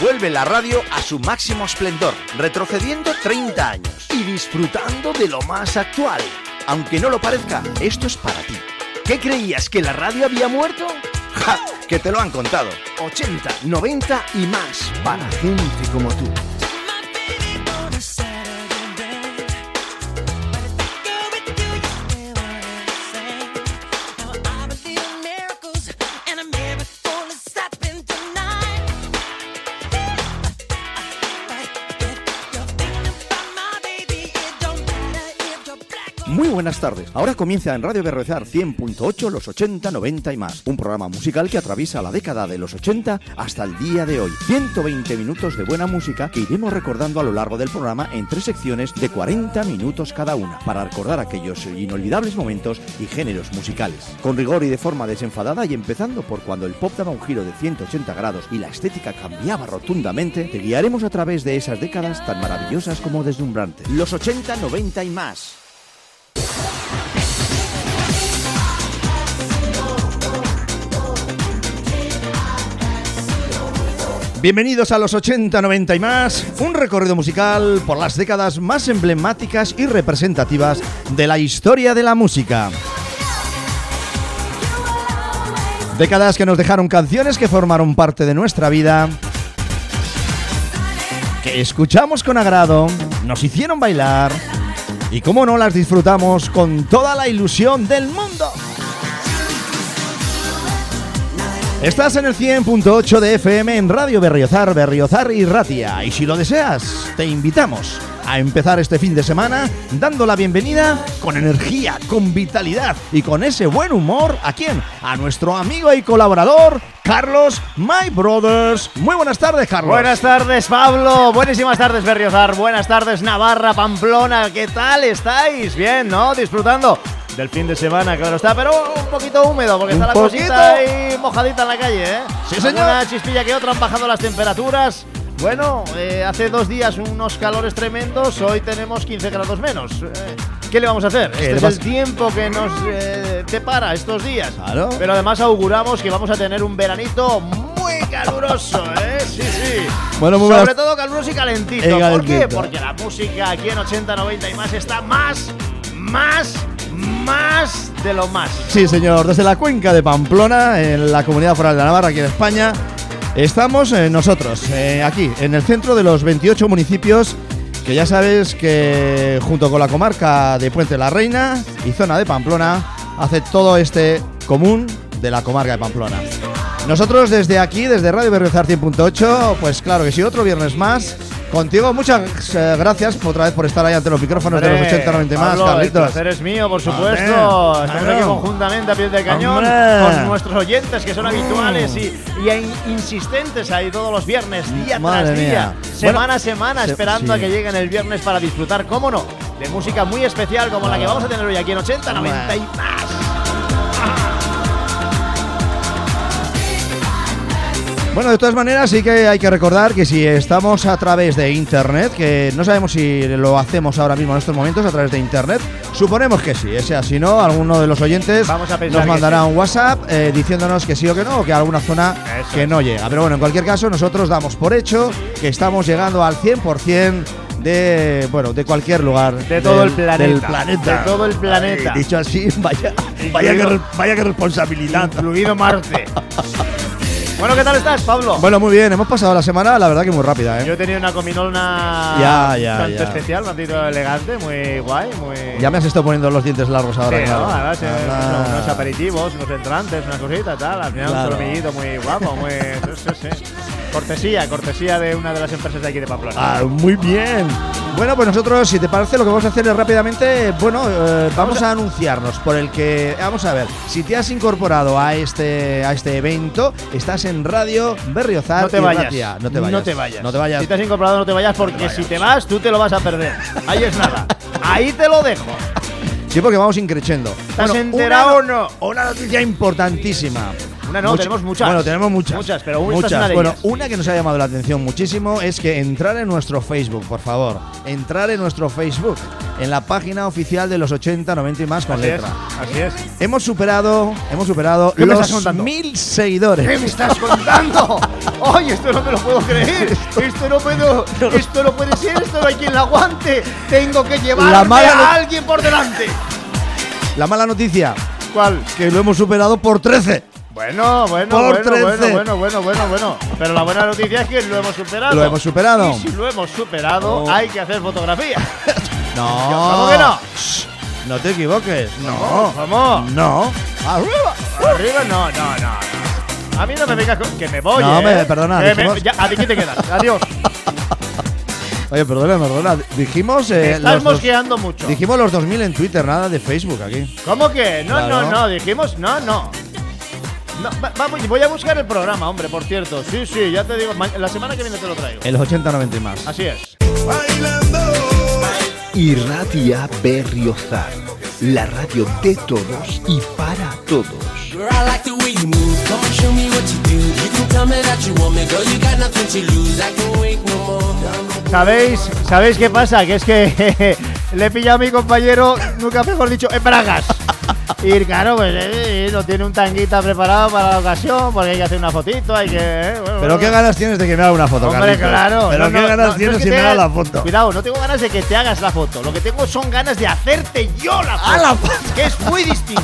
Vuelve la radio a su máximo esplendor, retrocediendo 30 años y disfrutando de lo más actual. Aunque no lo parezca, esto es para ti. ¿Qué creías, que la radio había muerto? ¡Ja! Que te lo han contado. 80, 90 y más para gente como tú. Muy buenas tardes. Ahora comienza en Radio Berriozar 100.8 los 80, 90 y más. Un programa musical que atraviesa la década de los 80 hasta el día de hoy. 120 minutos de buena música que iremos recordando a lo largo del programa en 3 secciones de 40 minutos cada una, para recordar aquellos inolvidables momentos y géneros musicales. Con rigor y de forma desenfadada, y empezando por cuando el pop daba un giro de 180 grados y la estética cambiaba rotundamente, te guiaremos a través de esas décadas tan maravillosas como deslumbrantes. Los 80, 90 y más. Bienvenidos a los 80, 90 y más, un recorrido musical por las décadas más emblemáticas y representativas de la historia de la música. Décadas que nos dejaron canciones que formaron parte de nuestra vida, que escuchamos con agrado, nos hicieron bailar y, cómo no, las disfrutamos con toda la ilusión del mundo. Estás en el 100.8 de FM en Radio Berriozar, Berriozar y Ratia. Y si lo deseas, te invitamos a empezar este fin de semana dando la bienvenida con energía, con vitalidad y con ese buen humor. ¿A quién? A nuestro amigo y colaborador, Carlos My Brothers. Muy buenas tardes, Carlos. Buenas tardes, Pablo. Buenísimas tardes, Berriozar. Buenas tardes, Navarra, Pamplona. ¿Qué tal estáis? Bien, ¿no? Disfrutando del fin de semana, claro está, pero un poquito húmedo, porque está la cosita ahí mojadita en la calle, ¿eh? Sí, señor. Una chispilla que otra, han bajado las temperaturas. Bueno, hace 2 días unos calores tremendos, hoy tenemos 15 grados menos. ¿Qué le vamos a hacer? Este es el tiempo que nos depara estos días. Claro. Pero además auguramos que vamos a tener un veranito muy caluroso, ¿eh? Sí, sí. Bueno, sobre todo caluroso y calentito. calentito. ¿Por qué? Porque la música aquí en 80, 90 y más está más de lo más. Sí, señor, desde la cuenca de Pamplona, en la Comunidad Foral de Navarra, aquí en España, estamos nosotros, aquí, en el centro de los 28 municipios, que ya sabes que junto con la comarca de Puente la Reina y zona de Pamplona, hace todo este común de la comarca de Pamplona. Nosotros desde aquí, desde Radio Berriozar 100.8, pues claro que sí, otro viernes más contigo. Muchas gracias otra vez por estar ahí ante los micrófonos de los 80, 90 y más, Carlitos. El placer es mío, por supuesto. Estamos aquí conjuntamente a pie de cañón con nuestros oyentes que son habituales y insistentes ahí todos los viernes, día tras día, semana a semana, esperando a que lleguen el viernes para disfrutar, cómo no, de música muy especial como la que vamos a tener hoy aquí en 80, 90 y más. Bueno, de todas maneras sí que hay que recordar que si estamos a través de internet, que no sabemos si lo hacemos ahora mismo en estos momentos a través de internet, suponemos que sí, o sea, si no, alguno de los oyentes nos mandará un WhatsApp diciéndonos que sí o que no, o que a alguna zona que no llega. Pero bueno, en cualquier caso, nosotros damos por hecho que estamos llegando al 100% de cualquier lugar de todo el planeta. Del planeta. De todo el planeta. Dicho así, vaya que responsabilidad. Incluido Marte. Bueno, ¿qué tal estás, Pablo? Bueno, muy bien, hemos pasado la semana, la verdad que muy rápida, ¿eh? Yo he tenido una comilona tanto especial, un ratito elegante, muy guay, muy... Ya me has estado poniendo los dientes largos ahora. Sí, claro. ¿no? Unos aperitivos, unos entrantes, una cosita, tal. Al final un solomillito muy guapo, muy... sí. Cortesía de una de las empresas de aquí de Pamplona. Ah, muy bien. Bueno, pues nosotros, si te parece, lo que vamos a hacer es rápidamente, vamos a anunciarnos por el que... Vamos a ver, si te has incorporado a este evento, estás en Radio Berriozar. No te vayas. No te vayas. Si te has incorporado, no te vayas, porque si te vas, tú te lo vas a perder. Ahí es nada. Ahí te lo dejo. Sí, porque vamos increciendo. ¿Te has enterado o no? Una noticia importantísima. Una no, tenemos muchas. Bueno, tenemos muchas. Muchas, pero esta es una de ellas. Una que nos ha llamado la atención muchísimo es que entrar en nuestro Facebook, por favor. Entrar en nuestro Facebook, en la página oficial de los 80, 90 y más con letra. Así es. Hemos superado los 1000 seguidores. ¿Qué me estás contando? ¡Ay, esto no me lo puedo creer! Esto no puede ser, esto no hay quien lo aguante. Tengo que llevarme a alguien por delante. La mala noticia. ¿Cuál? Que lo hemos superado por 13. Bueno. Pero la buena noticia es que lo hemos superado. Lo hemos superado. Y si lo hemos superado, hay que hacer fotografía. No. ¿Cómo que no? No te equivoques. ¿Cómo? No. Arriba, no. A mí no me vengas que me voy. No, perdona. ¿A ti qué te quedas? Adiós. Oye, perdona. Dijimos. Estás mosqueando mucho. Dijimos los 2000 en Twitter, nada de Facebook aquí. ¿Cómo que? Claro. Dijimos no. Voy a buscar el programa, hombre, por cierto. Sí, ya te digo. La semana que viene te lo traigo. En los 80, 90 y más. Así es. Irratia Berriozar, la radio de todos y para todos. ¿Sabéis qué pasa? Que es que le he pillado a mi compañero, nunca mejor dicho, en bragas. Y claro, pues no tiene un tanguita preparado para la ocasión, porque hay que hacer una fotito, hay que… Pero qué ganas tienes de que me haga una foto, hombre, Carlitos. Claro. Pero qué ganas tienes si me hagas la foto. Cuidado, no tengo ganas de que te hagas la foto. Lo que tengo son ganas de hacerte yo la foto. Que es muy distinto.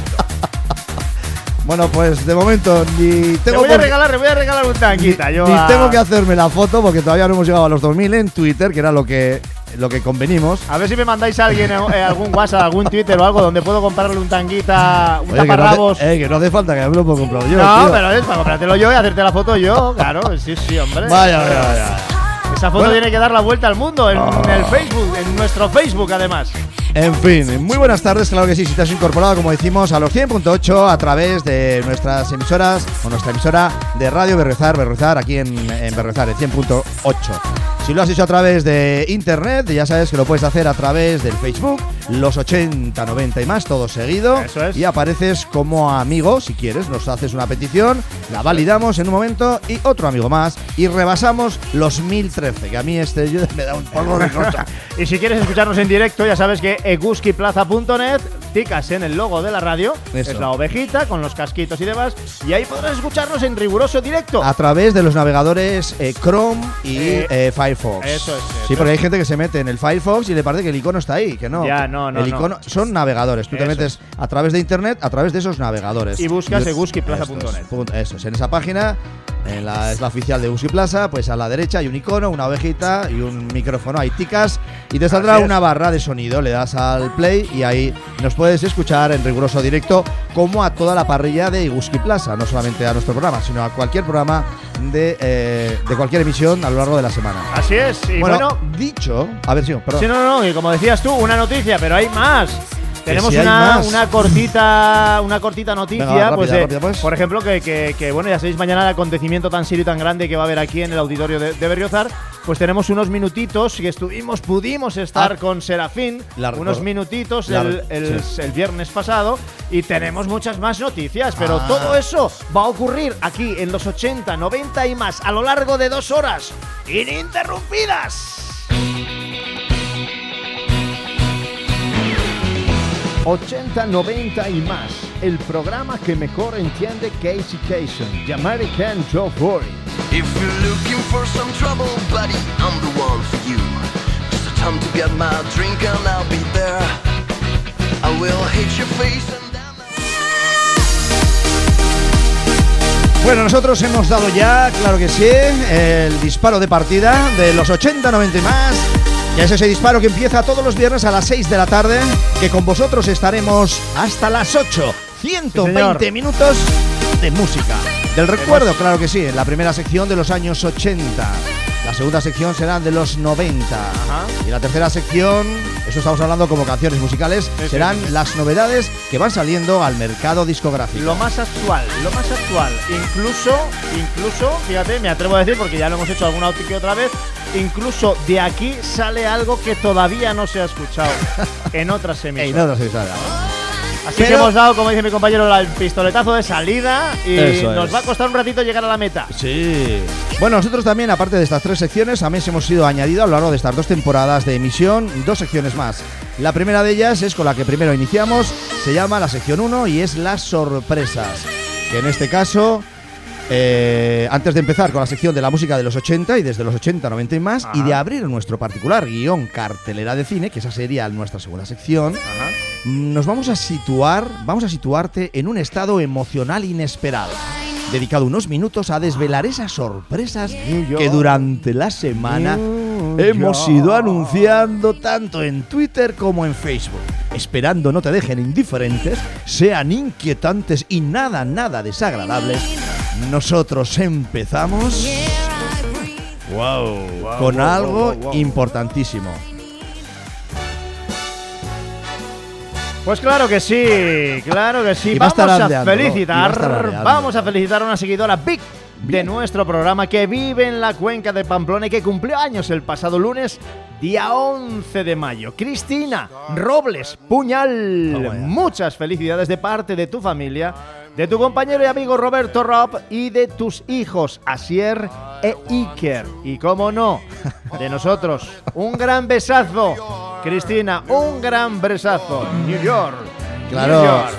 Bueno, pues de momento ni tengo… Le voy a regalar un tanguita. Ni tengo que hacerme la foto porque todavía no hemos llegado a los 2000 en Twitter, que era lo que convenimos. A ver si me mandáis a alguien algún WhatsApp, algún Twitter o algo donde puedo comprarle un tanguita, un taparrabos. Que no hace falta, que me lo puedo comprar yo. No, tío. pero es para comprártelo yo y hacerte la foto yo. Claro, sí, hombre. Vaya. Esa foto tiene que dar la vuelta al mundo en el Facebook, en nuestro Facebook además. En fin, muy buenas tardes, claro que sí, si te has incorporado, como decimos, a los 100.8 a través de nuestras emisoras o nuestra emisora de Radio Berriozar, aquí en Berriozar, en 100.8. Si lo has hecho a través de internet, ya sabes que lo puedes hacer a través del Facebook, los 80, 90 y más, todo seguido. Eso es. Y apareces como amigo, si quieres, nos haces una petición, la validamos en un momento y otro amigo más, y rebasamos los 1013, que a mí me da un polvo de cosa. Y si quieres escucharnos en directo, ya sabes que eguskiplaza.net, ticas en el logo de la radio, eso. Es la ovejita con los casquitos y demás, y ahí podrás escucharnos en riguroso directo. A través de los navegadores Chrome y Firefox. Eso es. Sí, porque hay gente que se mete en el Firefox y le parece que el icono está ahí, que no. Ya, no. El icono son navegadores. Tú te metes a través de internet, a través de esos navegadores. Y buscas eguskiplaza.net. Eso es, en esa página, es la oficial de Eguskiplaza, pues a la derecha hay un icono, una ovejita y un micrófono. Hay ticas y te saldrá una barra de sonido. Le das al play y ahí nos puedes escuchar en riguroso directo, como a toda la parrilla de Eguskiplaza, no solamente a nuestro programa, sino a cualquier programa de cualquier emisión a lo largo de la semana. Así es. Y bueno, dicho… A ver, sí, perdón. Sí, no, y como decías tú, una noticia, pero hay más. Tenemos si una cortita noticia. Venga, rápida, pues. Por ejemplo, que bueno, ya sabéis, mañana el acontecimiento tan serio y tan grande que va a haber aquí en el auditorio de Berriozar, pues tenemos unos minutitos que pudimos estar con Serafín, unos minutitos el viernes pasado, y tenemos muchas más noticias, pero todo eso va a ocurrir aquí en los 80, 90 y más a lo largo de 2 horas ininterrumpidas. 80, 90 y más, el programa que mejor entiende Casey Kasem, The American Joe Boy. If you're looking for some trouble, buddy, I'm the one for you. Just a time to get my drink and I'll be there. I will hit your face and damn. Bueno, nosotros hemos dado ya, claro que sí, el disparo de partida de los 80, 90 y más. Ya es ese disparo que empieza todos los viernes a las 6 de la tarde, que con vosotros estaremos hasta las 8. 120 minutos de música. Del recuerdo, claro que sí, en la primera sección de los años 80. La segunda sección será de los 90. Ajá. Y la tercera sección, eso estamos hablando como canciones musicales, serán las novedades que van saliendo al mercado discográfico. Lo más actual. Incluso, fíjate, me atrevo a decir, porque ya lo hemos hecho alguna que otra vez, incluso de aquí sale algo que todavía no se ha escuchado en otras emisoras. Así que hemos dado, como dice mi compañero, el pistoletazo de salida y nos va a costar un ratito llegar a la meta. Sí. Bueno, nosotros también, aparte de estas 3 secciones, también hemos sido añadido a lo largo de estas 2 temporadas de emisión 2 secciones más. La primera de ellas es con la que primero iniciamos, se llama la sección 1 y es las sorpresas. Que en este caso, antes de empezar con la sección de la música de los 80 y desde los 80, 90 y más, y de abrir nuestro particular guión cartelera de cine, que esa sería nuestra segunda sección, nos vamos a situarte en un estado emocional inesperado, dedicado unos minutos a desvelar esas sorpresas que durante la semana hemos ido anunciando tanto en Twitter como en Facebook. Esperando no te dejen indiferentes, sean inquietantes y nada desagradables, nosotros empezamos con algo importantísimo. Pues claro que sí. Vamos a felicitar a una seguidora big de nuestro programa que vive en la cuenca de Pamplona y que cumplió años el pasado lunes, día 11 de mayo. Cristina Robles Puñal. Muchas felicidades de parte de tu familia, de tu compañero y amigo Roberto Rob y de tus hijos Asier e Iker. Y cómo no, de nosotros, un gran besazo. Cristina, un gran besazo. New York. Claro. New York.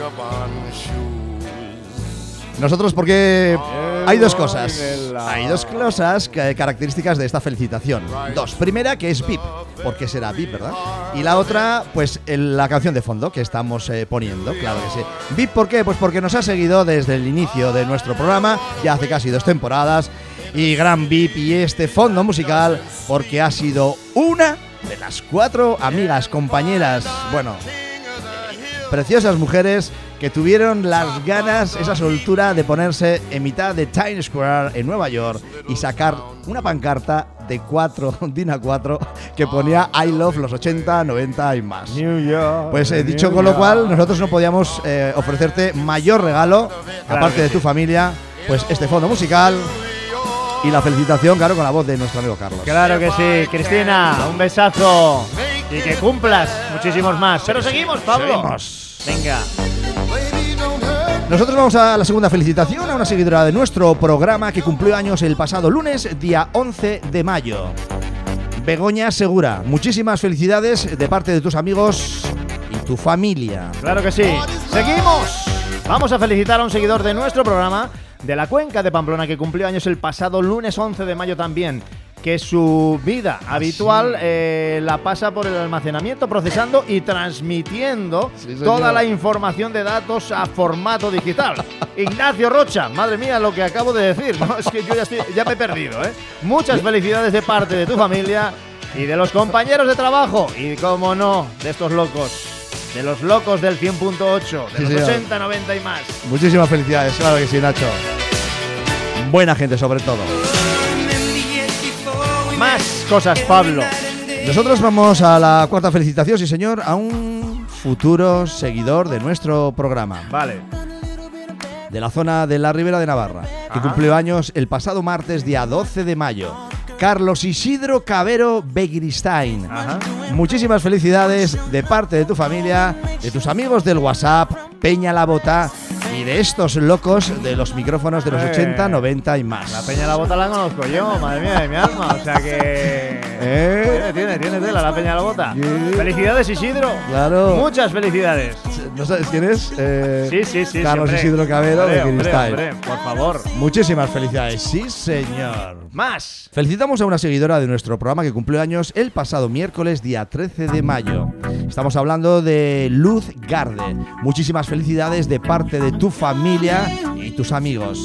Nosotros porque hay 2 cosas. Hay 2 cosas características de esta felicitación. 2. Primera, que es VIP. Porque será VIP, ¿verdad? Y la otra, pues la canción de fondo que estamos poniendo. Claro que sí. VIP, ¿por qué? Pues porque nos ha seguido desde el inicio de nuestro programa, ya hace casi 2 temporadas. Y gran VIP y este fondo musical porque ha sido una de las 4 amigas, compañeras, bueno, preciosas mujeres que tuvieron las ganas, esa soltura de ponerse en mitad de Times Square en Nueva York y sacar una pancarta de DIN A4 que ponía I love los 80, 90 y más. New York. Pues dicho con lo cual, nosotros no podíamos ofrecerte mayor regalo, aparte de tu familia, pues este fondo musical y la felicitación, claro, con la voz de nuestro amigo Carlos. Claro que sí, Cristina, un besazo y que cumplas muchísimos más. Pero seguimos, Pablo. Seguimos. Venga. Nosotros vamos a la segunda felicitación, a una seguidora de nuestro programa que cumplió años el pasado lunes, día 11 de mayo. Begoña Segura, muchísimas felicidades de parte de tus amigos y tu familia. Claro que sí. ¡Seguimos! Vamos a felicitar a un seguidor de nuestro programa de la cuenca de Pamplona que cumplió años el pasado lunes 11 de mayo también. Que su vida habitual la pasa por el almacenamiento, procesando y transmitiendo toda la información de datos a formato digital. Ignacio Rocha, madre mía lo que acabo de decir, ¿no? Es que yo ya me he perdido, ¿eh? Muchas felicidades de parte de tu familia y de los compañeros de trabajo y, como no, de estos locos. De los locos del 100.8, de los 80, 90 y más. Muchísimas felicidades, claro que sí, Nacho. Buena gente sobre todo. Más cosas, Pablo. Nosotros vamos a la cuarta felicitación, sí señor, a un futuro seguidor de nuestro programa. Vale. De la zona de la Ribera de Navarra, que cumplió años el pasado martes, día 12 de mayo. Carlos Isidro Cabero Begristain. Muchísimas felicidades de parte de tu familia, de tus amigos del WhatsApp, Peña La Bota y de estos locos de los micrófonos de los 80, 90 y más. La Peña La Bota la conozco yo, madre mía de mi alma, o sea que... Tiene tela la Peña La Bota. Felicidades, Isidro. Claro. Muchas felicidades. ¿No sabes quién es? Sí. Carlos Isidro Cabero Begristain. Hombre, por favor. Muchísimas felicidades, sí señor. Más. Felicitamos a una seguidora de nuestro programa que cumplió años el pasado miércoles, día 13 de mayo. Estamos hablando de Luz Garde. Muchísimas felicidades de parte de tu familia y tus amigos.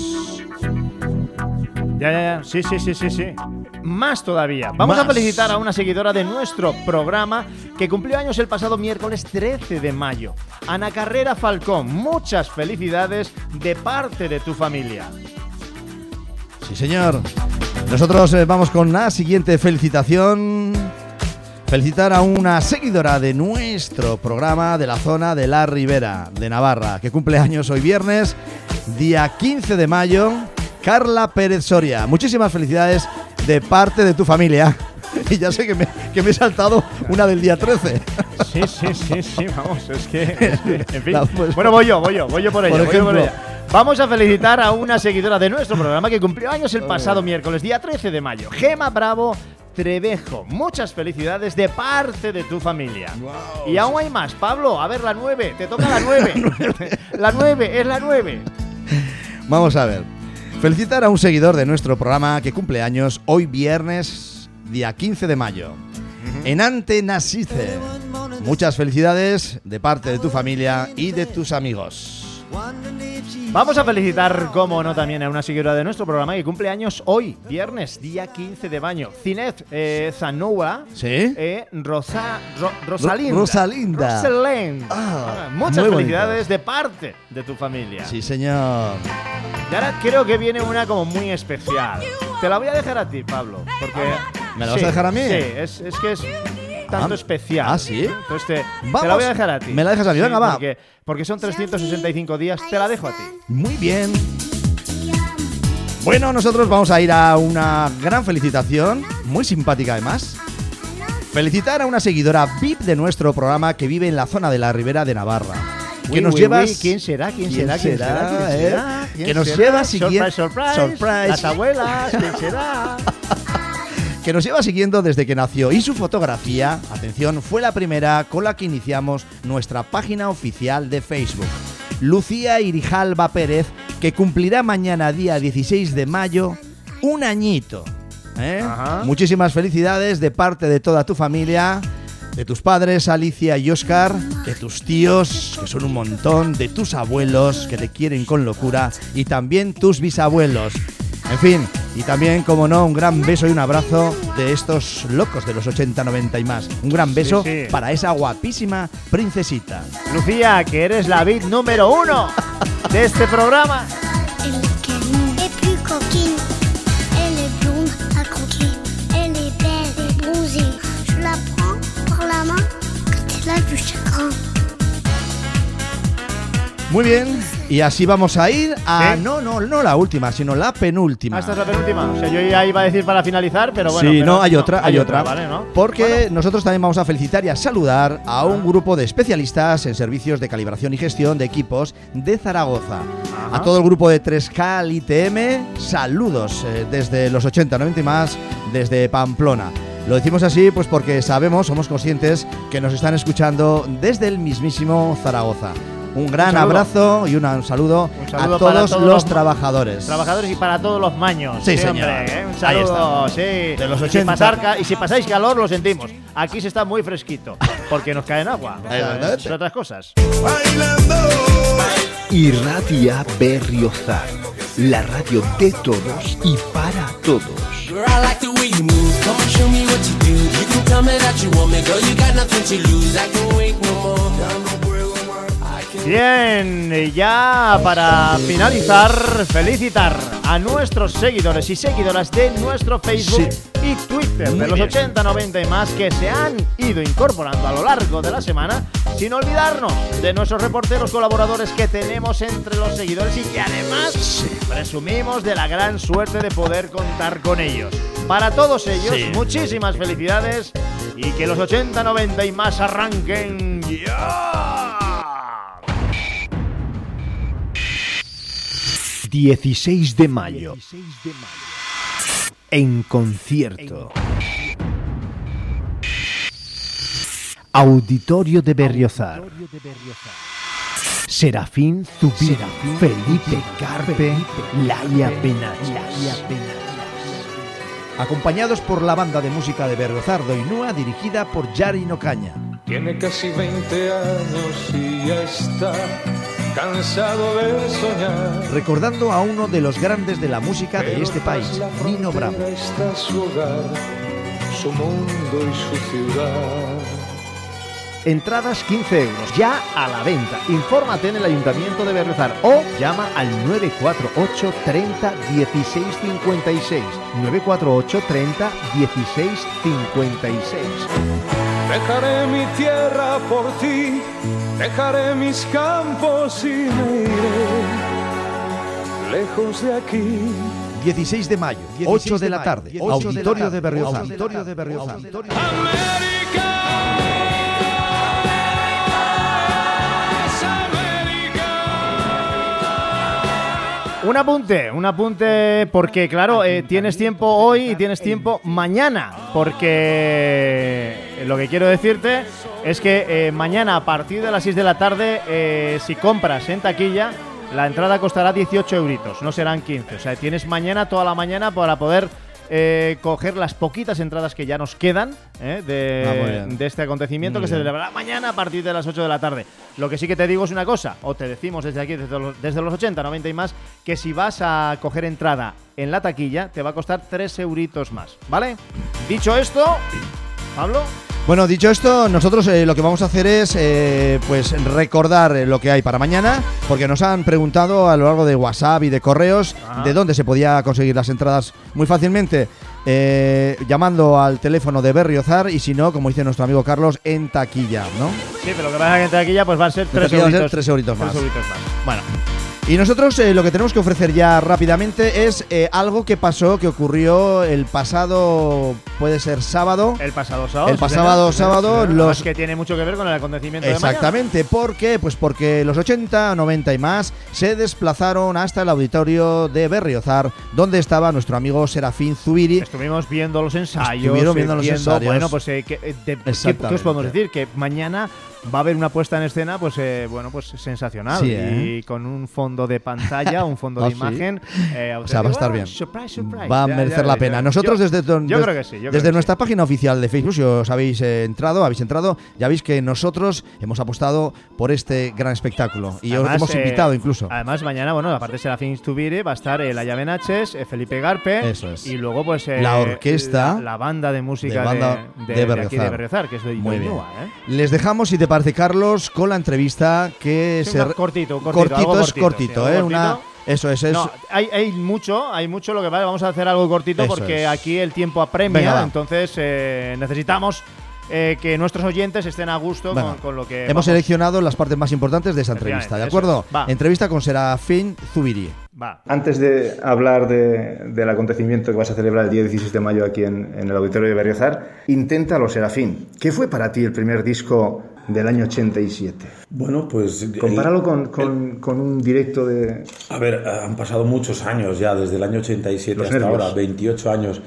Ya. Sí. Más todavía. Vamos a felicitar a una seguidora de nuestro programa que cumplió años el pasado miércoles 13 de mayo. Ana Carrera Falcón. Muchas felicidades de parte de tu familia. Sí, señor. Nosotros vamos con la siguiente felicitación. Felicitar a una seguidora de nuestro programa de la zona de la Ribera de Navarra, que cumple años hoy viernes, día 15 de mayo, Carla Pérez Soria. Muchísimas felicidades de parte de tu familia. Y ya sé que me he saltado una del día 13. Sí, vamos, es que en fin. Bueno, voy yo por ella. Vamos a felicitar a una seguidora de nuestro programa que cumplió años el pasado miércoles, día 13 de mayo. Gema Bravo Trevejo. Muchas felicidades de parte de tu familia. Wow. Y aún hay más, Pablo. A ver, la 9. Te toca la 9. La 9, es la 9. Vamos a ver. Felicitar a un seguidor de nuestro programa que cumple años hoy viernes, día 15 de mayo. Enante Nasice. Muchas felicidades de parte de tu familia y de tus amigos. Vamos a felicitar, como no, también a una seguidora de nuestro programa que cumple años hoy, viernes, día 15 de mayo. Cinet Zanoua. ¿Sí? Rosalinda. Muchas felicidades de parte de tu familia. Sí, señor. Y ahora creo que viene una como muy especial. Te la voy a dejar a ti, Pablo, porque... ¿Me la vas a dejar a mí? Sí, es que es tanto especial. ¿Ah, sí? Entonces te la voy a dejar a ti. ¿Me la dejas a mí? Venga, va. Porque son 365 días, te la dejo a ti. Muy bien. Bueno, nosotros vamos a ir a una gran felicitación, muy simpática además. Felicitar a una seguidora VIP de nuestro programa que vive en la zona de la Ribera de Navarra. Que nos lleva... ¿Quién será? Que nos lleva siguiendo... Surprise. Las abuelas, ¿quién será? Que nos lleva siguiendo desde que nació y su fotografía, atención, fue la primera con la que iniciamos nuestra página oficial de Facebook. Lucía Irijalba Pérez, que cumplirá mañana día 16 de mayo un añito. Muchísimas felicidades de parte de toda tu familia, de tus padres Alicia y Óscar, de tus tíos, que son un montón, de tus abuelos, que te quieren con locura, y también tus bisabuelos. En fin, y también, como no, un gran beso y un abrazo de estos locos de los 80, 90 y más. Un gran beso para esa guapísima princesita. Lucía, que eres la VIP número 1 de este programa. Muy bien, y así vamos a ir a... ¿Sí? No la última, sino la penúltima. Esta es la penúltima. O sea, yo ya iba a decir para finalizar, pero bueno. Sí, pero hay otra. Vale, ¿no? Porque nosotros también vamos a felicitar y a saludar a un grupo de especialistas en servicios de calibración y gestión de equipos de Zaragoza. A todo el grupo de 3K ITM, saludos desde los 80, 90 y más, desde Pamplona. Lo decimos así pues porque somos conscientes que nos están escuchando desde el mismísimo Zaragoza. Un gran abrazo y un saludo a todos los trabajadores. Trabajadores y para todos los maños. Sí, señor. Hombre, un saludo, sí. De los 80. Y si pasáis calor, lo sentimos. Aquí se está muy fresquito, porque nos cae en agua. Entre otras cosas. Irratia Berriozar, la radio de todos y para todos. Bien, y ya para finalizar, felicitar a nuestros seguidores y seguidoras de nuestro Facebook y Twitter de los 80, 90 y más que se han ido incorporando a lo largo de la semana, sin olvidarnos de nuestros reporteros colaboradores que tenemos entre los seguidores y que además presumimos de la gran suerte de poder contar con ellos. Para todos ellos, muchísimas felicidades y que los 80, 90 y más arranquen ya. 16 de mayo. En concierto. Auditorio de Berriozar. Serafín Zubiri, Felipe Carpe, Laia Benachas. Acompañados por la banda de música de Berriozar Doinúa, dirigida por Yari Nocaña. Tiene casi 20 años y ya está cansado de soñar. Recordando a uno de los grandes de la música de este país, Nino Bravo. Está su hogar, su mundo y su ciudad. Entradas 15 euros, ya a la venta. Infórmate en el Ayuntamiento de Berriozar o llama al 948 30 16 56. 948 30 16 56. Dejaré mi tierra por ti, dejaré mis campos y me iré lejos de aquí. 16 de mayo, 8 de la tarde, Auditorio de Berriozar. América. Un apunte, porque claro, tienes tiempo hoy y tienes tiempo mañana, porque lo que quiero decirte es que mañana a partir de las 6 de la tarde, si compras en taquilla, la entrada costará 18 euritos, no serán 15, o sea, tienes mañana toda la mañana para poder coger las poquitas entradas que ya nos quedan de este acontecimiento que se celebrará mañana a partir de las 8 de la tarde. Lo que sí que te digo es una cosa, o te decimos desde aquí, desde los 80, 90 y más, que si vas a coger entrada en la taquilla te va a costar 3 euritos más, ¿vale? Dicho esto, Pablo... Bueno, dicho esto, nosotros lo que vamos a hacer es pues recordar lo que hay para mañana, porque nos han preguntado a lo largo de WhatsApp y de correos de dónde se podía conseguir las entradas muy fácilmente, llamando al teléfono de Berriozar y si no, como dice nuestro amigo Carlos, en taquilla, ¿no? Sí, pero lo que pasa es que en taquilla pues va a ser 3 euritos más. Bueno. Y nosotros lo que tenemos que ofrecer ya rápidamente es algo que pasó, que ocurrió el pasado, puede ser sábado. El pasado sábado. El pasado sábado. Los que tiene mucho que ver con el acontecimiento de mañana. Exactamente, ¿por qué? Pues porque los 80, 90 y más se desplazaron hasta el auditorio de Berriozar, donde estaba nuestro amigo Serafín Zubiri. Estuvimos viendo los ensayos. Bueno, pues ¿qué os podemos decir? Que mañana va a haber una puesta en escena, pues sensacional. Sí, y con un fondo de pantalla, un fondo de imagen. O sea, va a estar bien. Surprise. Va a merecer la pena. Nosotros yo creo que sí. Desde nuestra página oficial de Facebook, si os habéis entrado, ya veis que nosotros hemos apostado por este gran espectáculo. Y además, os hemos invitado incluso. Además, mañana, aparte de Serafín Zubiri, va a estar Laia Benaches, Felipe Garpe. Eso es. Y luego, pues, la orquesta. La banda de música de Berriozar. Aquí de Berriozar, que es de muy bien. Les dejamos, si te parece, Carlos, con la entrevista que cortito, Eso es. No, hay mucho, lo que vale. Vamos a hacer algo cortito porque aquí el tiempo apremia. Venga, entonces necesitamos que nuestros oyentes estén a gusto con lo que hemos seleccionado las partes más importantes de esa entrevista, ¿de acuerdo? Entrevista con Serafín Zubiri. Antes de hablar del acontecimiento que vas a celebrar el día 16 de mayo aquí en el auditorio de Berriozar, inténtalo, Serafín. ¿Qué fue para ti el primer disco del año 87? Bueno, pues... Compáralo con un directo de... A ver, han pasado muchos años ya, desde el año 87 hasta ahora, 28 años.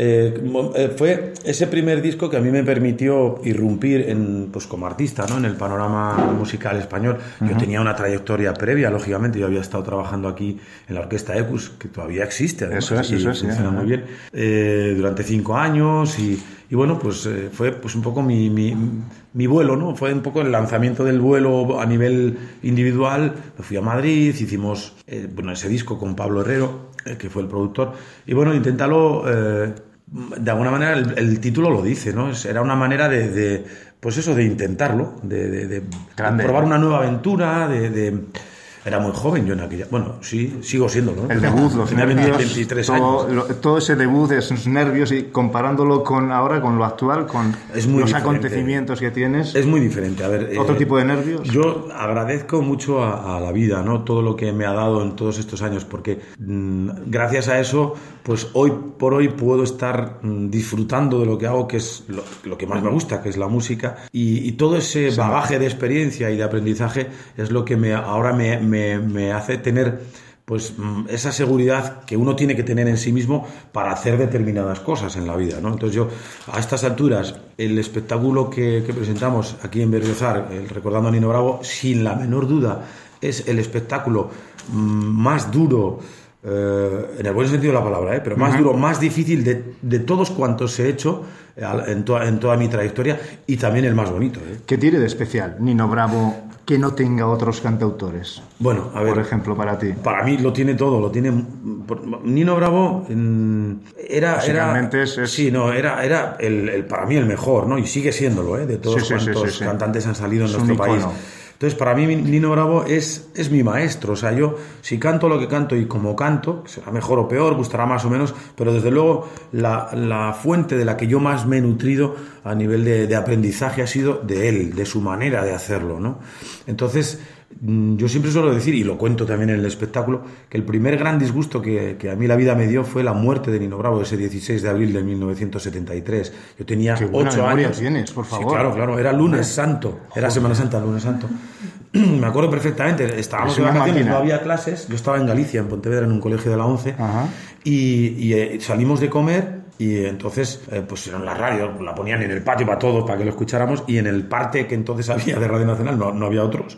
Fue ese primer disco que a mí me permitió irrumpir pues como artista, ¿no? En el panorama musical español. Yo tenía una trayectoria previa, lógicamente. Yo había estado trabajando aquí en la orquesta Ecus, que todavía existe, además, eso es, funciona muy bien, durante 5 años y bueno, pues fue pues un poco mi vuelo, ¿no? Fue un poco el lanzamiento del vuelo a nivel individual. Me fui a Madrid, hicimos ese disco con Pablo Herrero, que fue el productor, y bueno, inténtalo, de alguna manera el título lo dice, ¿no? Era una manera de intentarlo, de probar una nueva aventura, Era muy joven yo en aquella... Bueno, sí, sigo siéndolo, ¿no? El debut, los nervios, 23 años. Todo ese debut, esos nervios, y comparándolo ahora con lo actual, con los acontecimientos que tienes... Es muy diferente. A ver, ¿otro tipo de nervios? Yo agradezco mucho a la vida, ¿no? Todo lo que me ha dado en todos estos años, porque gracias a eso, pues hoy por hoy puedo estar disfrutando de lo que hago, que es lo que más me gusta, que es la música, y todo ese bagaje de experiencia y de aprendizaje es lo que ahora me hace tener pues esa seguridad que uno tiene que tener en sí mismo para hacer determinadas cosas en la vida, ¿no? Entonces yo, a estas alturas, el espectáculo que presentamos aquí en Berriozar, recordando a Nino Bravo, sin la menor duda, es el espectáculo más duro, en el buen sentido de la palabra, pero más duro, más difícil de todos cuantos he hecho en toda mi trayectoria, y también el más bonito. ¿Qué tiene de especial Nino Bravo que no tenga otros cantautores? Bueno, a ver, por ejemplo, para ti. Para mí lo tiene todo, lo tiene. Nino Bravo era para mí el mejor, ¿no? Y sigue siéndolo, de todos cuantos cantantes han salido en nuestro país. Entonces, para mí Nino Bravo es mi maestro. O sea, yo si canto lo que canto y como canto, será mejor o peor, gustará más o menos, pero desde luego la fuente de la que yo más me he nutrido a nivel de aprendizaje ha sido de él, de su manera de hacerlo, ¿no? Entonces, yo siempre suelo decir, y lo cuento también en el espectáculo, que el primer gran disgusto que a mí la vida me dio fue la muerte de Nino Bravo, ese 16 de abril de 1973. Yo tenía 8 años. Tienes, por favor. Sí, claro, era lunes santo, era Semana Santa, lunes santo. Me acuerdo perfectamente, estábamos de vacaciones, no había clases, yo estaba en Galicia, en Pontevedra, en un colegio de la 11, y salimos de comer. Y entonces pusieron la radio, la ponían en el patio para todos, para que lo escucháramos, y en el parte que entonces había de Radio Nacional, no había otros,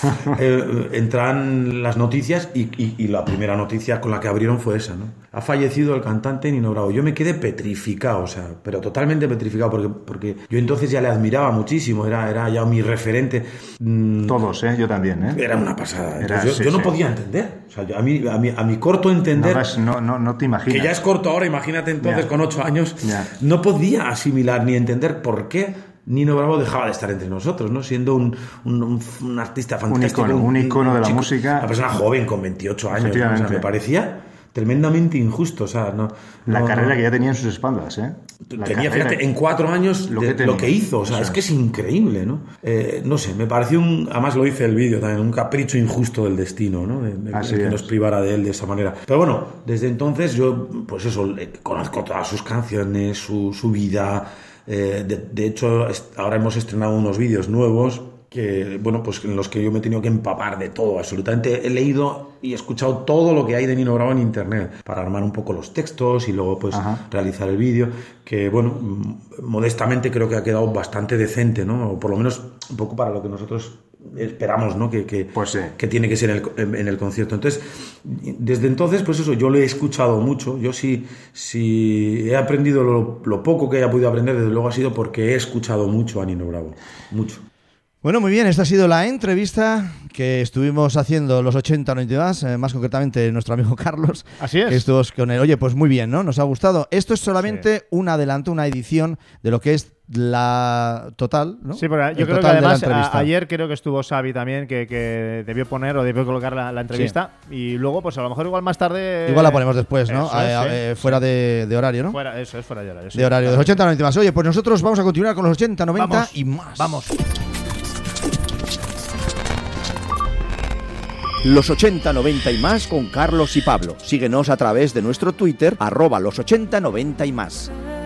entran las noticias y la primera noticia con la que abrieron fue esa, ¿no? Ha fallecido el cantante Nino Bravo. Yo me quedé petrificado, o sea, pero totalmente petrificado, porque yo entonces ya le admiraba muchísimo, era ya mi referente. Todos, yo también, Era una pasada. Yo no podía entender. O sea, a mi corto entender... No te imaginas. Que ya es corto ahora, imagínate entonces con 8 años. No podía asimilar ni entender por qué Nino Bravo dejaba de estar entre nosotros, ¿no? Siendo un artista fantástico. Un icono de la música. Una persona joven con 28 años. ¿No? O sea, me parecía tremendamente injusto, o sea, la carrera que ya tenía en sus espaldas, fíjate, en 4 años lo que hizo, o sea, es que es increíble, ¿no? No sé, me pareció además lo hice el vídeo también, un capricho injusto del destino, ¿no? Que nos privara de él de esa manera. Pero bueno, desde entonces yo, pues eso, conozco todas sus canciones, su vida. De hecho, ahora hemos estrenado unos vídeos nuevos que, bueno, pues en los que yo me he tenido que empapar de todo, absolutamente. He leído y he escuchado todo lo que hay de Nino Bravo en internet para armar un poco los textos y luego pues realizar el vídeo, que bueno, modestamente creo que ha quedado bastante decente, ¿no? O por lo menos un poco para lo que nosotros esperamos, ¿no? Que tiene que ser en el concierto. Entonces, desde entonces, pues eso, yo le he escuchado mucho. Yo sí he aprendido lo poco que haya podido aprender, desde luego ha sido porque he escuchado mucho a Nino Bravo, mucho. Bueno, muy bien, esta ha sido la entrevista que estuvimos haciendo los 80 92, más concretamente nuestro amigo Carlos. Así es. Que estuvo con él. Oye, pues muy bien, ¿no? Nos ha gustado. Esto es solamente un adelanto, una edición de lo que es la total, ¿no? Sí, porque yo creo que además ayer creo que estuvo Xavi también, que debió poner o debió colocar la entrevista, y luego pues a lo mejor igual más tarde... Igual la ponemos después, ¿no? Fuera de horario, ¿no? Fuera de horario. Sí. De horario, de los 80 90 más. Oye, pues nosotros vamos a continuar con los 80 90 y más. Vamos. Los 80 90 y más con Carlos y Pablo. Síguenos a través de nuestro Twitter, @los 80 90 y más.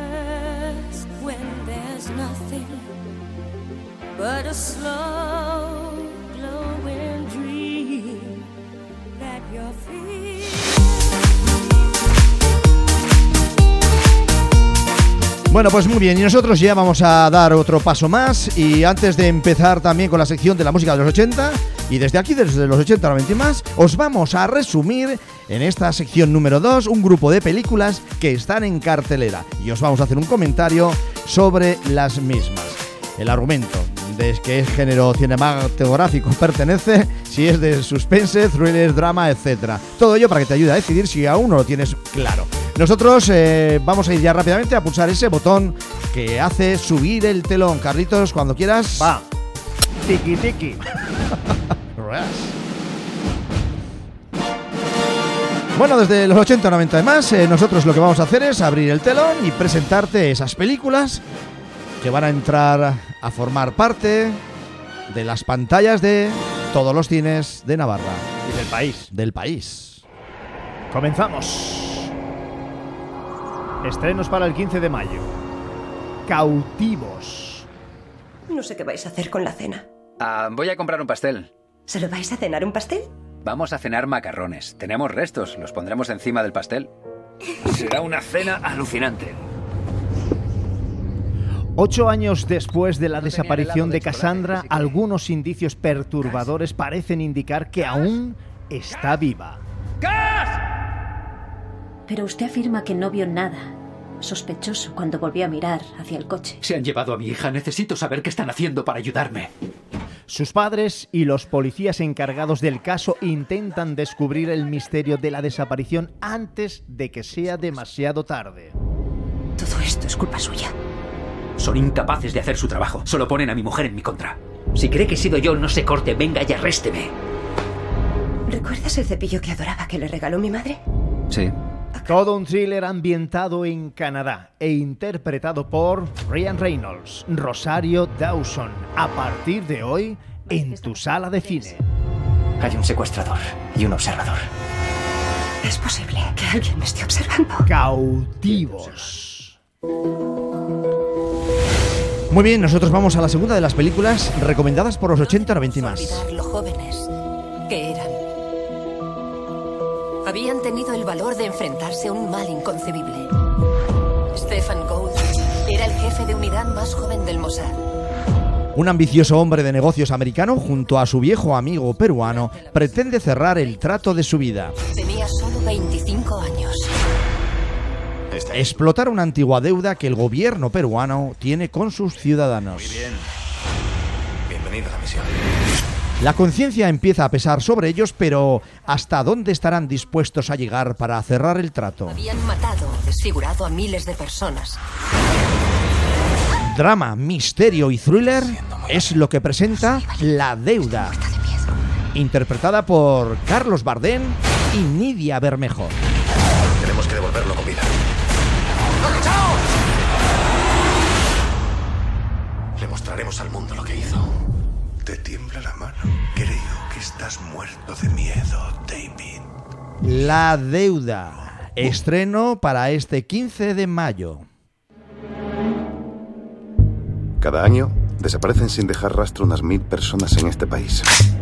Bueno, pues muy bien, y nosotros ya vamos a dar otro paso más, y antes de empezar también con la sección de la música de los 80, y desde aquí, desde los 80 90 y más, os vamos a resumir en esta sección número 2 un grupo de películas que están en cartelera, y os vamos a hacer un comentario sobre las mismas. El argumento, de qué género cinematográfico pertenece, si es de suspense, thriller, drama, etc. Todo ello para que te ayude a decidir si aún no lo tienes claro. Nosotros vamos a ir ya rápidamente a pulsar ese botón que hace subir el telón. Carlitos, cuando quieras. Va. Tiki tiki. Bueno, desde los 80 90 y más, nosotros lo que vamos a hacer es abrir el telón y presentarte esas películas que van a entrar a formar parte de las pantallas de todos los cines de Navarra. Y del país. Comenzamos. Estrenos para el 15 de mayo. Cautivos. No sé qué vais a hacer con la cena. Voy a comprar un pastel. ¿Solo vais a cenar un pastel? Vamos a cenar macarrones. Tenemos restos, los pondremos encima del pastel. Será una cena alucinante. 8 años después de la desaparición de Cassandra, algunos indicios perturbadores parecen indicar que aún está viva. ¡Cass! Pero usted afirma que no vio nada sospechoso cuando volvió a mirar hacia el coche. Se han llevado a mi hija. Necesito saber qué están haciendo para ayudarme. Sus padres y los policías encargados del caso intentan descubrir el misterio de la desaparición antes de que sea demasiado tarde. Todo esto es culpa suya. Son incapaces de hacer su trabajo. Solo ponen a mi mujer en mi contra. Si cree que he sido yo, no se corte. Venga y arrésteme. ¿Recuerdas el cepillo que adoraba que le regaló mi madre? Sí. Todo un thriller ambientado en Canadá e interpretado por Ryan Reynolds, Rosario Dawson. A partir de hoy, en tu sala de cine. Hay un secuestrador y un observador. Es posible que alguien me esté observando. Cautivos. Muy bien, nosotros vamos a la segunda de las películas recomendadas por los 80, 90 y más. Olvidar lo jóvenes que eran. Habían tenido el valor de enfrentarse a un mal inconcebible. Stefan Gould era el jefe de unidad más joven del Mossad. Un ambicioso hombre de negocios americano, junto a su viejo amigo peruano, pretende cerrar el trato de su vida. Tenía solo 25 años. Explotar una antigua deuda que el gobierno peruano tiene con sus ciudadanos. Muy bien. Bienvenido a la misión. La conciencia empieza a pesar sobre ellos, pero ¿hasta dónde estarán dispuestos a llegar para cerrar el trato? Habían matado o desfigurado a miles de personas. Drama, misterio y thriller es lo que presenta La Deuda, interpretada por Carlos Bardem y Nidia Bermejo. Tenemos que devolverlo con vida. Le mostraremos al mundo lo que hizo. Te tiembla la mano. Creo que estás muerto de miedo, David. La Deuda, estreno para este 15 de mayo. Cada año desaparecen sin dejar rastro unas 1000 personas en este país.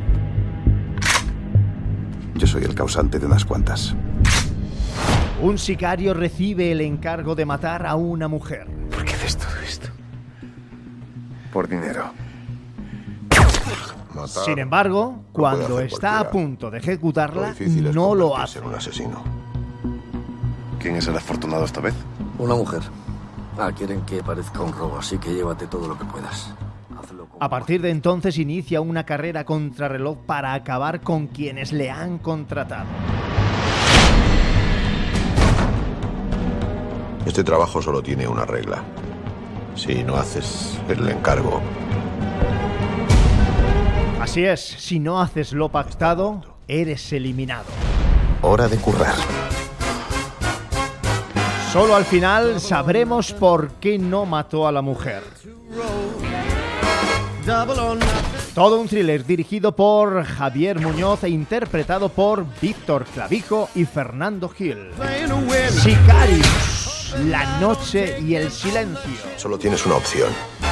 Yo soy el causante de unas cuantas. Un sicario recibe el encargo de matar a una mujer. ¿Por qué haces todo esto? Por dinero. Matar. Sin embargo, cuando puede hacer está a cualquiera. punto de ejecutarla, Lo difícil es no lo convertirse hace. en un asesino. ¿Quién es el afortunado esta vez? Una mujer. Quieren que parezca un robo, así que llévate todo lo que puedas. Hazlo con... A partir de entonces inicia una carrera contrarreloj para acabar con quienes le han contratado. Este trabajo solo tiene una regla. Si no haces el encargo, Así es, si no haces lo pactado, eres eliminado. Hora de currar. Solo al final sabremos por qué no mató a la mujer. Todo un thriller dirigido por Javier Muñoz e interpretado por Víctor Clavijo y Fernando Gil. Sicarios, la noche y el silencio. solo tienes una opción.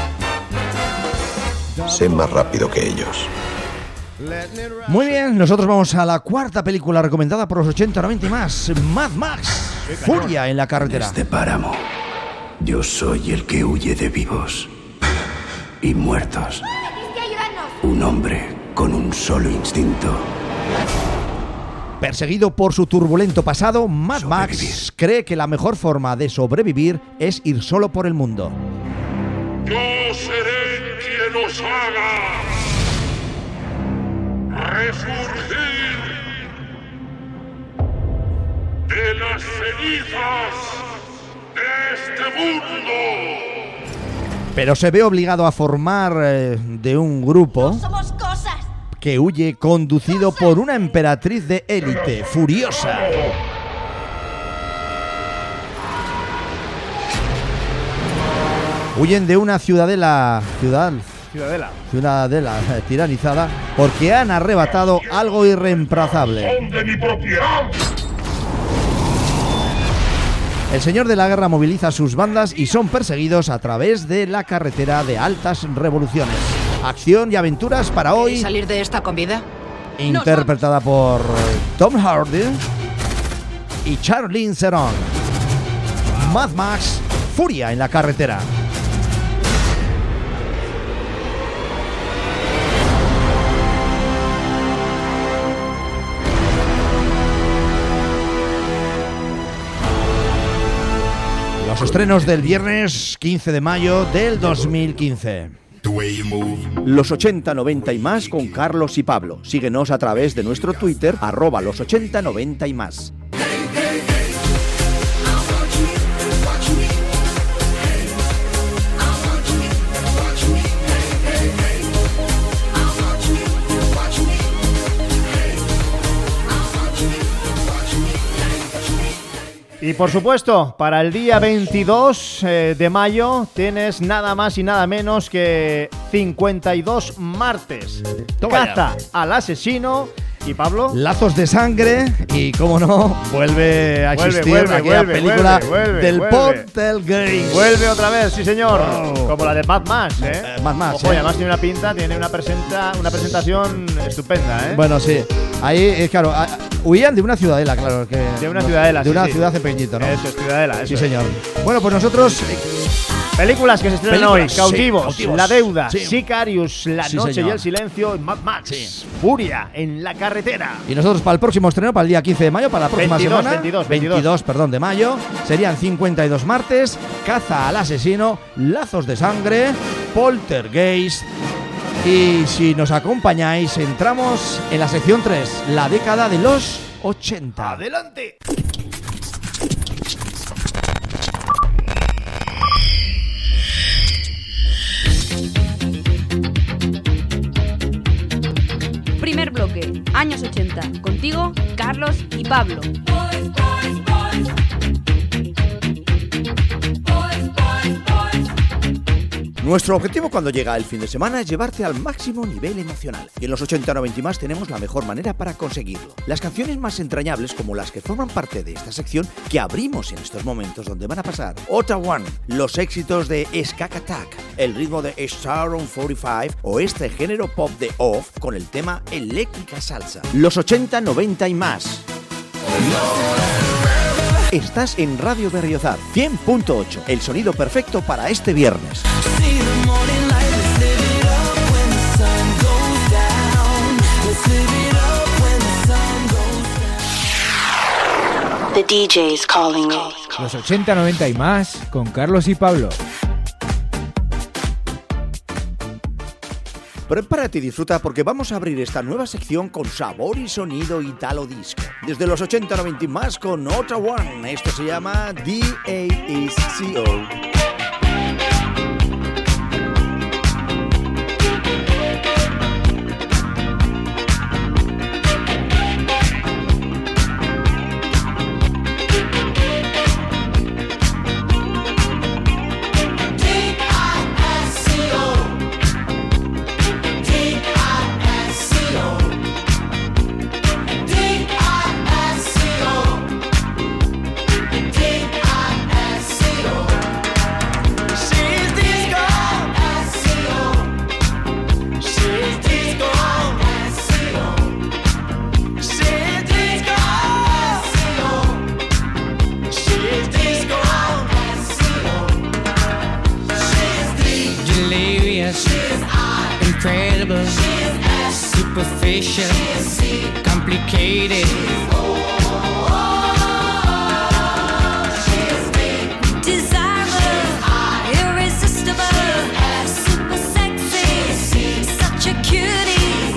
Sé más rápido que ellos. Muy bien, nosotros vamos a la cuarta película recomendada por los 80, 90 y más. Mad Max, Furia en la carretera. Desde Páramo, yo soy el que huye de vivos y muertos. Un hombre con un solo instinto. Perseguido por su turbulento pasado, Mad Max cree que la mejor forma de sobrevivir es ir solo por el mundo. Yo seré quien os haga resurgir de las cenizas de este mundo. Pero se ve obligado a formar de un grupo Somos cosas. que huye conducido por una emperatriz de élite, furiosa. Huyen de una ciudadela tiranizada porque han arrebatado algo irreemplazable. ¡Son de mi propiedad! El señor de la guerra moviliza sus bandas y son perseguidos a través de la carretera de altas revoluciones. Acción y aventuras para hoy, ¿Salir de esta con vida? interpretada por Tom Hardy y Charlize Theron. Mad Max, Furia en la carretera. Los estrenos del viernes 15 de mayo del 2015. Los 80, 90 y más con Carlos y Pablo. Síguenos a través de nuestro Twitter, @los 80, 90 y más. Y por supuesto, para el día 22 de mayo tienes nada más y nada menos que 52 martes. Toma Caza al asesino ¿Y Pablo? Lazos de sangre y, cómo no, vuelve a existir aquella película del Poltergeist. Vuelve otra vez, sí señor. Como la de Mad Max, Mad Max, Ojo, además tiene una pinta, tiene una presentación estupenda, Bueno, sí. Ahí, claro, huían de una ciudadela, claro. De una ciudadela, de una ciudad de pequeñito, ¿no? Eso es ciudadela, sí, señor. Bueno, pues nosotros... Películas que se estrenan hoy: Cautivos, La Deuda, sí. Sicarius, La Noche señor. y el Silencio, Mad Max, Furia en la carretera. Y nosotros para el próximo estreno, para el día 15 de mayo, para la próxima semana, 22 de mayo, serían 52 martes, Caza al asesino, Lazos de sangre, Poltergeist. Y si nos acompañáis, entramos en la sección 3, la década de los 80. ¡Adelante! Primer bloque, años 80. Contigo, Carlos y Pablo. Nuestro objetivo cuando llega el fin de semana es llevarte al máximo nivel emocional. Y en los 80-90 y más tenemos la mejor manera para conseguirlo. Las canciones más entrañables, como las que forman parte de esta sección que abrimos en estos momentos, donde van a pasar Ota One, los éxitos de Skak Attack, el ritmo de Star on 45 o este género pop de Off con el tema Eléctrica Salsa. Los 80-90 y más. Estás en Radio Berriozar 100.8, el sonido perfecto para este viernes. The DJ's calling me. Los 80-90 y más con Carlos y Pablo. Prepárate y disfruta porque vamos a abrir esta nueva sección con sabor y sonido italo disco. Desde los 80-90 y más con Ota One. Esto se llama DASCO. Incredible, superficial, complicated. Desirable, irresistible, super sexy, such a cutie.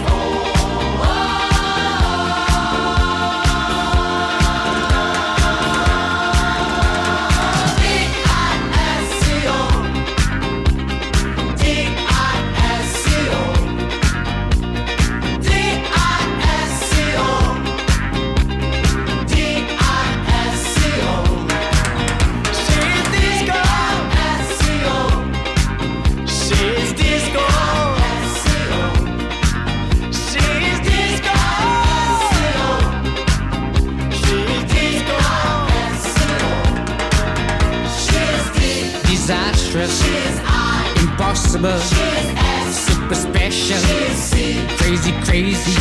Disastrous, impossible, super special, crazy, crazy.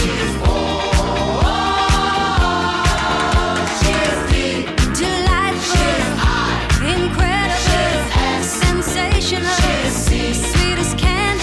Delightful, incredible, sensational, sweet as candy.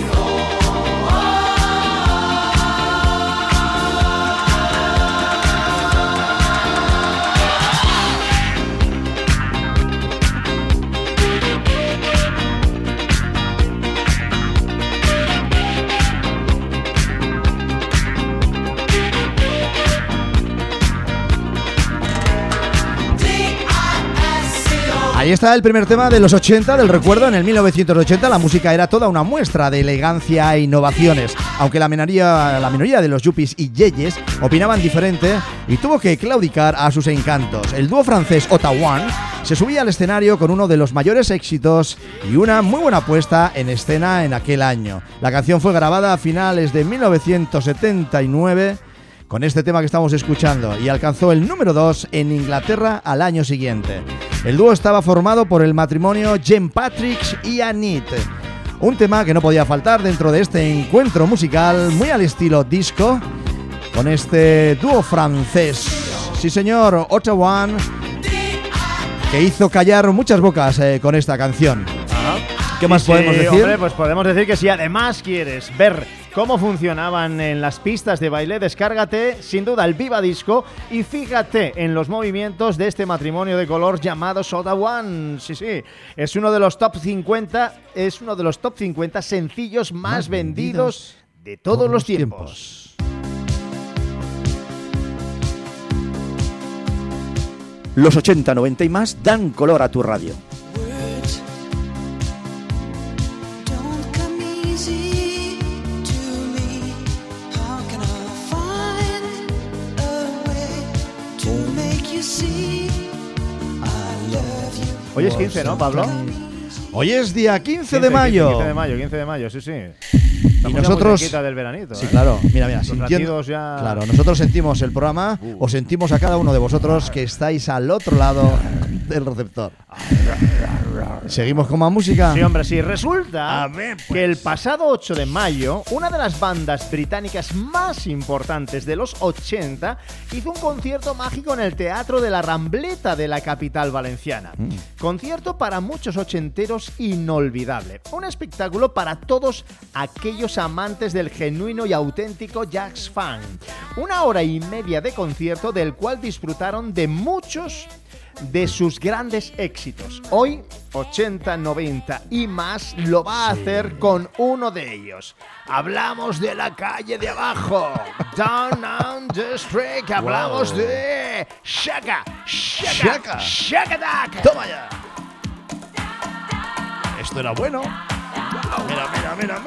Ahí está el primer tema de los 80 del recuerdo. En el 1980 la música era toda una muestra de elegancia e innovaciones, aunque la minoría de los yuppies y yeyes opinaban diferente y tuvo que claudicar a sus encantos. El dúo francés Ota One se subía al escenario con uno de los mayores éxitos y una muy buena puesta en escena en aquel año. La canción fue grabada a finales de 1979 con este tema que estamos escuchando y alcanzó el número 2 en Inglaterra al año siguiente. El dúo estaba formado por el matrimonio Jen Patrick y Anit. Un tema que no podía faltar dentro de este encuentro musical muy al estilo disco con este dúo francés. Sí señor, Ottawa, que hizo callar muchas bocas con esta canción. ¿Qué más podemos decir? Hombre, pues podemos decir que si además quieres ver cómo funcionaban en las pistas de baile, descárgate sin duda el Viva Disco y fíjate en los movimientos de este matrimonio de color llamado Soda One. Sí, es uno de los top 50, sencillos más vendidos de todos los tiempos. Los 80, 90 y más dan color a tu radio. Hoy es 15, ¿no, Pablo? Hoy es día 15 de mayo. 15 de mayo, sí. Y nosotros del veranito, sí, claro, mira, sintiendo, ya... claro, nosotros sentimos el programa, os sentimos a cada uno de vosotros que estáis al otro lado del receptor. ¿Seguimos con más música? Sí, hombre, sí. Resulta que el pasado 8 de mayo, una de las bandas británicas más importantes de los 80 hizo un concierto mágico en el Teatro de la Rambleta de la capital valenciana. Concierto para muchos ochenteros inolvidable. Un espectáculo para todos aquellos amantes del genuino y auténtico jazz fan. 1 hora y media de concierto del cual disfrutaron de muchos de sus grandes éxitos. Hoy, 80, 90 y más lo va a hacer con uno de ellos. Hablamos de la calle de abajo, Down the Street. Hablamos de Shaka Duck. Toma ya. Esto era bueno. Mira.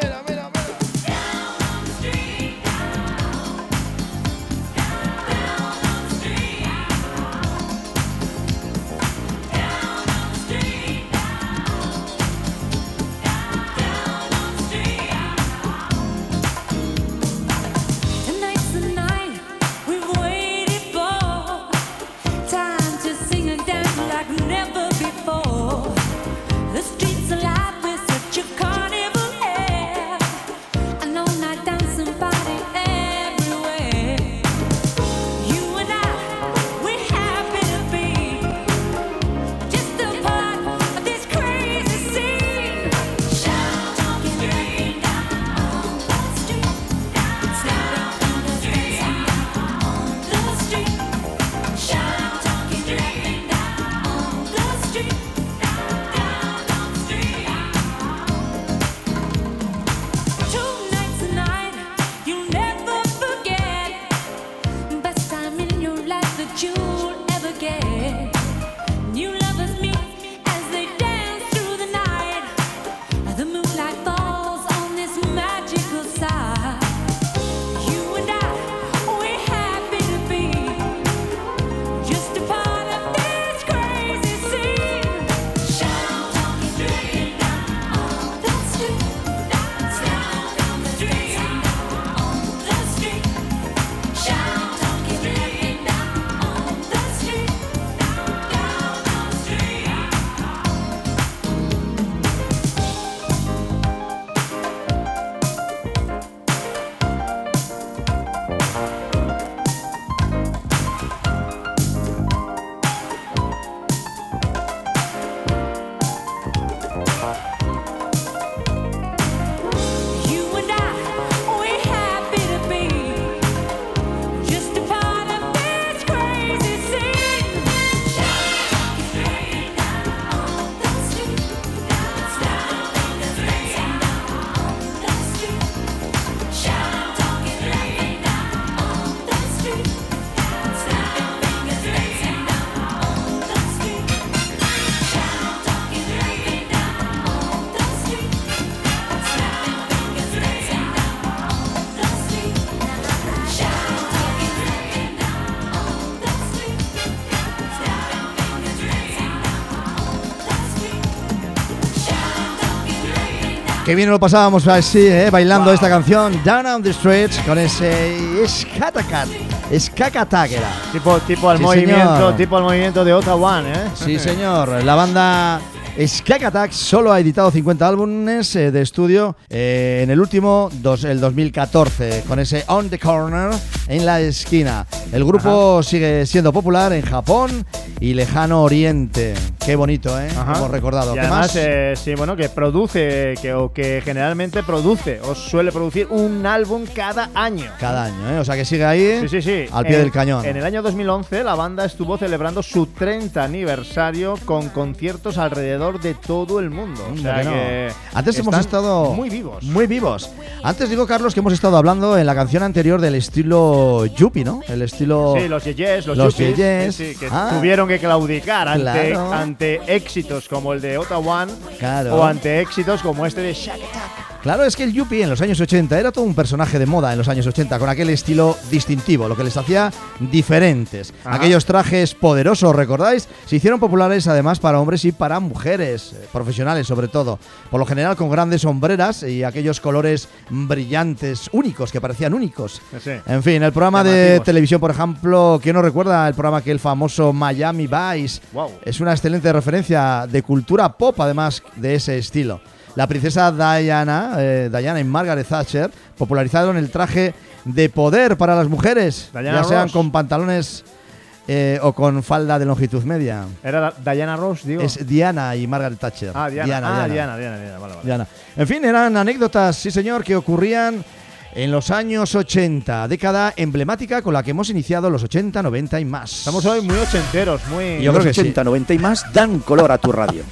Qué bien lo pasábamos así, bailando esta canción Down on the Streets con ese Skakatak era. Tipo al movimiento de Ota One, Sí, señor. La banda Skakatak solo ha editado 50 álbumes de estudio, en el último, el 2014, con ese On the Corner, en la esquina. El grupo sigue siendo popular en Japón y Lejano Oriente. Qué bonito, hemos recordado. Y ¿Qué además, más? sí, bueno, que produce, que generalmente produce, o suele producir un álbum cada año. Cada año, o sea que sigue ahí, sí. al pie del cañón. En el año 2011 la banda estuvo celebrando su 30 aniversario con conciertos alrededor de todo el mundo. O sea que antes hemos estado muy vivos. Muy vivos. Antes digo, Carlos, que hemos estado hablando en la canción anterior del estilo Yuppie, ¿no? El estilo... Sí, los yeyes, los yuppies, que tuvieron que claudicar ante éxitos como el de Ota One o ante éxitos como este de Shakatak. Claro, es que el Yuppie en los años 80 era todo un personaje de moda en los años 80, con aquel estilo distintivo, lo que les hacía diferentes. Aquellos trajes poderosos, ¿recordáis? Se hicieron populares además para hombres y para mujeres, profesionales sobre todo. Por lo general con grandes hombreras y aquellos colores brillantes, únicos, que parecían únicos. Sí. En fin, el programa de televisión, por ejemplo, ¿quién no recuerda el programa aquel famoso Miami Vice? Wow. Es una excelente referencia de cultura pop, además de ese estilo. La princesa Diana y Margaret Thatcher popularizaron el traje de poder para las mujeres, ya sean con pantalones o con falda de longitud media. ¿Era Diana Ross, digo? Es Diana y Margaret Thatcher. Diana, vale. Diana. En fin, eran anécdotas, sí señor, que ocurrían en los años 80, década emblemática con la que hemos iniciado los 80, 90 y más. Estamos hoy muy ochenteros, muy... Yo creo que 80, 90 y más dan color a tu radio.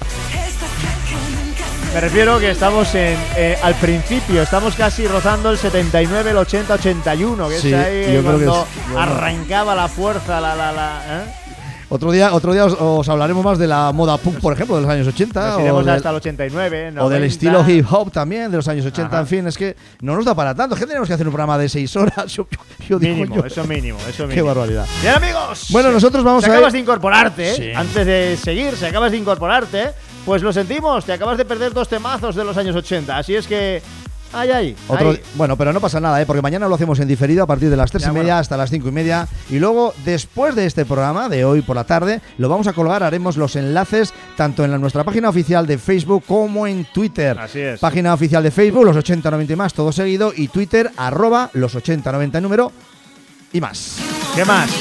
Me refiero que estamos al principio, estamos casi rozando el 79, el 80, 81, que es ahí cuando arrancaba la fuerza, Otro día os hablaremos más de la moda punk, por ejemplo, de los años 80. Nos iremos hasta el 89, 90. O del estilo hip hop también, de los años 80. En fin, es que no nos da para tanto. Es que tenemos que hacer un programa de 6 horas. Eso mínimo. Qué barbaridad. Bien, amigos. Bueno, nosotros vamos a... acabas de incorporarte, antes de seguir, si acabas de incorporarte, pues lo sentimos, te acabas de perder 2 temazos de los años 80. Así es que... Bueno, pero no pasa nada, porque mañana lo hacemos en diferido a partir de las 3:30 hasta las 5:30. Y luego, después de este programa de hoy por la tarde, lo vamos a colgar, haremos los enlaces tanto en nuestra página oficial de Facebook como en Twitter. Así es. Página oficial de Facebook, los 8090 y más, todo seguido, y Twitter, @los 8090 número y más. ¿Qué más?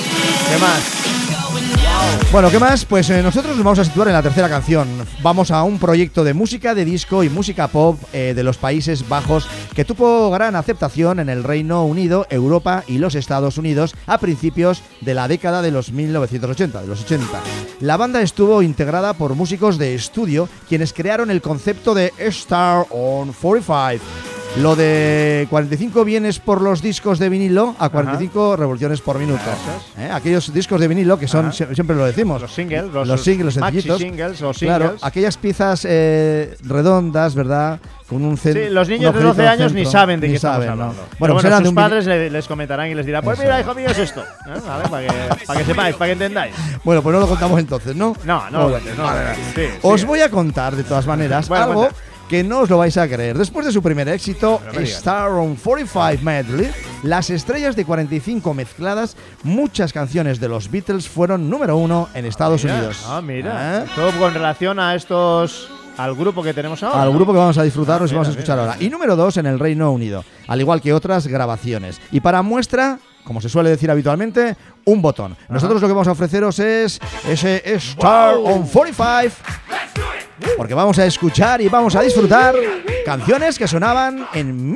Bueno, ¿qué más? Pues nosotros nos vamos a situar en la tercera canción. Vamos a un proyecto de música de disco y música pop de los Países Bajos que tuvo gran aceptación en el Reino Unido, Europa y los Estados Unidos a principios de la década de los 1980, de los 80. La banda estuvo integrada por músicos de estudio quienes crearon el concepto de Star on 45. Lo de 45 bienes por los discos de vinilo a 45 revoluciones por minuto. Aquellos discos de vinilo que son, siempre lo decimos, los singles, los sencillitos. Claro, aquellas piezas redondas, ¿verdad? Con un sí, los niños de 12 años ni saben de qué estamos hablando. ¿no? Bueno, sus padres les comentarán y les dirán, pues mira, hijo mío, es esto. Para que sepáis, para que entendáis. Bueno, pues no lo contamos entonces, ¿no? No. Sí, os voy a contar, de todas maneras, algo que no os lo vais a creer. Después de su primer éxito, Star on 45 Medley, las estrellas de 45 mezcladas, muchas canciones de los Beatles fueron número 1 en Estados Unidos. Mira. Todo con relación a estos... Al grupo que tenemos ahora. Al grupo que vamos a disfrutar, os vamos a escuchar ahora. Y número 2 en el Reino Unido, al igual que otras grabaciones. Y para muestra, como se suele decir habitualmente, un botón. Nosotros lo que vamos a ofreceros es ese Star on 45. Porque vamos a escuchar y vamos a disfrutar canciones que sonaban en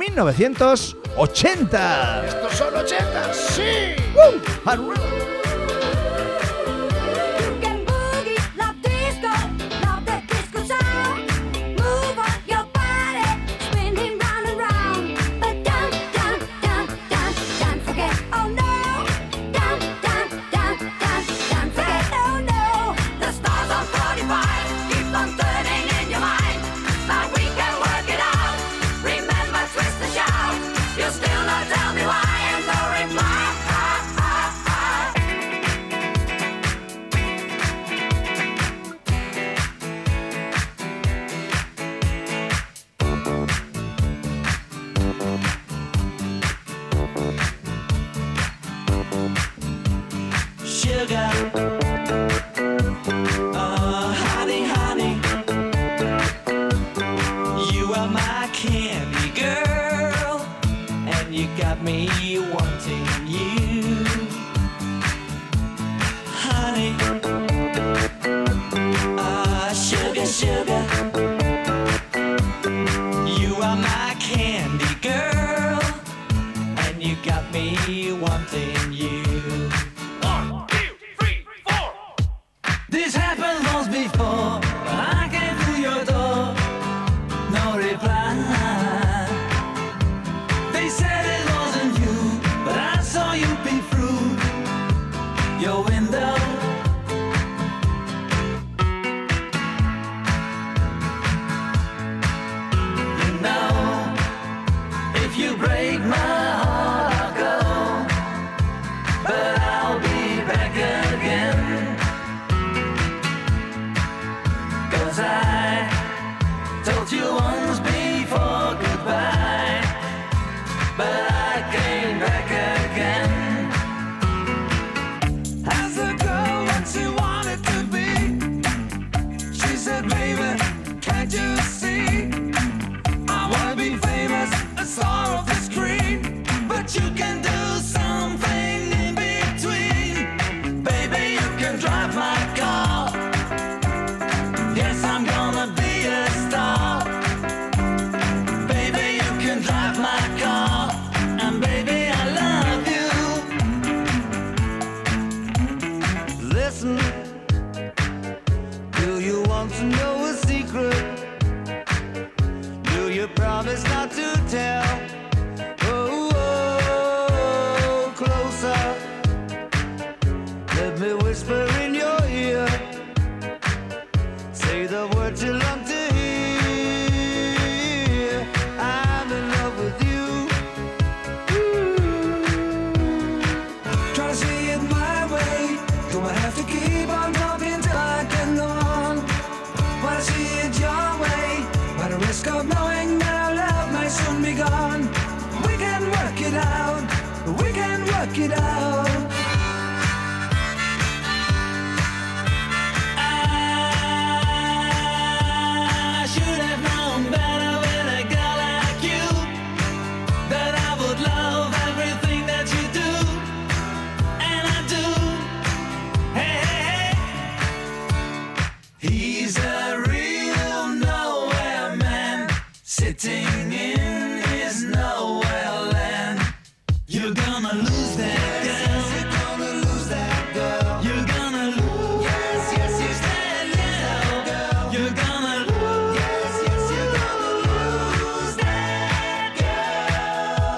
1980. ¡Estos son 80! ¡Sí! You'll still not tell me why, and so reply. sugar. Honey, honey, you are my candy girl, and you got me wanting you. Honey, sugar, sugar, you are my candy girl, and you got me wanting you. 1, 2, 3, 4. This happened once before, but I came through your door, no reply. They said it wasn't you, but I saw you peep through your window. You know, if you break my heart, I'll go, but I'll be back again. 'Cause I told you once before goodbye, but I came back again. As a girl what she wanted to be, she said, baby, can't you see? I wanna be famous, a star of the screen, but you can do something in between. Baby, you can drive my car. Yes, I'm gonna be a star. Baby, you can drive my car, and baby, I love you. Listen, do you want to know a secret? Do you promise not to tell? Oh, oh, closer. Let me whisper in your ear. Say the words you love to hear. I'm in love with you. Try to see it my way. Gonna have to keep on talking till I can go on. Wanna see it your way, by the risk of knowing that our love may soon be gone. We can work it out. We can work it out. I should have known better with a girl like you, that I would love everything that you do, and I do. Hey, hey, hey. He's a real nowhere man, sitting in his nowhere land. You're gonna lose that girl. You're gonna lose that girl. You're gonna lose. Yes, yes, yes, that girl. You're gonna lose. Yes, yes, you're gonna lose that girl.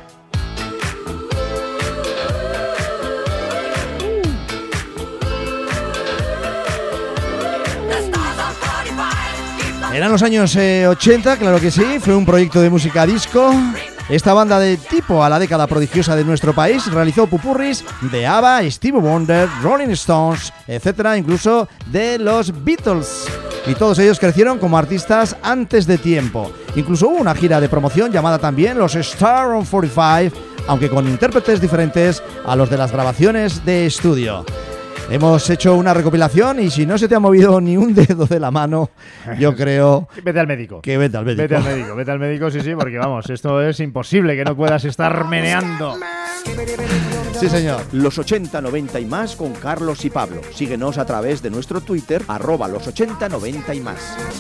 The stars are 45. Eran los años 80, claro que sí, fue un proyecto de música disco. Esta banda de tipo a la década prodigiosa de nuestro país realizó pupurris de ABBA, Stevie Wonder, Rolling Stones, etcétera, incluso de los Beatles. Y todos ellos crecieron como artistas antes de tiempo. Incluso hubo una gira de promoción llamada también los Star on 45, aunque con intérpretes diferentes a los de las grabaciones de estudio. Hemos hecho una recopilación y si no se te ha movido ni un dedo de la mano, yo creo... Vete al médico. Que vete al médico. Vete al médico, sí, porque vamos, esto es imposible que no puedas estar meneando. Sí, señor. Los 80, 90 y más con Carlos y Pablo. Síguenos a través de nuestro Twitter, @los 80, 90 y más.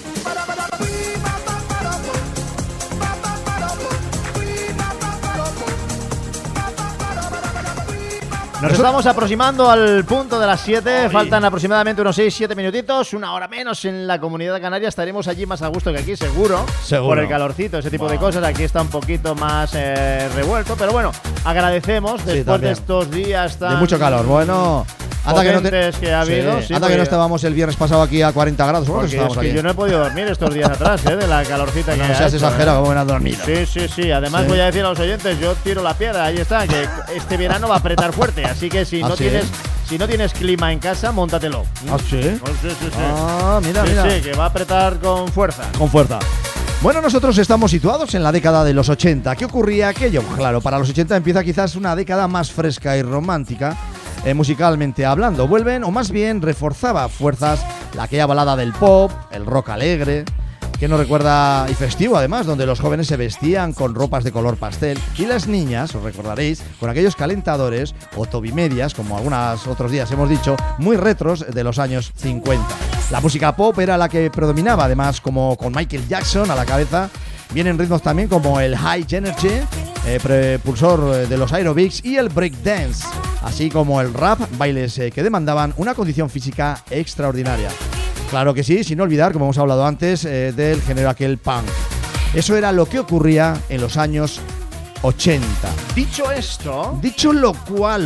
Nos estamos aproximando al punto de las 7, faltan aproximadamente unos 6-7 minutitos, una hora menos en la Comunidad Canaria, estaremos allí más a gusto que aquí, seguro. Por el calorcito, ese tipo de cosas, aquí está un poquito más revuelto, pero bueno, agradecemos después de estos días tan... de mucho calor, bueno... Hasta que ha habido, hasta que no estábamos el viernes pasado aquí a 40 grados. Porque es que yo no he podido dormir estos días atrás, de la calorcita que no seas exagerado, como no has dormido. Sí. Además voy a decir a los oyentes, yo tiro la piedra, ahí está, que este verano va a apretar fuerte, así que si no tienes clima en casa, móntatelo. ¿Ah, sí? Sí. Mira. Sí, que va a apretar con fuerza. Con fuerza. Bueno, nosotros estamos situados en la década de los 80. ¿Qué ocurría aquello? Claro, para los 80 empieza quizás una década más fresca y romántica. musicalmente hablando. Vuelven, o más bien reforzaba fuerzas, aquella balada del pop, el rock alegre, que nos recuerda, y festivo además, donde los jóvenes se vestían con ropas de color pastel y las niñas, os recordaréis, con aquellos calentadores o tobimedias, como algunos otros días hemos dicho, muy retros de los años 50. La música pop era la que predominaba, además, como con Michael Jackson a la cabeza. Vienen ritmos también como el High Energy, propulsor de los aerobics, y el breakdance, así como el rap, bailes que demandaban una condición física extraordinaria. Claro que sí, sin olvidar, como hemos hablado antes, del género aquel punk. Eso era lo que ocurría en los años 80. Dicho esto, dicho lo cual,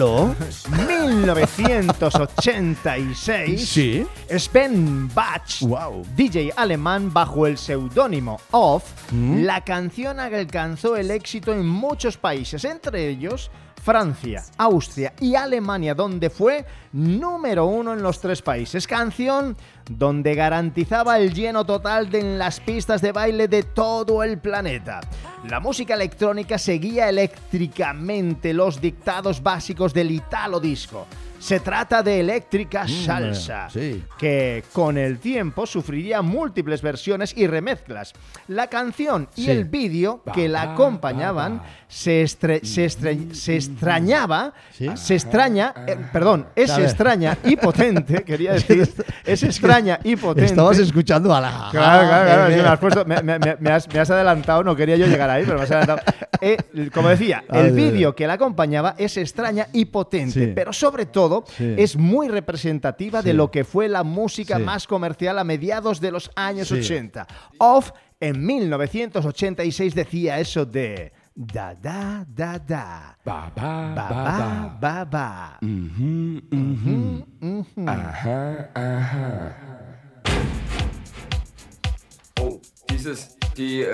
1986, sí. Sven Bach, DJ alemán bajo el seudónimo Off, la canción alcanzó el éxito en muchos países, entre ellos Francia, Austria y Alemania, donde fue número 1 en los 3 países. Canción donde garantizaba el lleno total en las pistas de baile de todo el planeta. La música electrónica seguía eléctricamente los dictados básicos del Italo Disco. Se trata de eléctrica salsa, que con el tiempo sufriría múltiples versiones y remezclas. La canción y el vídeo que la acompañaban es extraña y potente, quería decir, es extraña y potente. Estabas escuchando a la... Claro, me has puesto, me has adelantado, no quería yo llegar ahí, pero me has adelantado. Como decía, el vídeo que la acompañaba es extraña y potente, pero sobre todo es muy representativa de lo que fue la música más comercial a mediados de los años 80. Off, en 1986, decía eso de... Da, da, da, da. Ba, ba, ba, ba, ba, ba. Aha, aha. Oh, die...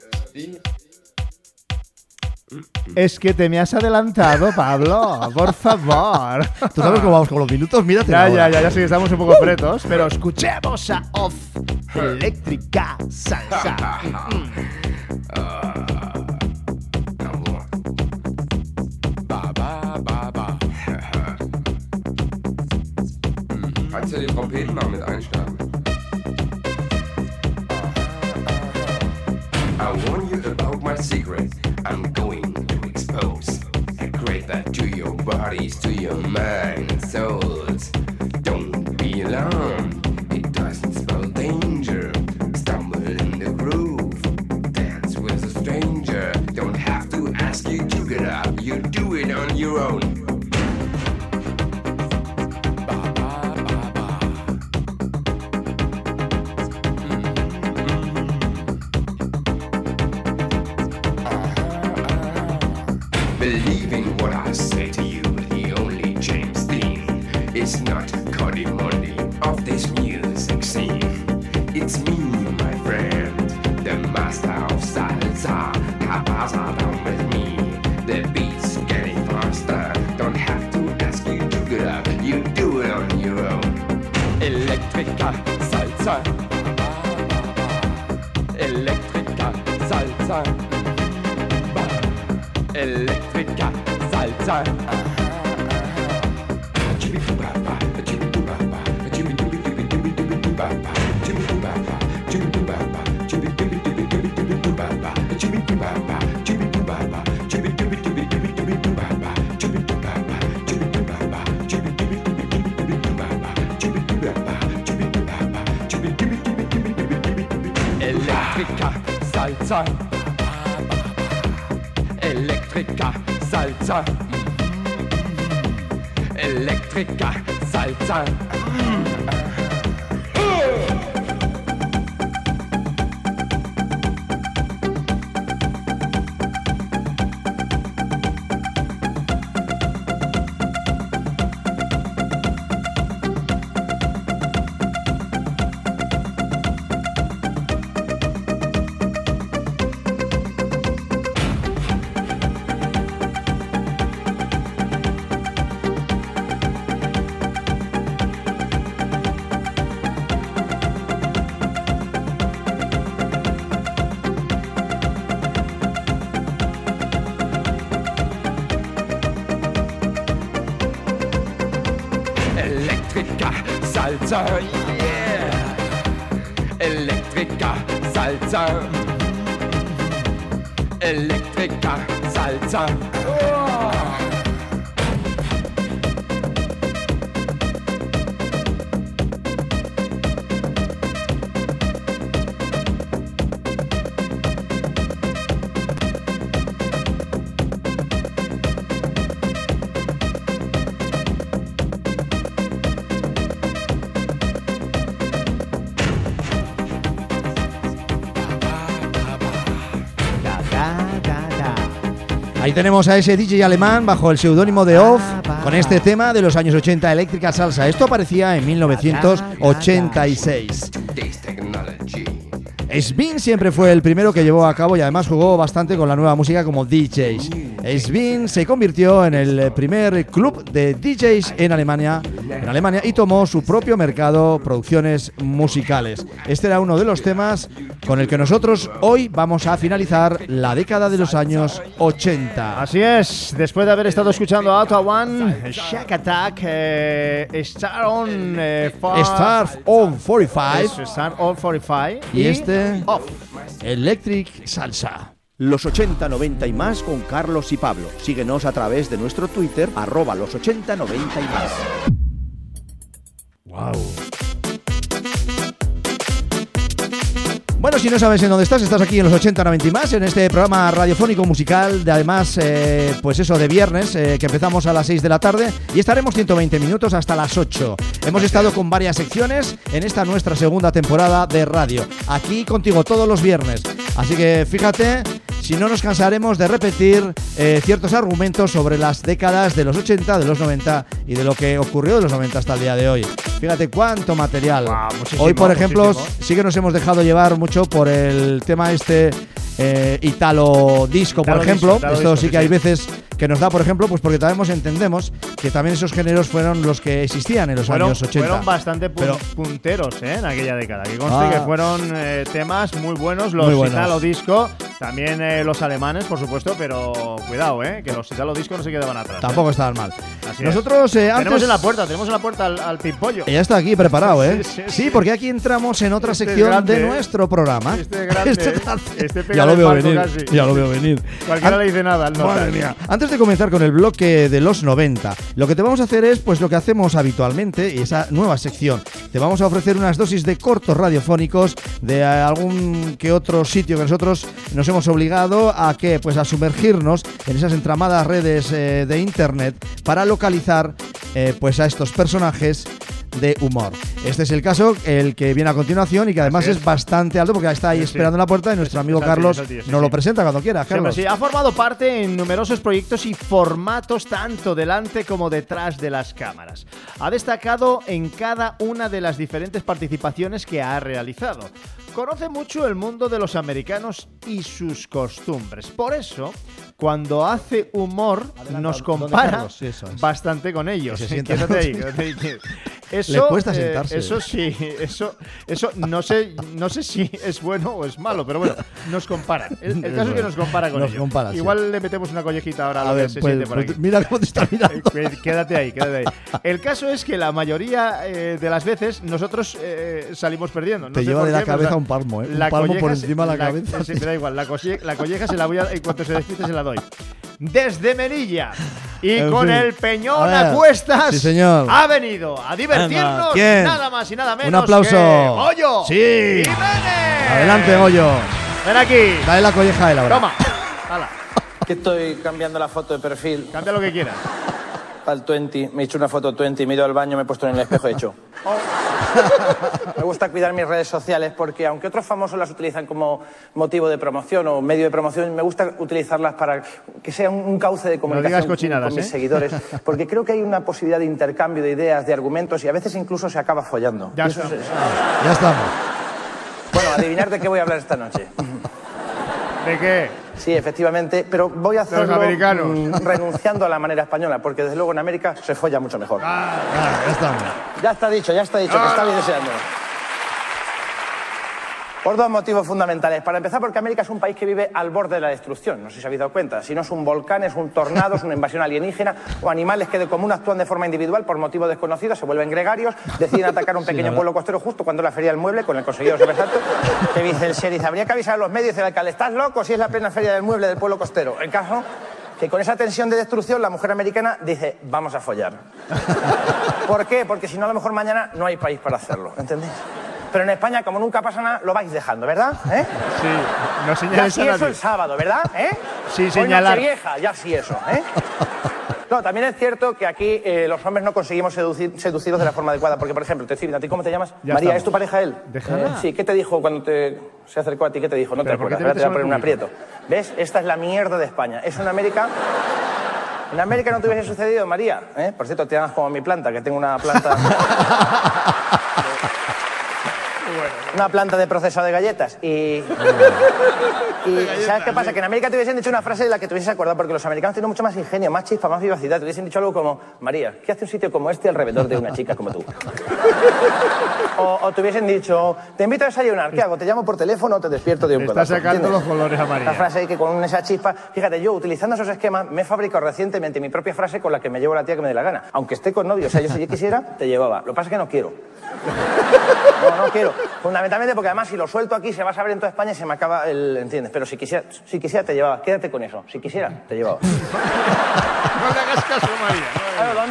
Es que te me has adelantado, Pablo, por favor. Tú sabes cómo vamos con los minutos, mírate. Ya sí, estamos un poco pretos, pero escuchemos a Off, eléctrica salsa. Kannst du die Trompeten mal mit einstarten? I warn you about my secret. I'm going to expose. Equate that to your bodies, to your mind and souls. Don't be alarmed. It doesn't spell danger. Stumble in the groove. Dance with a stranger. Don't have to ask you to get up. You do it on your own. Believe in what I say to you, the only James Dean is not Cody Monday of this music scene. It's me, my friend, the master of salsa. Pasa down with me, the beat's getting faster. Don't have to ask you to get up, you do it on your own. Electrica salsa. Electrica salsa. Electrica salsa. Electrica salsa. Electrica salsa. Electrica salsa. Salsa, yeah. Elektriker, Salsa. Elektriker, Salsa. Oh. Ahí tenemos a ese DJ alemán bajo el seudónimo de Off con este tema de los años 80, Eléctrica Salsa. Esto aparecía en 1986. Svin siempre fue el primero que llevó a cabo y además jugó bastante con la nueva música como DJs. Svin se convirtió en el primer club de DJs en Alemania y tomó su propio mercado, producciones musicales. Este era uno de los temas con el que nosotros hoy vamos a finalizar la década de los años 80. Así es, después de haber estado escuchando a Auto One, Shack Attack, Star on 45 Star on 45 y este Off. Electric Salsa. Los 80, 90 y más con Carlos y Pablo. Síguenos a través de nuestro Twitter, @los 80, 90 y más. Wow. Bueno, si no sabes en dónde estás aquí en los 80, 90 y más, en este programa radiofónico musical, de además, pues eso, de viernes, que empezamos a las 6 de la tarde y estaremos 120 minutos hasta las 8. Hemos estado con varias secciones en esta nuestra segunda temporada de radio, aquí contigo todos los viernes. Así que fíjate si no nos cansaremos de repetir ciertos argumentos sobre las décadas de los 80, de los 90 y de lo que ocurrió de los 90 hasta el día de hoy. Fíjate cuánto material. Hoy, por ejemplo, sí que nos hemos dejado llevar mucho por el tema Italo disco, por ejemplo. Esto sí que hay veces que nos da, por ejemplo, pues porque también entendemos que también esos géneros fueron los que existían en los años 80. Fueron bastante punteros en aquella década. Que conste que fueron temas muy buenos, los Italo disco, también los alemanes, por supuesto, pero cuidado, que los Italo disco no se quedaban atrás. Tampoco estaban mal. Así nosotros antes tenemos en la puerta al Pimpollo. Ya está aquí preparado, Sí, porque aquí entramos en otra sección de nuestro programa. Ya lo veo venir. Cualquiera le dice nada al nota. Madre mía. Antes de comenzar con el bloque de los 90, lo que te vamos a hacer es pues lo que hacemos habitualmente y esa nueva sección. Te vamos a ofrecer unas dosis de cortos radiofónicos de algún que otro sitio que nosotros nos hemos obligado a a sumergirnos en esas entramadas redes de internet para localizar pues a estos personajes de humor. Este es el caso, el que viene a continuación y que además es bastante alto porque está ahí esperando en la puerta y nuestro amigo Carlos nos lo presenta cuando quiera. Carlos. Sí, ha formado parte en numerosos proyectos y formatos tanto delante como detrás de las cámaras. Ha destacado en cada una de las diferentes participaciones que ha realizado. Conoce mucho el mundo de los americanos y sus costumbres. Por eso, cuando hace humor, nos compara bastante con ellos. Quédate ahí. Eso, le cuesta sentarse. Eso sí, eso no sé si es bueno o es malo, pero bueno, nos compara. El caso es que nos compara con ellos. Igual le metemos una collejita ahora a ver, se siente por aquí. Mira cómo te está mirando. Quédate ahí. El caso es que la mayoría de las veces nosotros salimos perdiendo. No te lleva de la cabeza un palmo, un palmo por encima de la cabeza. Sí, me da igual, la colleja se la voy a, en cuanto se despiste se la doy. Desde Melilla y con el Peñón a cuestas, sí, señor, ha venido a divertirnos nada más y nada menos. Un aplauso. Que Goyo. Sí. Jiménez. Adelante, Goyo. Ven aquí. Dale la colleja a él ahora. Toma. Hala. Que estoy cambiando la foto de perfil. Cambia lo que quieras. Para el 20, me he hecho una foto 20, me he ido al baño, me he puesto en el espejo y he hecho. Me gusta cuidar mis redes sociales porque aunque otros famosos las utilizan como motivo de promoción o medio de promoción, me gusta utilizarlas para que sea un cauce de comunicación con mis seguidores, porque creo que hay una posibilidad de intercambio de ideas, de argumentos y a veces incluso se acaba follando. Ya estamos. Bueno, adivinar de qué voy a hablar esta noche. ¿De qué? Sí, efectivamente, pero voy a hacerlo renunciando a la manera española, porque desde luego en América se folla mucho mejor. Ya estamos. Ya está dicho, que estaba deseando. Por dos motivos fundamentales. Para empezar, porque América es un país que vive al borde de la destrucción. No sé si os habéis dado cuenta. Si no es un volcán, es un tornado, es una invasión alienígena o animales que de común actúan de forma individual por motivos desconocidos, se vuelven gregarios, deciden atacar un pequeño pueblo costero justo cuando la feria del mueble, con el conseguido sobresalto, que dice el sheriff, habría que avisar a los medios y dice el alcalde, ¿estás loco si es la plena feria del mueble del pueblo costero? El caso que con esa tensión de destrucción la mujer americana dice, vamos a follar. ¿Por qué? Porque si no, a lo mejor mañana no hay país para hacerlo, ¿entendéis? Pero en España, como nunca pasa nada, lo vais dejando, ¿verdad? ¿Eh? Sí, no señales ya sí eso el sábado, ¿verdad? ¿Eh? Sí, señalar. Hoy Nochevieja, ya sí eso, ¿eh? No, también es cierto que aquí los hombres no conseguimos seducirlos de la forma adecuada. Porque, por ejemplo, te decir, ¿a ti cómo te llamas? Ya María, estamos. ¿es tu pareja él? Déjala. Sí, ¿qué te dijo cuando se acercó a ti? ¿Qué te dijo? No te acuerdas, ahora te voy a poner un aprieto. ¿Ves? Esta es la mierda de España. Es en América... En América no te hubiese sucedido, María. ¿Eh? Por cierto, te llamas como mi planta, que tengo una planta... Una planta de procesado de galletas. Y ¿sabes qué pasa? Que en América te hubiesen dicho una frase de la que te hubieses acordado, porque los americanos tienen mucho más ingenio, más chispa, más vivacidad. Te hubiesen dicho algo como, María, ¿qué hace un sitio como este alrededor de una chica como tú? O te hubiesen dicho, te invito a desayunar, ¿qué hago? ¿Te llamo por teléfono o te despierto de un Está pedazo? sacando ¿Entiendes? los colores a María. La frase ahí que con esa chispa... Fíjate, yo utilizando esos esquemas me he fabricado recientemente mi propia frase con la que me llevo a la tía que me dé la gana. Aunque esté con novio, o sea, yo si yo quisiera, te llevaba. Lo que pasa es que no quiero. No quiero. Fundamentalmente porque además si lo suelto aquí se va a saber en toda España y se me acaba el... ¿Entiendes? Pero si quisiera te llevaba. Quédate con eso. Si quisiera, te llevaba. No le hagas caso, María. Claro,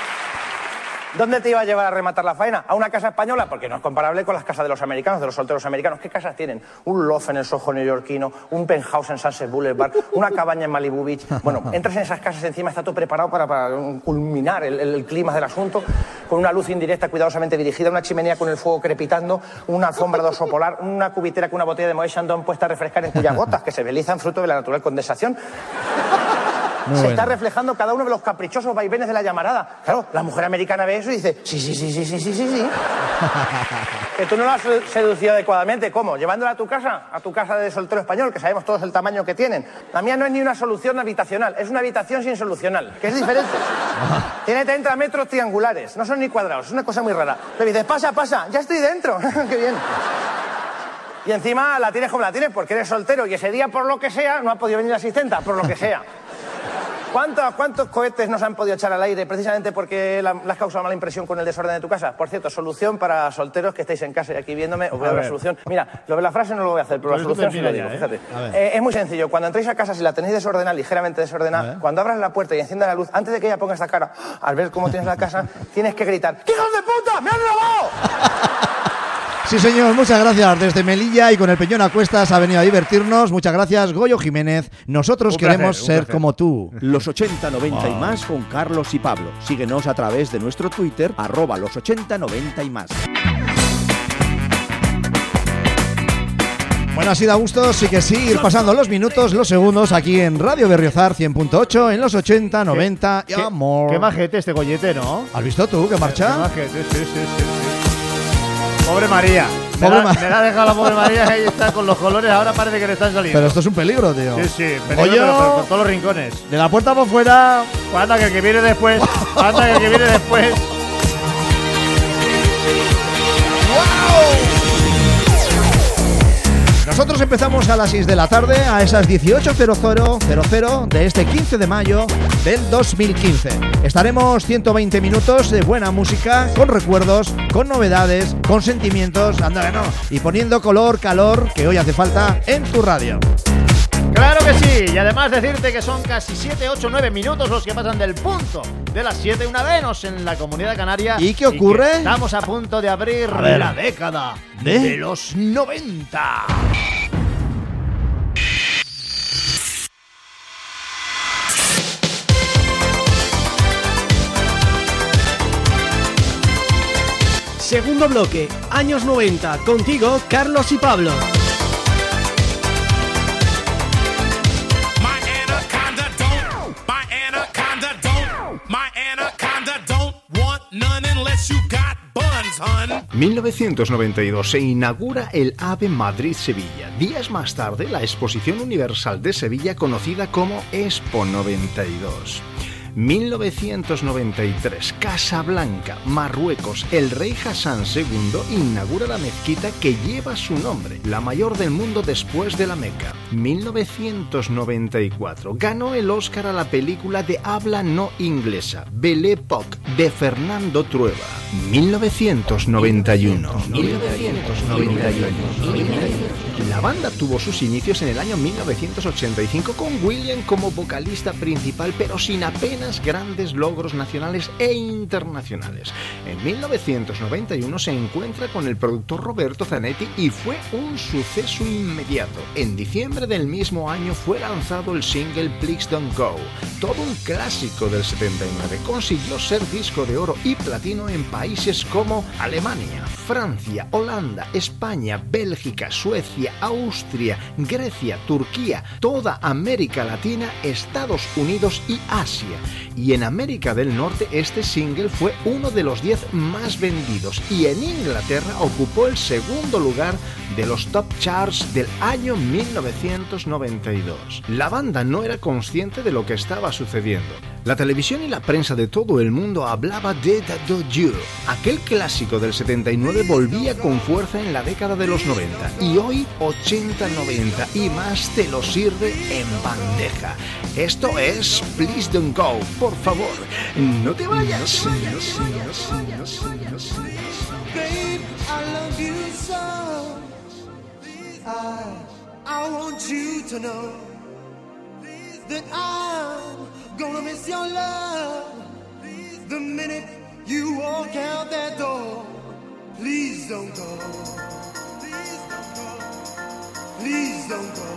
¿dónde te iba a llevar a rematar la faena? ¿A una casa española? Porque no es comparable con las casas de los americanos, de los solteros americanos. ¿Qué casas tienen? Un loft en el Soho neoyorquino, un penthouse en Sunset Boulevard, una cabaña en Malibu Beach. Bueno, entras en esas casas, encima está todo preparado para culminar el clima del asunto, con una luz indirecta cuidadosamente dirigida, una chimenea con el fuego crepitando, una alfombra de oso polar, una cubitera con una botella de Moet Chandon puesta a refrescar en cuyas gotas, que se deslizan fruto de la natural condensación. Se está reflejando cada uno de los caprichosos vaivenes de la llamarada. Claro, la mujer americana ve eso y dice, sí. Que tú no la has seducido adecuadamente. ¿Cómo? ¿Llevándola a tu casa de soltero español, que sabemos todos el tamaño que tienen? La mía no es ni una solución habitacional, es una habitación sin solucional, que es diferente. Tiene 30 metros triangulares, no son ni cuadrados, es una cosa muy rara. Le dices, pasa, ya estoy dentro. Qué bien. Y encima la tienes como la tienes porque eres soltero y ese día, por lo que sea, no ha podido venir la asistenta, por lo que sea. ¿Cuántos cohetes nos han podido echar al aire precisamente porque le has causado mala impresión con el desorden de tu casa? Por cierto, solución para solteros que estáis en casa y aquí viéndome, os voy a dar la solución. Mira, lo de la frase no lo voy a hacer, pero la solución sí lo digo, fíjate. Es muy sencillo. Cuando entréis a casa, si la tenéis desordenada, ligeramente desordenada, cuando abras la puerta y enciendas la luz, antes de que ella ponga esta cara, al ver cómo tienes la casa, tienes que gritar, ¡hijos de puta! ¡Me han robado! Sí, señor, muchas gracias. Desde Melilla y con el peñón a cuestas ha venido a divertirnos. Muchas gracias, Goyo Jiménez. Nosotros queremos ser como tú. Los 80, 90 y más con Carlos y Pablo. Síguenos a través de nuestro Twitter, @los 80, 90 y más. Bueno, así da gusto, sí que sí, ir pasando los minutos, los segundos aquí en Radio Berriozar 100.8, en los 80, 90 y amor. Qué majete este gollete, ¿no? ¿Has visto tú qué marcha? Qué majete, sí. Pobre María. Me la ha dejado la pobre María, ahí está con los colores, ahora parece que le están saliendo. Pero esto es un peligro, tío. Sí, peligro, pero por todos los rincones. De la puerta por fuera. Anda, que el que viene después. Nosotros empezamos a las 6 de la tarde, a esas 18:00 de este 15 de mayo del 2015. Estaremos 120 minutos de buena música, con recuerdos, con novedades, con sentimientos, anda que no, y poniendo color, calor, que hoy hace falta en tu radio. Claro que sí, y además decirte que son casi 7, 8, 9 minutos los que pasan del punto de las 7, una menos en la Comunidad Canaria. ¿Y qué ocurre? Y que estamos a punto de abrir la década de los 90. Segundo bloque, años 90, contigo, Carlos y Pablo. En 1992 se inaugura el AVE Madrid-Sevilla. Días más tarde, la Exposición Universal de Sevilla, conocida como Expo 92. 1993, Casablanca, Marruecos. El rey Hassan II inaugura la mezquita que lleva su nombre, la mayor del mundo después de la Meca. 1994, ganó el Oscar a la película de habla no inglesa, Belle Époque, de Fernando Trueba. 1991. La banda tuvo sus inicios en el año 1985 con William como vocalista principal, pero sin apenas grandes logros nacionales e internacionales. En 1991 se encuentra con el productor Roberto Zanetti y fue un suceso inmediato. En diciembre del mismo año fue lanzado el single Please Don't Go, todo un clásico del 79. Consiguió ser disco de oro y platino en países como Alemania, Francia, Holanda, España, Bélgica, Suecia, Austria, Grecia, Turquía, toda América Latina, Estados Unidos y Asia. Y en América del Norte este single fue uno de los 10 más vendidos y en Inglaterra ocupó el segundo lugar de los top charts del año 1992. La banda no era consciente de lo que estaba sucediendo. La televisión y la prensa de todo el mundo hablaba de The Dojo. Aquel clásico del 79 volvía con fuerza en la década de los 90 y hoy 80, 90 y más te lo sirve en bandeja. Esto es Please Don't Go. Por favor, no te vayas. Babe, I love you so. I want you to know that I'm gonna miss your love the minute you walk out that door. Please don't go. Please don't go. Please don't go.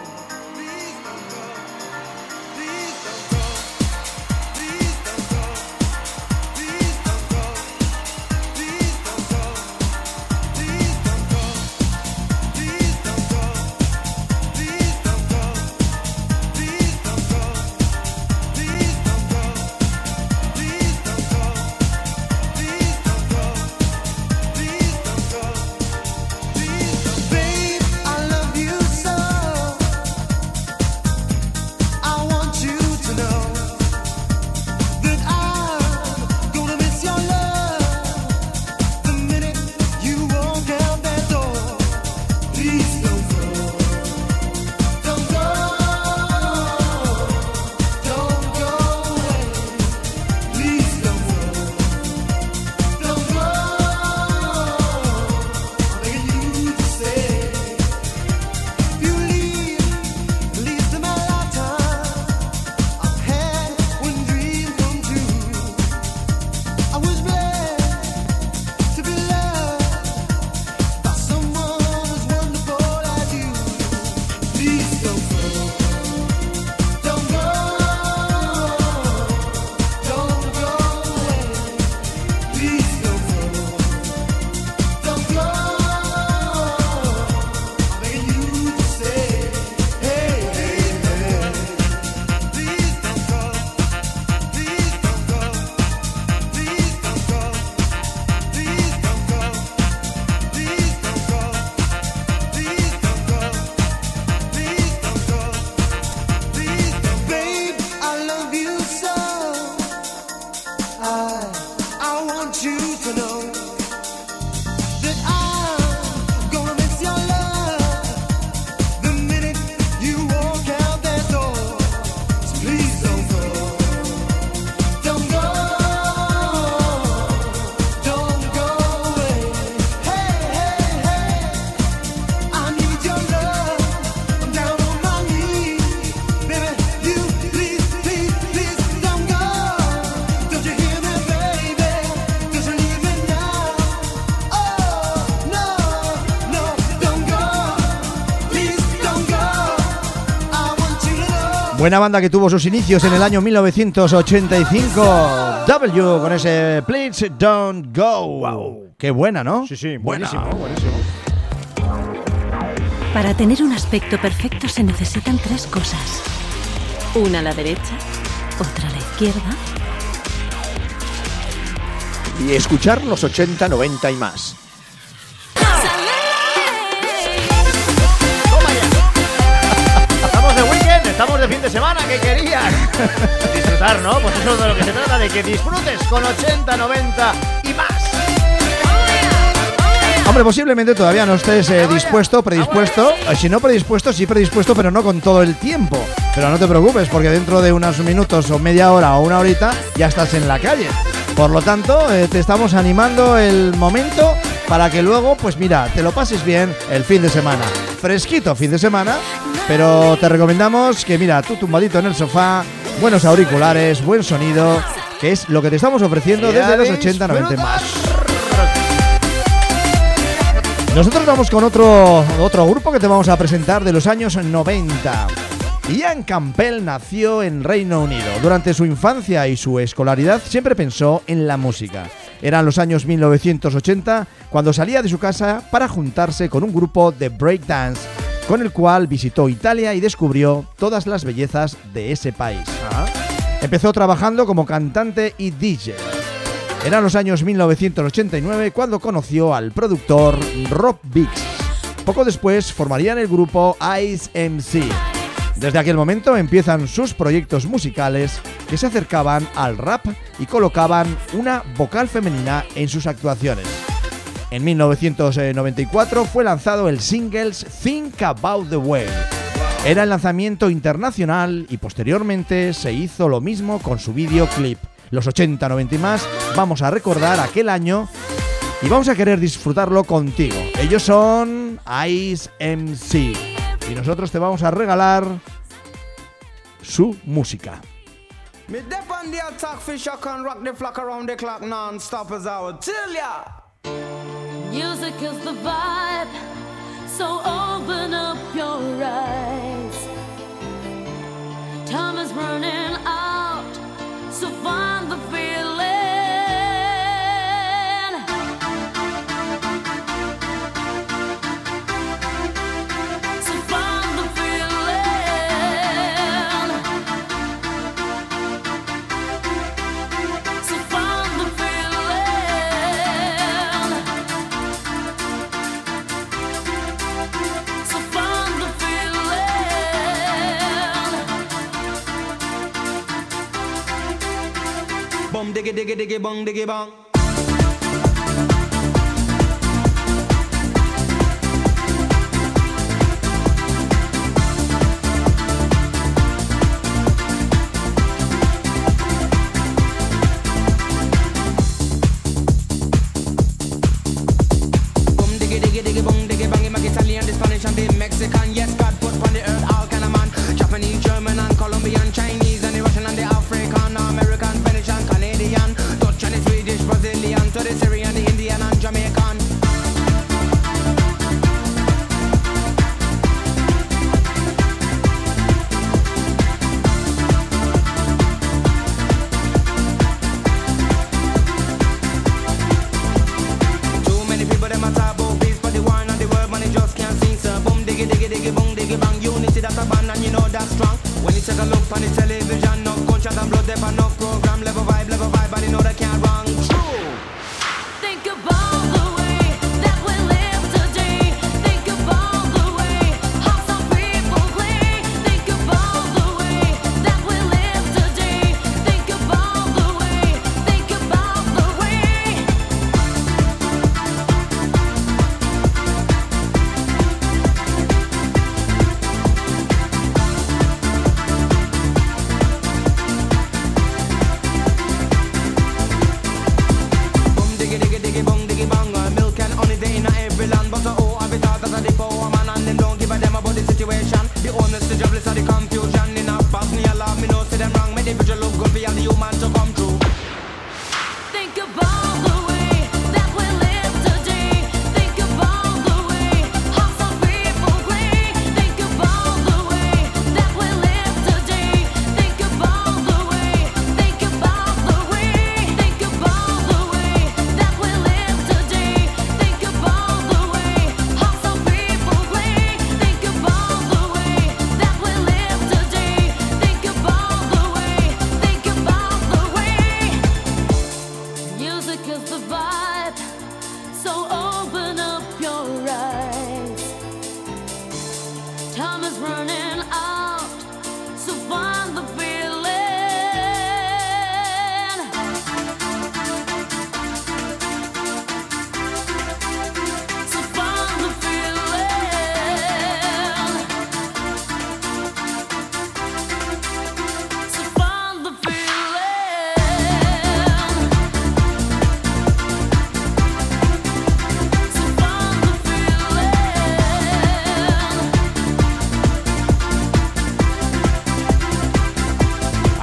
Buena banda que tuvo sus inicios en el año 1985. W con ese Please Don't Go. Wow. Qué buena, ¿no? Sí, sí, buenísimo, buenísimo. Para tener un aspecto perfecto se necesitan 3 cosas. Una a la derecha, otra a la izquierda. Y escuchar los 80, 90 y más. Estamos hablamos de fin de semana, ¿qué querías? Disfrutar, ¿no? Pues eso es de lo que se trata, de que disfrutes con 80, 90 y más. Hombre, posiblemente todavía no estés predispuesto. Si no predispuesto, sí predispuesto, pero no con todo el tiempo. Pero no te preocupes, porque dentro de unos minutos o media hora o una horita ya estás en la calle. Por lo tanto, te estamos animando el momento para que luego, pues mira, te lo pases bien el fin de semana. Fresquito fin de semana, pero te recomendamos que, mira, tú tumbadito en el sofá, buenos auriculares, buen sonido, que es lo que te estamos ofreciendo desde los 80, 90 más. Nosotros vamos con otro grupo que te vamos a presentar de los años 90. Ian Campbell nació en Reino Unido. Durante su infancia y su escolaridad siempre pensó en la música. Eran los años 1980 cuando salía de su casa para juntarse con un grupo de breakdance, con el cual visitó Italia y descubrió todas las bellezas de ese país. Empezó trabajando como cantante y DJ. Eran los años 1989 cuando conoció al productor Rob Biggs. Poco después formarían el grupo Ice MC. Desde aquel momento empiezan sus proyectos musicales que se acercaban al rap y colocaban una vocal femenina en sus actuaciones. En 1994 fue lanzado el single Think About the World. Era el lanzamiento internacional y posteriormente se hizo lo mismo con su videoclip. Los 80, 90 y más, vamos a recordar aquel año y vamos a querer disfrutarlo contigo. Ellos son Ice MC y nosotros te vamos a regalar su música. Me dip on the attack, fish I can rock the flock around the clock non-stop as I would tell ya. Music is the vibe, so open up your eyes. Time is running out, so find the feeling. So find the feeling. So find the feeling. So find the feeling. Bum diggy diggy diggy bong diggy bong. Bum diggy diggy diggy bong diggy bang. I'm Italian, the Spanish and the Mexican. Yes, God put on the earth all kind of man. Japanese, German and Colombian, Chinese and the Russian and the African, American, Spanish and Canadian, Dutch and the Swedish, Brazilian, to the Syrian, the Indian and Jamaican. Too many people them a talk about peace, but the war and the world man they just can't see. So boom diggy diggy diggy boom diggy bang. Unity that's a band and you know that's strong. When you take a look on the television, no gunshot and blood, there no program, level vibe, but you know they can't wrong. True. Think about the way that we live today. Think about the way how some people play. Think about the way that we live today. Think about the way. Think about the way.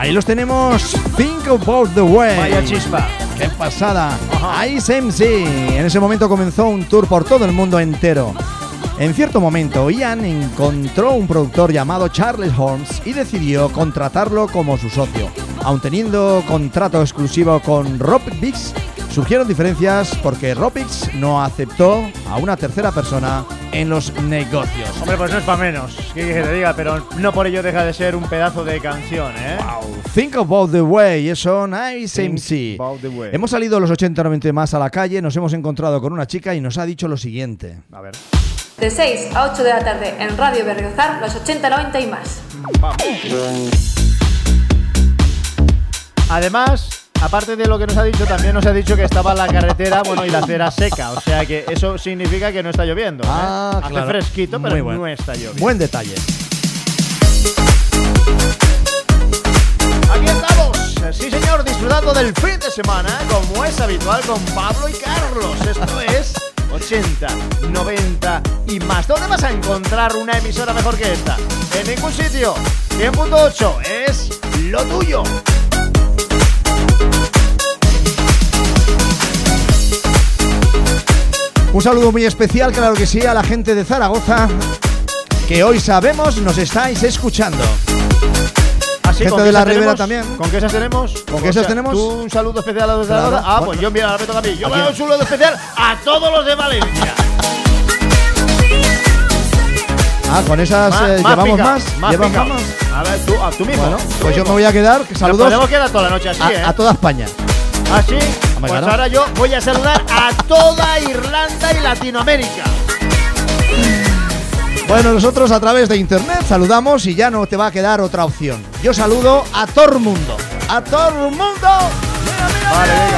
Ahí los tenemos. Think About the Way. Vaya chispa. ¡Qué pasada! Ice MC. En ese momento comenzó un tour por todo el mundo entero. En cierto momento, Ian encontró un productor llamado Charles Holmes y decidió contratarlo como su socio. Aun teniendo contrato exclusivo con Robix, surgieron diferencias porque Robix no aceptó a una tercera persona en los negocios. Hombre, pues no es para menos, que te diga, pero no por ello deja de ser un pedazo de canción, ¿eh? Wow. Think About the Way, es son Ice MC. Hemos salido los 80-90 más a la calle, nos hemos encontrado con una chica y nos ha dicho lo siguiente. A ver. De 6 a 8 de la tarde en Radio Berriozar, los 80, 90 y más. Vamos. Además, aparte de lo que nos ha dicho, también nos ha dicho que estaba la carretera, bueno, y la acera seca. O sea que eso significa que no está lloviendo, ¿eh? Hace claro. fresquito, pero Muy no está lloviendo. Buen detalle. Aquí estamos, sí señor, disfrutando del fin de semana, como es habitual con Pablo y Carlos. Esto es 80, 90 y más. ¿Dónde vas a encontrar una emisora mejor que esta? En ningún sitio. 100.8 es lo tuyo. Un saludo muy especial, claro que sí, a la gente de Zaragoza, que hoy sabemos nos estáis escuchando. Gente de la Ribera también. ¿Con qué esas tenemos? ¿Con qué esas tenemos? ¿Tú un saludo especial a los de Zaragoza? Claro. Pues yo, mira, ahora me toca a mí. Yo voy a dar un saludo especial a todos los de Valencia. Con esas llevamos más. ¿Llevas picado. más? A ver, tú mismo. Bueno, pues yo me voy a quedar. Saludos. Nos podemos quedar toda la noche así, a toda España. Así, pues claro. ahora yo voy a saludar a toda Irlanda y Latinoamérica. Bueno, nosotros a través de internet saludamos y ya no te va a quedar otra opción. Yo saludo a todo el mundo. ¡A todo el mundo! ¡Mira! Vale, venga.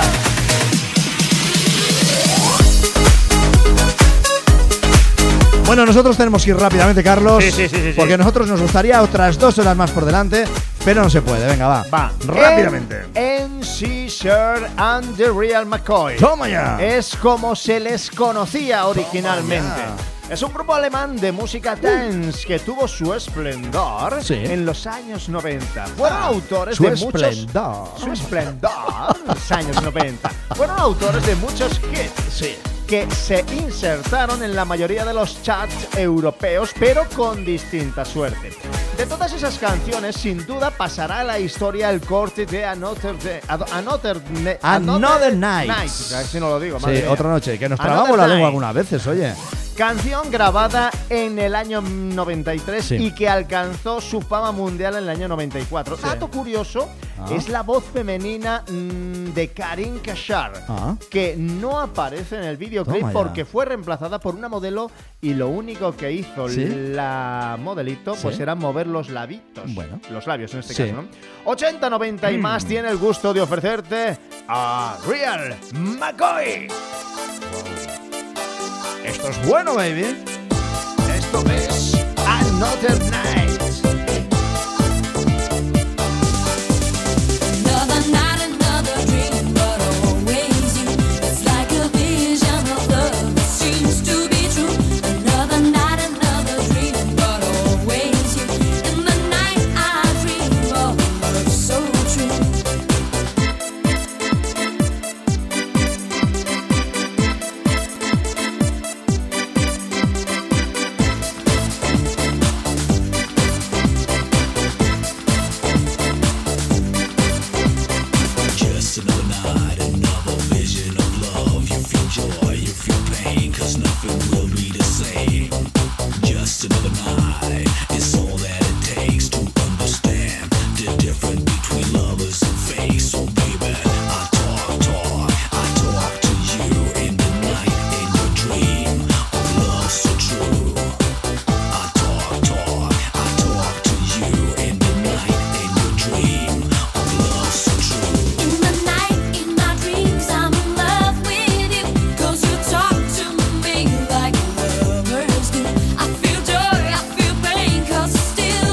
Bueno, nosotros tenemos que ir rápidamente, Carlos. Sí. Porque a nosotros nos gustaría otras 2 horas más por delante, pero no se puede. Venga, va. Rápidamente. MC Sher and the Real McCoy. ¡Toma ya! Es como se les conocía originalmente. Es un grupo alemán de música dance que tuvo su esplendor en los años 90. Fueron autores de muchos... Su esplendor en los años 90. Fueron autores de muchos hits que se insertaron en la mayoría de los charts europeos, pero con distinta suerte. De todas esas canciones, sin duda pasará a la historia el corte de Another Night. A ver si no lo digo. Sí, otra noche, que nos trabamos la lengua algunas veces, oye. Canción grabada en el año 93 y que alcanzó su fama mundial en el año 94. Dato curioso es la voz femenina de Karin Kashar, que no aparece en el videoclip porque fue reemplazada por una modelo y lo único que hizo la modelito pues era mover los labitos. Bueno. Los labios en este caso, ¿no? 80, 90 y más tiene el gusto de ofrecerte a Real McCoy. Esto es bueno, baby. Esto es Another Night. Still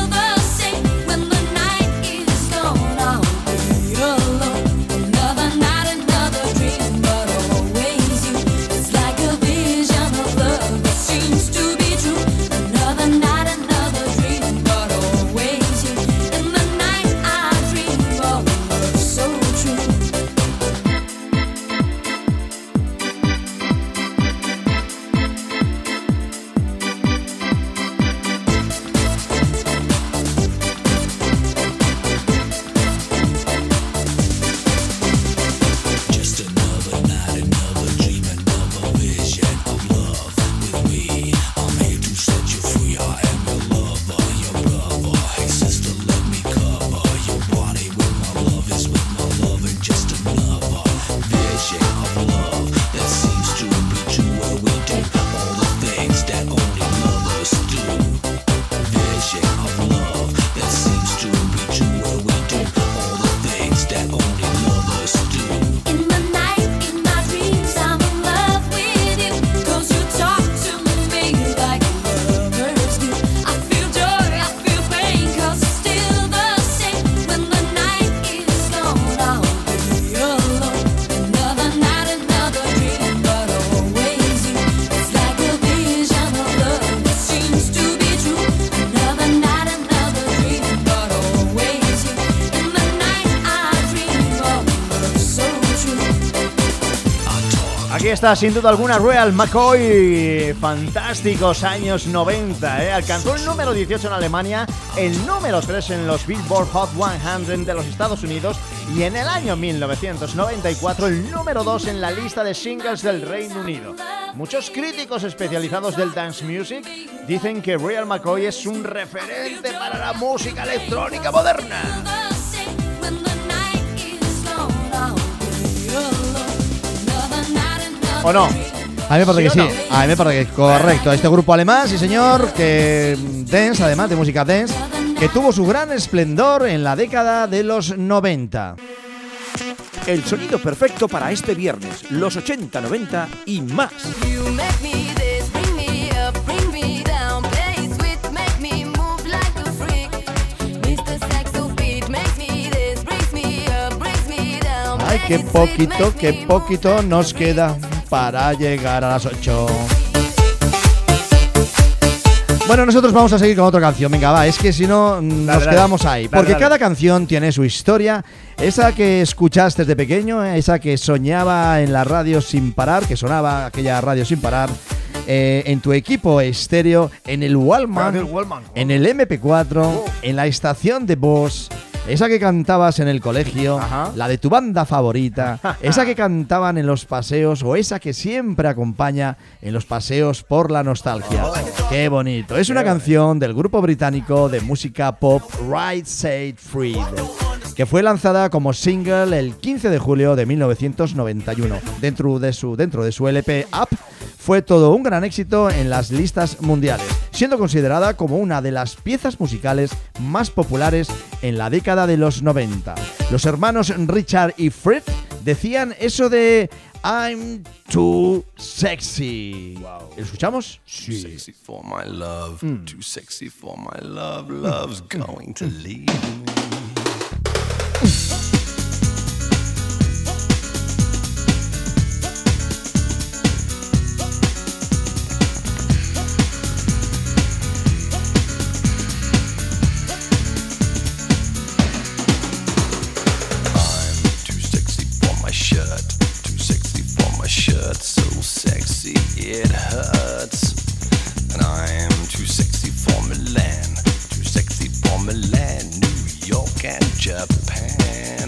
está sin duda alguna Real McCoy. Fantásticos años 90, Alcanzó el número 18 en Alemania, el número 3 en los Billboard Hot 100 de los Estados Unidos y en el año 1994 el número 2 en la lista de singles del Reino Unido. Muchos críticos especializados del dance music dicen que Real McCoy es un referente para la música electrónica moderna. ¿O no? A mí me parece ¿Sí que sí, o no? a mí me parece que correcto. Este grupo alemán, sí señor, que dance, además de música dance, que tuvo su gran esplendor en la década de los 90. El sonido perfecto para este viernes, los 80, 90 y más. Ay, qué poquito nos queda para llegar a las 8. Bueno, nosotros vamos a seguir con otra canción. Venga, va, es que si no nos quedamos ahí. Porque cada canción tiene su historia. Esa que escuchaste desde pequeño, esa que soñaba en la radio sin parar, que sonaba aquella radio sin parar, en tu equipo estéreo, en el Wallman, en el MP4, en la estación de voz. Esa que cantabas en el colegio, la de tu banda favorita, esa que cantaban en los paseos o esa que siempre acompaña en los paseos por la nostalgia. ¡Qué bonito! Es una canción del grupo británico de música pop Right Said Fred, que fue lanzada como single el 15 de julio de 1991. Dentro de su LP Up, fue todo un gran éxito en las listas mundiales, siendo considerada como una de las piezas musicales más populares en la década de los 90. Los hermanos Richard y Fred decían eso de I'm too sexy. Wow. ¿Lo escuchamos? Sí. Too sexy for my love, too sexy for my love, love's going to leave me. So sexy it hurts, and I'm too sexy for Milan, too sexy for Milan, New York and Japan.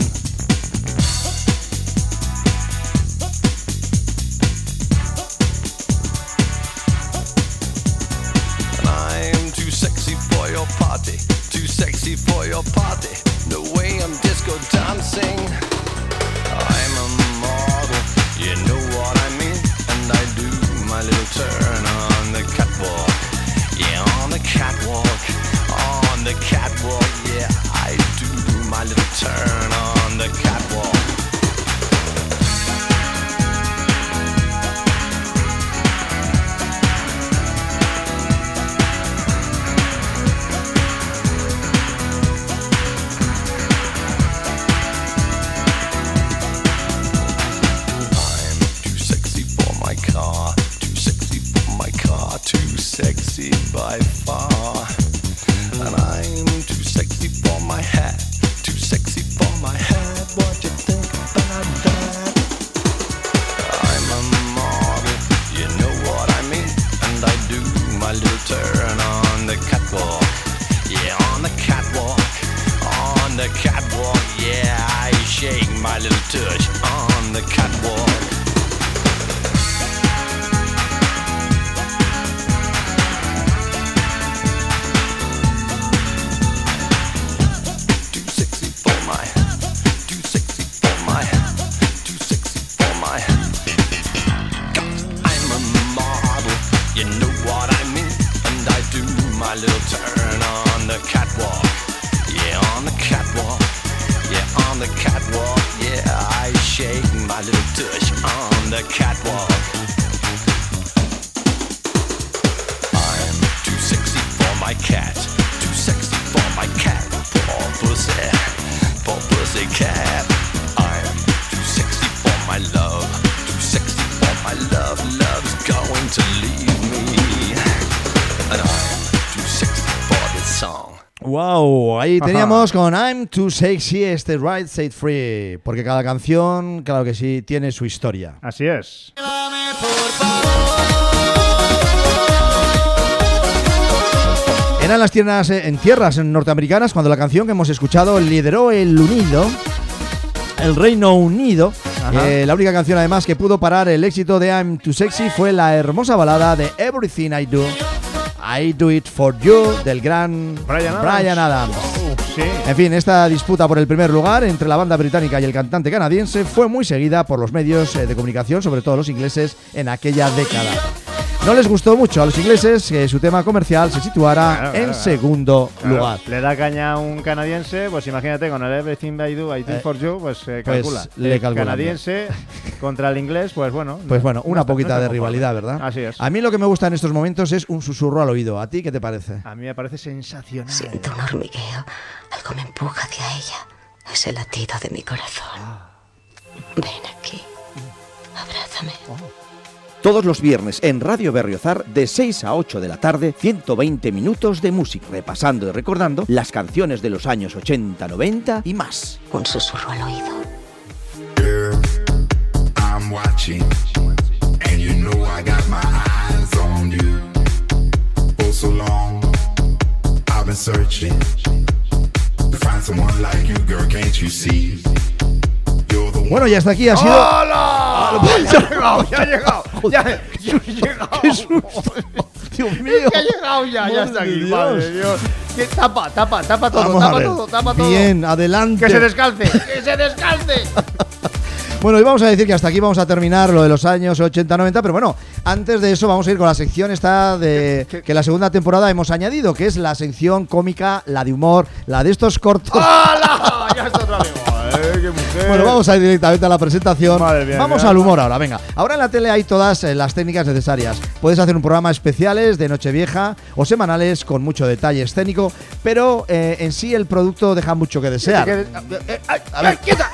And I'm too sexy for your party, too sexy for your party, no way I'm disco dancing. I'm a model, you know what I mean, and I do my little turn on the catwalk. Yeah, on the catwalk, on the catwalk. Yeah, I do my little turn on the catwalk. Sexy by far, and I'm too sexy for my hat, too sexy for my hat. What you think about that? I'm a model, you know what I mean, and I do my little turn on the catwalk. Yeah, on the catwalk, on the catwalk. Yeah, I shake my little tush on the catwalk. Little turn on the catwalk, yeah, on the catwalk, yeah, on the catwalk, yeah, I shake my little tush on the catwalk. I'm too sexy for my cat, too sexy for my cat, poor pussy cat. I'm too sexy for my love, too sexy for my love, love's going to leave me, and I'm song. Wow, ahí teníamos con I'm Too Sexy, este Right Set Free, porque cada canción, claro que sí, tiene su historia. Así es. Eran las tierras en tierras norteamericanas cuando la canción que hemos escuchado lideró el Reino Unido. La única canción además que pudo parar el éxito de I'm Too Sexy fue la hermosa balada de Everything I Do It For You del gran Bryan Adams. Sí. En fin, esta disputa por el primer lugar entre la banda británica y el cantante canadiense fue muy seguida por los medios de comunicación, sobre todo los ingleses, en aquella década. No les gustó mucho a los ingleses que su tema comercial se situara en segundo lugar. Le da caña a un canadiense, pues imagínate, con el Everything I Do For You, pues calcula. Le calcula. Canadiense contra el inglés, pues bueno. Pues bueno, una poquita de rivalidad, ¿verdad? Así es. A mí lo que me gusta en estos momentos es un susurro al oído. ¿A ti qué te parece? A mí me parece sensacional. Siento un hormigueo. Algo me empuja hacia ella. Es el latido de mi corazón. Ven aquí. Abrázame. Todos los viernes en Radio Berriozar de 6 a 8 de la tarde, 120 minutos de música, repasando y recordando las canciones de los años 80, 90 y más. Un susurro al oído. Girl, I'm watching, and you know I got my eyes on you. For so long, I've been searching to find someone like you, girl, can't you see? Bueno, ya hasta aquí ha sido... ¡Hola! Ya ha llegado. ¡Qué susto! Dios mío. Es que ha llegado ya está aquí. Dios. Madre Dios. Tapa todo, tapa todo. Bien, adelante. Que se descalce. Bueno, y vamos a decir que hasta aquí vamos a terminar lo de los años 80-90, pero bueno, antes de eso vamos a ir con la sección esta de que la segunda temporada hemos añadido, que es la sección cómica, la de humor, la de estos cortos. ¡Hala! Ya está otra vez. ¡Qué mujer! Bueno, vamos a ir directamente a la presentación. Madre mía, vamos al humor ahora, venga. Ahora en la tele hay todas las técnicas necesarias. Puedes hacer un programa especiales de Nochevieja o semanales con mucho detalle escénico, pero en sí el producto deja mucho que desear. A ver, quieta.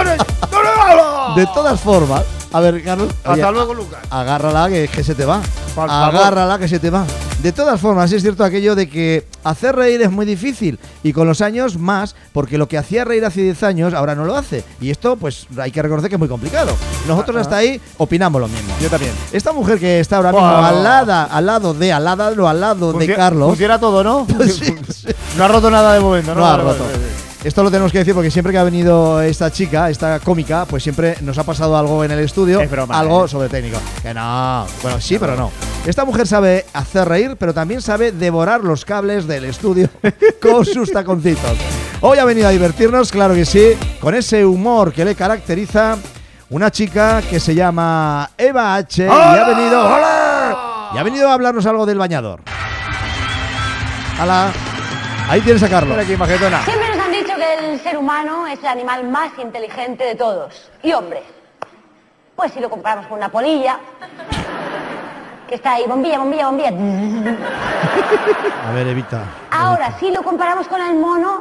De todas formas, a ver, Carlos. Hasta luego, Lucas. Agárrala que se te va. Por Agárrala favor. que se te va. De todas formas, es cierto aquello de que hacer reír es muy difícil y con los años más, porque lo que hacía reír hace 10 años ahora no lo hace. Y esto, pues, hay que reconocer que es muy complicado. Nosotros hasta ahí opinamos lo mismo. Yo también. Esta mujer que está ahora mismo al lado de Carlos. Funciona todo, ¿no? Pues sí. No ha roto nada de momento, ¿no? No ha roto. Esto lo tenemos que decir porque siempre que ha venido esta chica, esta cómica, pues siempre nos ha pasado algo en el estudio, Es broma, algo sobre técnico. Que no, bueno, sí, pero no. Esta mujer sabe hacer reír, pero también sabe devorar los cables del estudio con sus taconcitos. Hoy ha venido a divertirnos, claro que sí, con ese humor que le caracteriza, una chica que se llama Eva H. ¡Hola! Y ha venido a hablarnos algo del bañador. ¡Hala! Ahí tienes a Carlos. Mira aquí, majetona. Siempre nos han dicho que el ser humano es el animal más inteligente de todos. Y hombre, pues si lo comparamos con una polilla, que está ahí, bombilla. A ver, Evita. Ahora, si lo comparamos con el mono,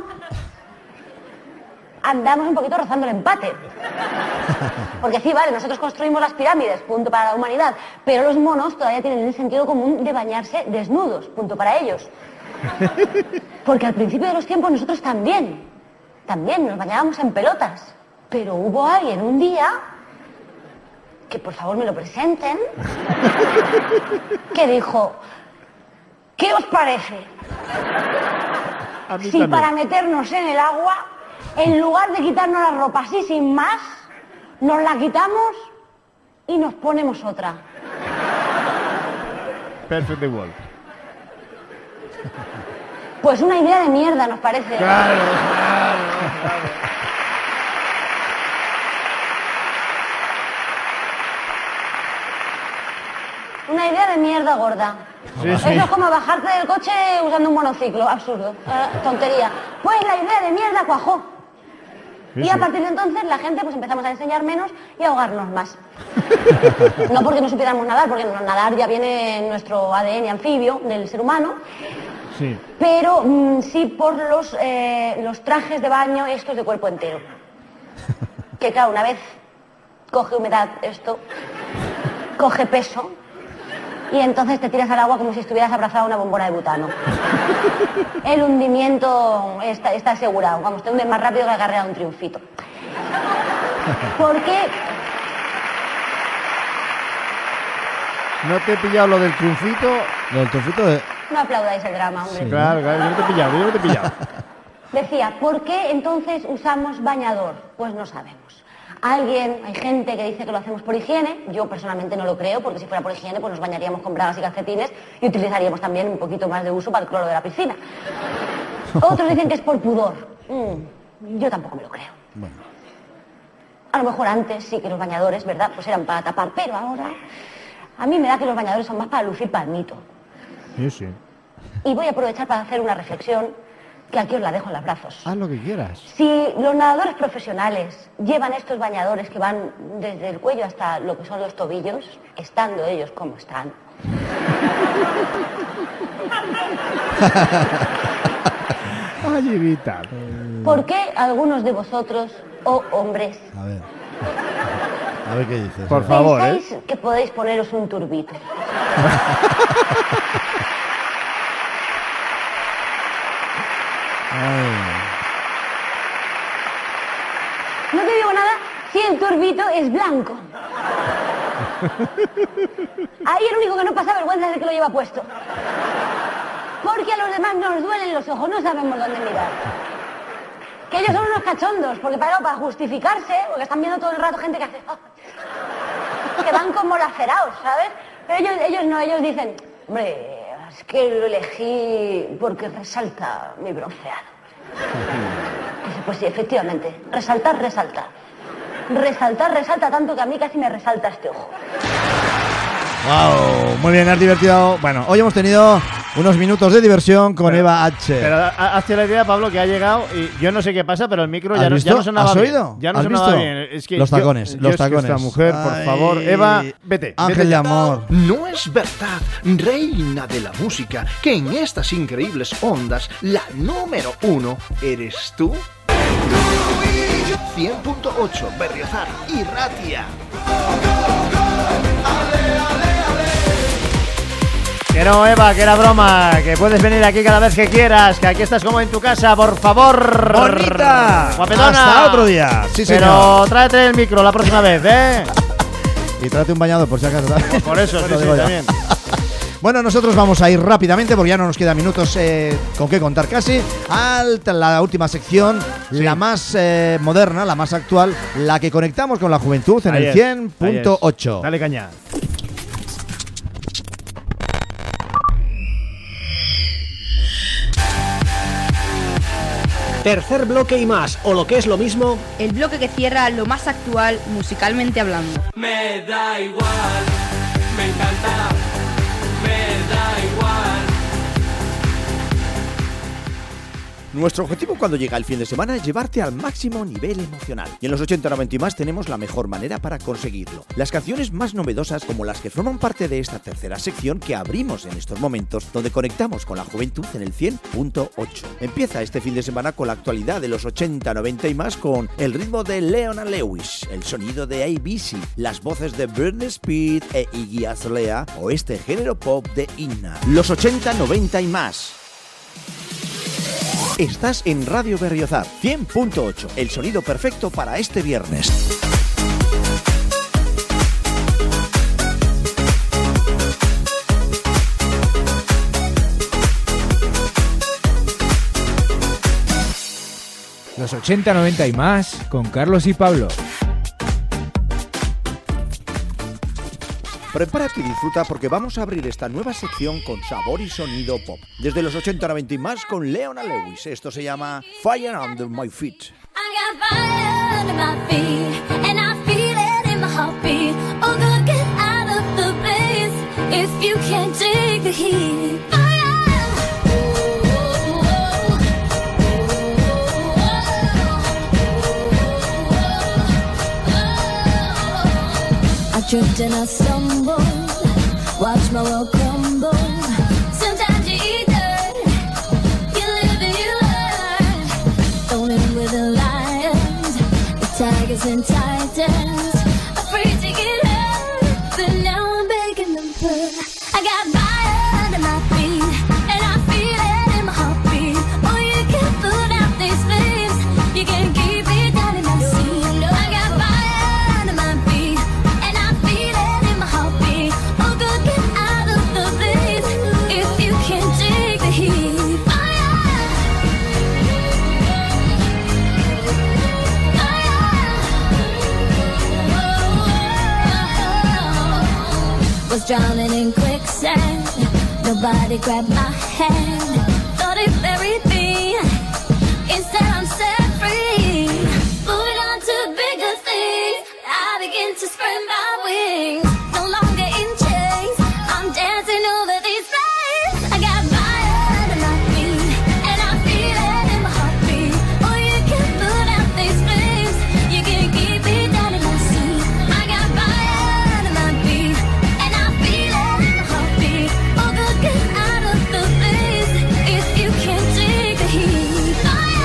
andamos un poquito rozando el empate. Porque sí, vale, nosotros construimos las pirámides, punto para la humanidad, pero los monos todavía tienen el sentido común de bañarse desnudos, punto para ellos. Porque al principio de los tiempos nosotros también nos bañábamos en pelotas. Pero hubo alguien un día, que por favor me lo presenten, que dijo, ¿qué os parece? Si para meternos en el agua, en lugar de quitarnos la ropa así sin más, nos la quitamos y nos ponemos otra. Perfect the world. Pues una idea de mierda, nos parece. Claro. Una idea de mierda gorda. Sí, Eso sí. es como bajarte del coche usando un monociclo, absurdo, tontería. Pues la idea de mierda cuajó. Sí, Y a sí. partir de entonces la gente pues empezamos a enseñar menos y a ahogarnos más. No porque no supiéramos nadar, porque nadar ya viene en nuestro ADN anfibio del ser humano, Sí. pero sí por los trajes de baño estos de cuerpo entero. Que claro, una vez coge humedad esto, coge peso y entonces te tiras al agua como si estuvieras abrazado a una bombona de butano. El hundimiento está asegurado. Vamos, te hundes más rápido que la carrera de un triunfito. ¿Por qué? No te he pillado lo del triunfito. Lo del triunfito de... No aplaudáis el drama, hombre. Sí, claro, yo no te he pillado. Decía, ¿por qué entonces usamos bañador? Pues no sabemos. Hay gente que dice que lo hacemos por higiene. Yo personalmente no lo creo, porque si fuera por higiene, pues nos bañaríamos con bragas y calcetines y utilizaríamos también un poquito más de uso para el cloro de la piscina. Otros dicen que es por pudor. Yo tampoco me lo creo. Bueno. A lo mejor antes sí que los bañadores, ¿verdad? Pues eran para tapar, pero ahora a mí me da que los bañadores son más para lucir palmito. Sí. Y voy a aprovechar para hacer una reflexión que aquí os la dejo en los brazos. Haz lo que quieras. Si los nadadores profesionales llevan estos bañadores que van desde el cuello hasta lo que son los tobillos, estando ellos como están. Ay, Evita. ¿Por qué algunos de vosotros, hombres, A ver qué dices. Por favor, pensáis que podéis poneros un turbito? No te digo nada si el turbito es blanco. Ahí el único que no pasa vergüenza es el que lo lleva puesto. Porque a los demás nos duelen los ojos, no sabemos dónde mirar. Que ellos son unos cachondos, porque para justificarse, porque están viendo todo el rato gente que hace... que van como lacerados, ¿sabes? Pero ellos no, ellos dicen, hombre, es que lo elegí porque resalta mi bronceado. Pues sí, efectivamente, resaltar resalta tanto que a mí casi me resalta este ojo. Wow, muy bien, has divertido. Bueno, hoy hemos tenido unos minutos de diversión con Eva H. Pero hazte la idea, Pablo, que ha llegado y yo no sé qué pasa, pero el micro ya no sonaba ¿Has bien. oído? Ya no ¿Has sonaba visto? bien. Es que los tacones. Es que esta mujer, por favor, Eva, vete. Ángel de amor. No es verdad, reina de la música, que en estas increíbles ondas la número 1 eres tú. 100.8 Berriozar y Ratia. Que no, Eva, que era broma, que puedes venir aquí cada vez que quieras, que aquí estás como en tu casa, por favor. ¡Bonita! Guapetona. Hasta otro día. Sí, señor. Pero tráete el micro la próxima vez, ¿eh? Y tráete un bañador por si acaso. Por eso, Bueno, sí, digo ya. también. Bueno, nosotros vamos a ir rápidamente porque ya no nos quedan minutos con qué contar casi. A la última sección, la más moderna, la más actual, la que conectamos con la juventud en el 100.8. Dale caña. Tercer bloque y más, o lo que es lo mismo, El bloque que cierra lo más actual musicalmente hablando. Me da igual, me encanta, me da igual. Nuestro objetivo cuando llega el fin de semana es llevarte al máximo nivel emocional. Y en los 80-90 y más tenemos la mejor manera para conseguirlo. Las canciones más novedosas como las que forman parte de esta tercera sección que abrimos en estos momentos, donde conectamos con la juventud en el 100.8. Empieza este fin de semana con la actualidad de los 80-90 y más con el ritmo de Leona Lewis, el sonido de ABC, las voces de Britney Spears e Iggy Azalea o este género pop de Inna. Los 80-90 y más. Estás en Radio Berriozar 100.8, el sonido perfecto para este viernes. Los 80, 90 y más con Carlos y Pablo. Prepárate y disfruta porque vamos a abrir esta nueva sección con sabor y sonido pop. Desde los 80-90 y más con Leona Lewis. Esto se llama Fire Under My Feet. I got fire under my feet, and I feel it in my heartbeat. Oh, girl, get out of the blaze if you can't take the heat. I tripped and I stumbled, watch my world crumble. Sometimes you eat dirt, you live and you learn. Thrown in with the lions, the tigers and titans. Afraid to get hurt, but now I'm begging them for. I was drowning in quicksand. Nobody grabbed my hand. Thought it buried me. Instead I'm set free. Moving on to bigger things. I begin to spread my wings. No longer in chains. I'm dancing over these flames. I got fire in my feet, and I feel it in my heartbeat. Oh, you can put out these flames. You can keep me down in my seat. I got fire in my feet, and I feel it in my heartbeat. Oh, go get out of the blaze if you can't take the heat.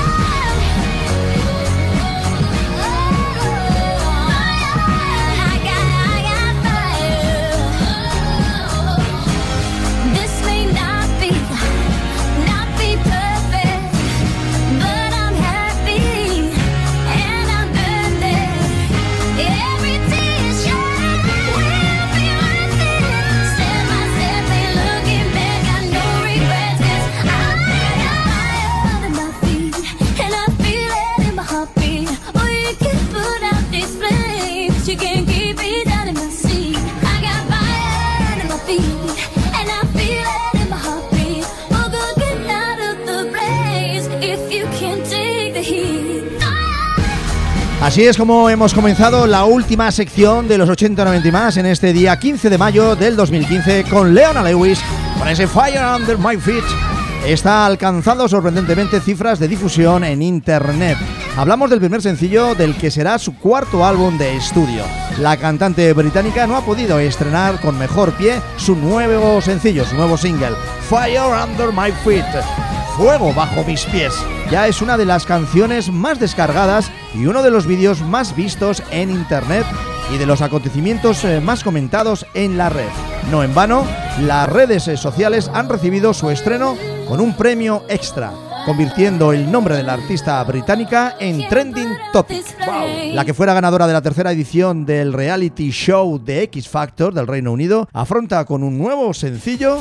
You can keep me down in my seat. I got fire in my feet, and I feel it in my heartbeat. Oh, go get out of the blaze if you can't take the heat. Así es como hemos comenzado la última sección de los 80-90 y más en este día 15 de mayo del 2015 con Leona Lewis, con ese Fire Under My Feet. Está alcanzando sorprendentemente cifras de difusión en internet. Hablamos del primer sencillo del que será su cuarto álbum de estudio. La cantante británica no ha podido estrenar con mejor pie su nuevo sencillo, su nuevo single, Fire Under My Feet, Fuego bajo mis pies. Ya es una de las canciones más descargadas y uno de los vídeos más vistos en internet y de los acontecimientos más comentados en la red. No en vano, las redes sociales han recibido su estreno con un premio extra, convirtiendo el nombre de la artista británica en Trending Topic. Wow. La que fuera ganadora de la tercera edición del reality show de X Factor del Reino Unido afronta con un nuevo sencillo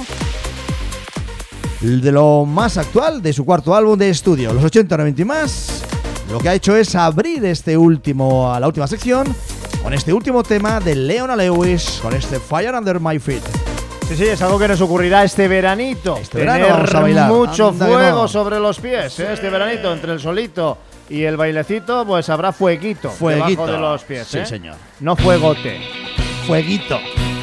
de lo más actual de su cuarto álbum de estudio, los 80-90 y más. Lo que ha hecho es abrir la última sección con este último tema de Leona Lewis, con este Fire Under My Feet. Sí, es algo que nos ocurrirá este veranito. Verano vamos a bailar. Mucho Anda fuego sobre los pies. Este veranito, entre el solito y el bailecito, pues habrá fueguito debajo de los pies. Sí, señor. No fuegote. Fueguito.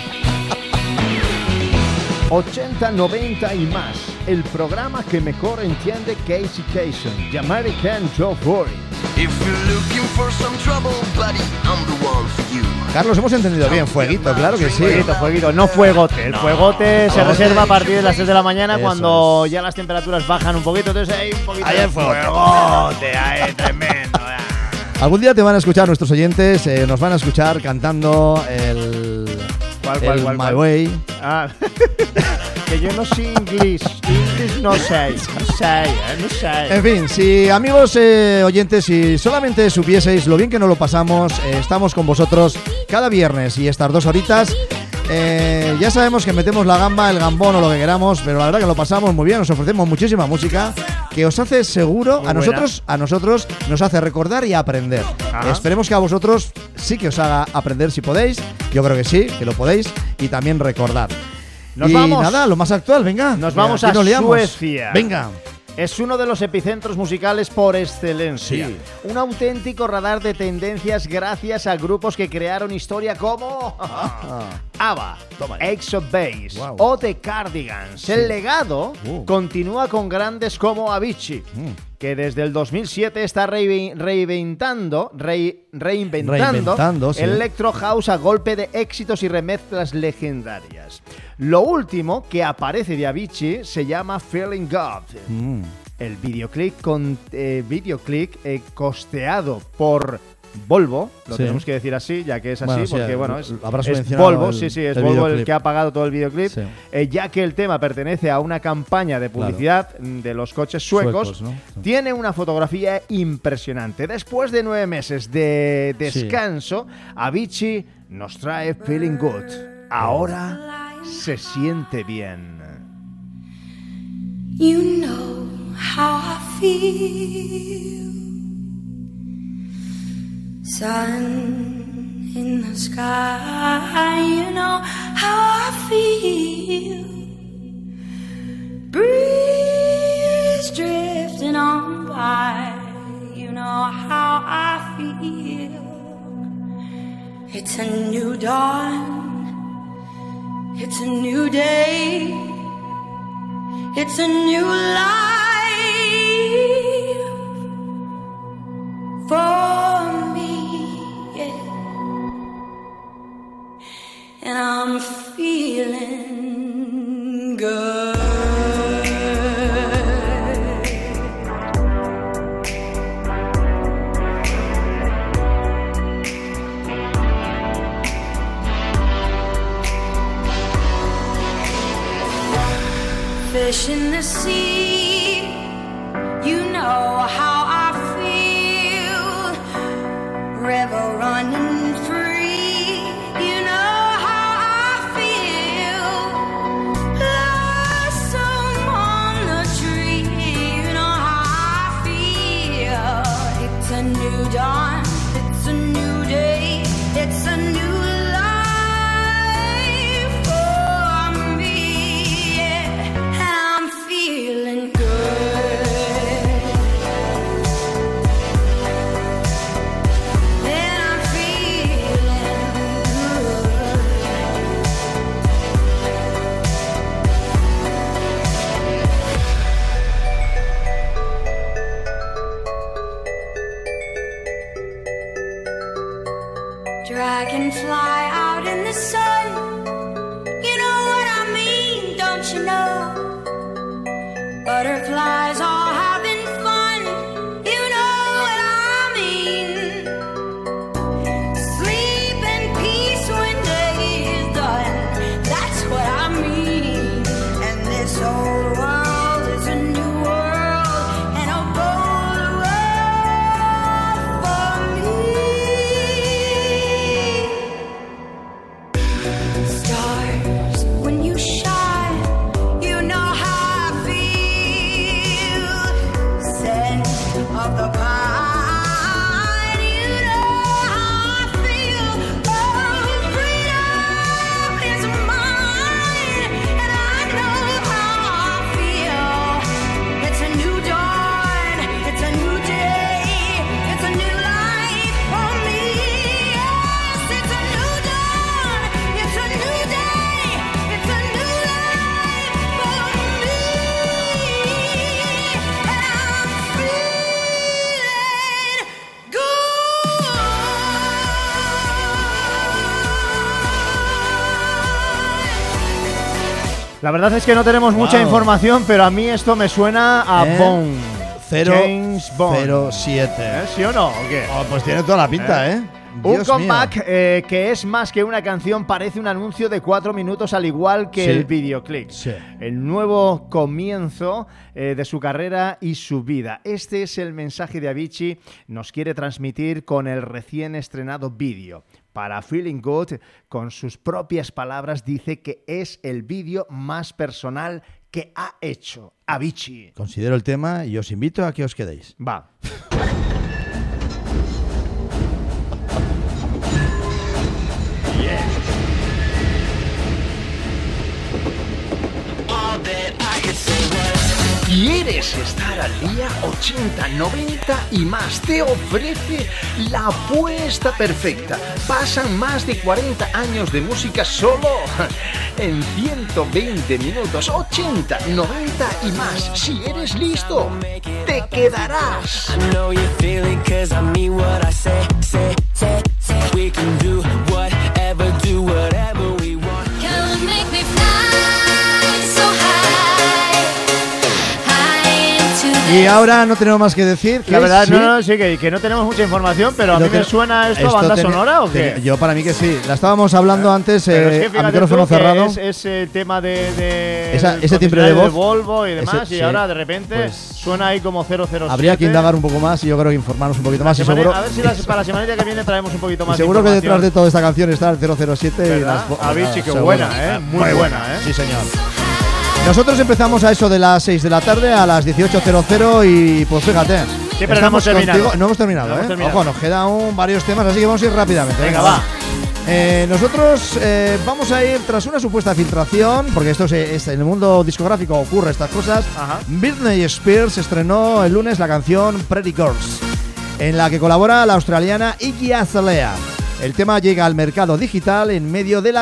80, 90 y más. El programa que mejor entiende Casey Kasem, The American Joe Boy. If you're looking for some trouble, buddy, I'm the one for you. Carlos, hemos entendido bien, fueguito, claro que sí. Fueguito, no fuegote. El fuegote se reserva a partir de las 6 de la mañana. Eso cuando ya las temperaturas bajan un poquito, entonces hay un poquito de fuegote, ahí tremendo. Algún día te van a escuchar nuestros oyentes, nos van a escuchar cantando el My Way. Ah, que yo no sé inglés no sé. En fin, si amigos oyentes, si solamente supieseis lo bien que nos lo pasamos, estamos con vosotros cada viernes y estas 2 horitas. Ya sabemos que metemos la gamba, el gambón o lo que queramos, pero la verdad que lo pasamos muy bien, nos ofrecemos muchísima música que os hace seguro, a nosotros nos hace recordar y aprender. Esperemos que a vosotros sí que os haga aprender si podéis, yo creo que sí, que lo podéis, y también recordar. Nos y vamos. Nada, lo más actual, venga. Nos vamos a Suecia. Venga. Es uno de los epicentros musicales por excelencia. Sí. Un auténtico radar de tendencias gracias a grupos que crearon historia como ABBA, Ace of Base o The Cardigans. Sí. El legado continúa con grandes como Avicii, que desde el 2007 está reinventando sí, el Electro House a golpe de éxitos y remezclas legendarias. Lo último que aparece de Avicii se llama Feeling God. El videoclip costeado por Volvo, lo tenemos que decir así, ya que es así, porque es Volvo, es Volvo el que ha pagado todo el videoclip, sí. Ya que el tema pertenece a una campaña de publicidad de los coches suecos, ¿no? Tiene una fotografía impresionante. Después de 9 meses de descanso, Avicii nos trae Feeling Good. Ahora se siente bien. You know how I feel. Sun in the sky. You know how I feel. Breeze drifting on by. You know how I feel. It's a new dawn. It's a new day. It's a new life for me, yeah. And I'm feeling good. Fish in the sea, you know how I feel. River running free, you know how I feel. Blossom on the tree, you know how I feel. It's a new dawn, it's a new day, it's a new dragonfly out in the sun. You know what I mean, don't you know? Butterflies all having fun. You know what I mean. Sleep in peace when day is done. That's what I mean. And this old world is a new world and a bold world for me. Stars, when you shine, you know how I feel. Scent of the pine, you know how I feel. Oh, freedom is mine, and I know how I feel. It's a new dawn, it's a new day, it's a new life for me. Yes, it's a new dawn, it's a new day, it's a new life for me. And I'm feeling La verdad es que no tenemos mucha información, pero a mí esto me suena a Bond. James Bond. 007. ¿Sí o no? ¿O qué? Oh, pues tiene toda la pinta, ¿eh? Un Dios comeback mío. que es más que una canción, parece un anuncio de 4 minutos al igual que Sí. el videoclip. Sí. El nuevo comienzo de su carrera y su vida. Este es el mensaje de Avicii, nos quiere transmitir con el recién estrenado vídeo. Para Feeling Good, con sus propias palabras, dice que es el vídeo más personal que ha hecho Avicii. Considero el tema y os invito a que os quedéis. Va. ¿Quieres estar al día? 80, 90 y más. Te ofrece la apuesta perfecta. Pasan más de 40 años de música solo en 120 minutos. 80, 90 y más. Si eres listo, te quedarás. I know you feel it 'cause I mean what I say. We can do whatever we want. Come make me fly so high, high into the Y ahora no tenemos más que decir. La que verdad, sí, sí, que no tenemos mucha información, pero a lo mí me que- suena esto a banda sonora o qué. Yo para mí que sí. La estábamos hablando antes Pero es que a fíjate micrófono tú que cerrado. Es el tema de Ese timbre de voz. Volvo y demás, Ese, y sí. ahora de repente Pues suena ahí como 007. Habría que indagar un poco más y yo creo que informarnos un poquito más. Y seguro, A ver si para la semana que viene traemos un poquito y más seguro que de detrás de toda esta canción está el 007 y ¿verdad? las Avicii, qué seguro. buena, muy buena, Sí, señor. Nosotros empezamos a eso de las 6 de la tarde a las 18:00 y pues fíjate. Sí, pero no hemos terminado. No hemos terminado, Ojo, nos quedan varios temas, así que vamos a ir rápidamente. Venga, va. Nosotros vamos a ir tras una supuesta filtración, porque esto es en el mundo discográfico ocurre estas cosas. Ajá. Britney Spears estrenó el lunes la canción Pretty Girls, en la que colabora la australiana Iggy Azalea. El tema llega al mercado digital en medio de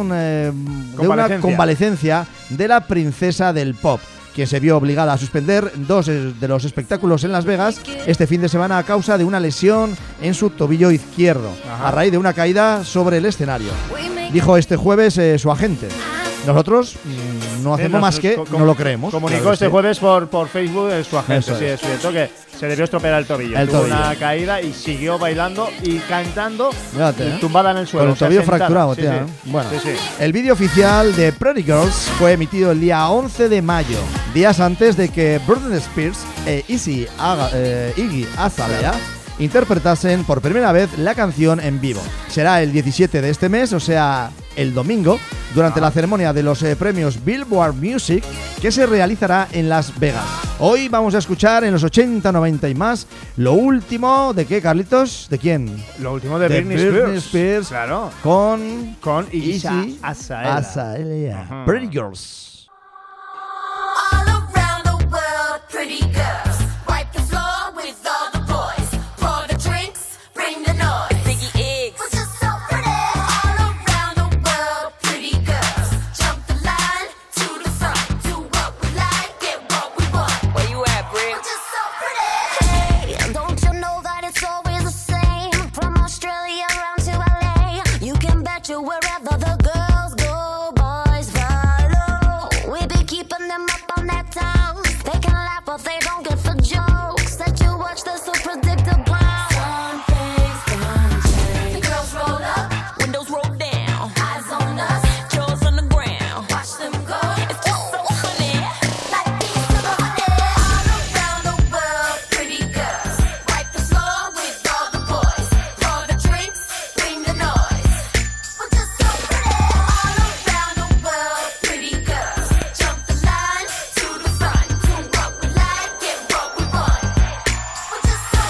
una convalecencia de la princesa del pop, quien se vio obligada a suspender 2 de los espectáculos en Las Vegas este fin de semana a causa de una lesión en su tobillo izquierdo, a raíz de una caída sobre el escenario. Dijo este jueves su agente. Nosotros no hacemos más que no lo creemos. Comunicó claro este jueves por Facebook su agente. Sí, es cierto que se debió estropear el tobillo. Tuvo una caída y siguió bailando y cantando. Fíjate, tumbada en el suelo. Con el tobillo fracturado, tía. Bueno, el vídeo oficial de Pretty Girls fue emitido el día 11 de mayo, días antes de que Britney Spears e Iggy Azalea interpretasen por primera vez la canción en vivo. Será el 17 de este mes, o sea, el domingo, durante la ceremonia de los premios Billboard Music, que se realizará en Las Vegas. Hoy vamos a escuchar en los 80, 90 y más lo último de ¿qué, Carlitos? ¿De quién? Lo último de Britney Spears. Claro. Con Iggy Azalea. Pretty Girls. All around the world, pretty girls. Wipe the floor with all the boys. Pour the drinks, bring the noise. Ziggy Iggs. We're just so pretty. All around the world, pretty girls. Jump the line to the front. Do what we like, get what we want. Where you at, Brit? We're just so pretty. Hey, don't you know that it's always the same? From Australia around to LA. You can bet you wherever the girls go, boys follow. We be keeping them up on that town. They can laugh but they don't get the jokes that you watch, they're so predictable. Some things don't change. The girls roll up, windows roll down, eyes on us, jaws on the ground. Watch them go. It's just so funny. Like these to the honey. All around the world, pretty girls. Wipe the floor with all the boys. Pour the drinks, bring the noise. We're just so pretty. All around the world, pretty girls. Jump the line to the front. Do what we like, get what we want. We're just so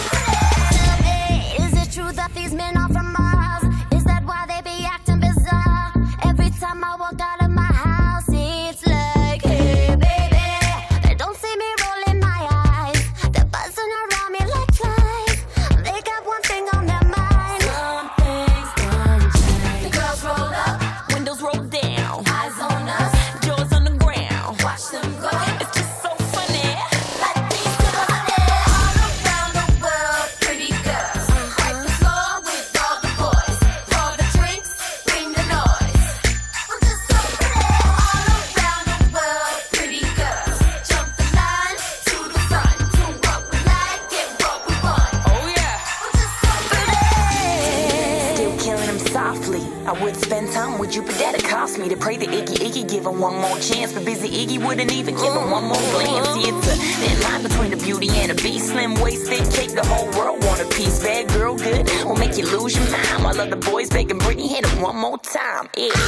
pretty. Is it true that these men are from Mars? Is that why they be acting bizarre? Every time I walk out of my house, it's like, hey baby. They don't see me rolling my eyes. They're buzzing around me like flies. They got one thing on their mind. Some things don't change. The girls roll up, windows roll down, eyes on us, jaws on the ground. Watch them go. It's just so funny. Like these to the honey. All around the world, pretty girls. Wipe the floor with all the boys. Pour the drinks, bring the noise. We're just so pretty. All around the world, pretty girls. Jump the line to the front. Do what we like, get what we want. Oh yeah. We're just so pretty. Still killing him softly. I would spend time with you, but that'd cost me to pray that Iggy give him one more chance. But busy Iggy wouldn't even give him one more glance. See, it's a thin line between the beauty and the beast. Slim waisted cake, the whole world want a piece. Bad girl, good, will make you lose your mind. While other boys begging Britney, hit him one more time.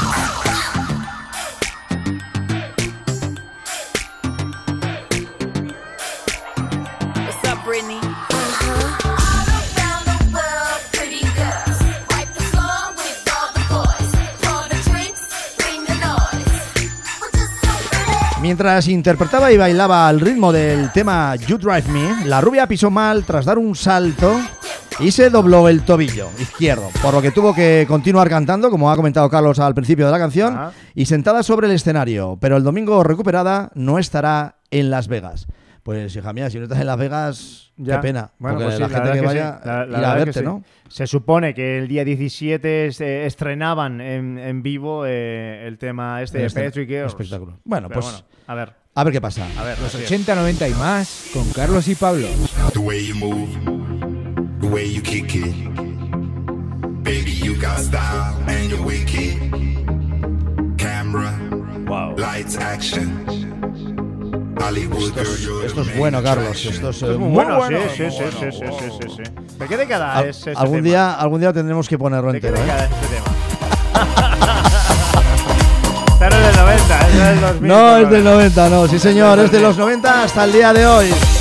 What's up, Britney? All around the world, pretty girls. Wipe the floor with all the boys. Pour the drinks, bring the noise. We're just so pretty. Mientras interpretaba y bailaba al ritmo del tema You Drive Me, la rubia pisó mal tras dar un salto y se dobló el tobillo izquierdo, por lo que tuvo que continuar cantando, como ha comentado Carlos al principio de la canción, y sentada sobre el escenario. Pero el domingo recuperada no estará en Las Vegas. Pues hija mía, si no estás en Las Vegas, Ya. qué pena. Bueno, porque pues sí, la gente que verdad vaya sí. La irá a verdad verte, que sí. ¿no? Se supone que el día 17 estrenaban en vivo el tema este de Patrick Girls. Espectáculo. Bueno, Pero pues a ver. A ver qué pasa. A ver, Los así es. 80, 90 y más con Carlos y Pablo. The way you move, the way you kick it. Baby, you got style and you're wicked. Camera, lights, action. Hollywood girl, you're Esto the es bueno, main Carlos. attraction. Esto es Es muy muy bueno. bueno. Sí. ¿De qué década es este Algún tema? día tendremos que ponerlo ¿De qué entero. década es este tema? Pero es del 90, es del 2000. No, es del 90, no. Sí, señor, es de los 90 hasta el día de hoy.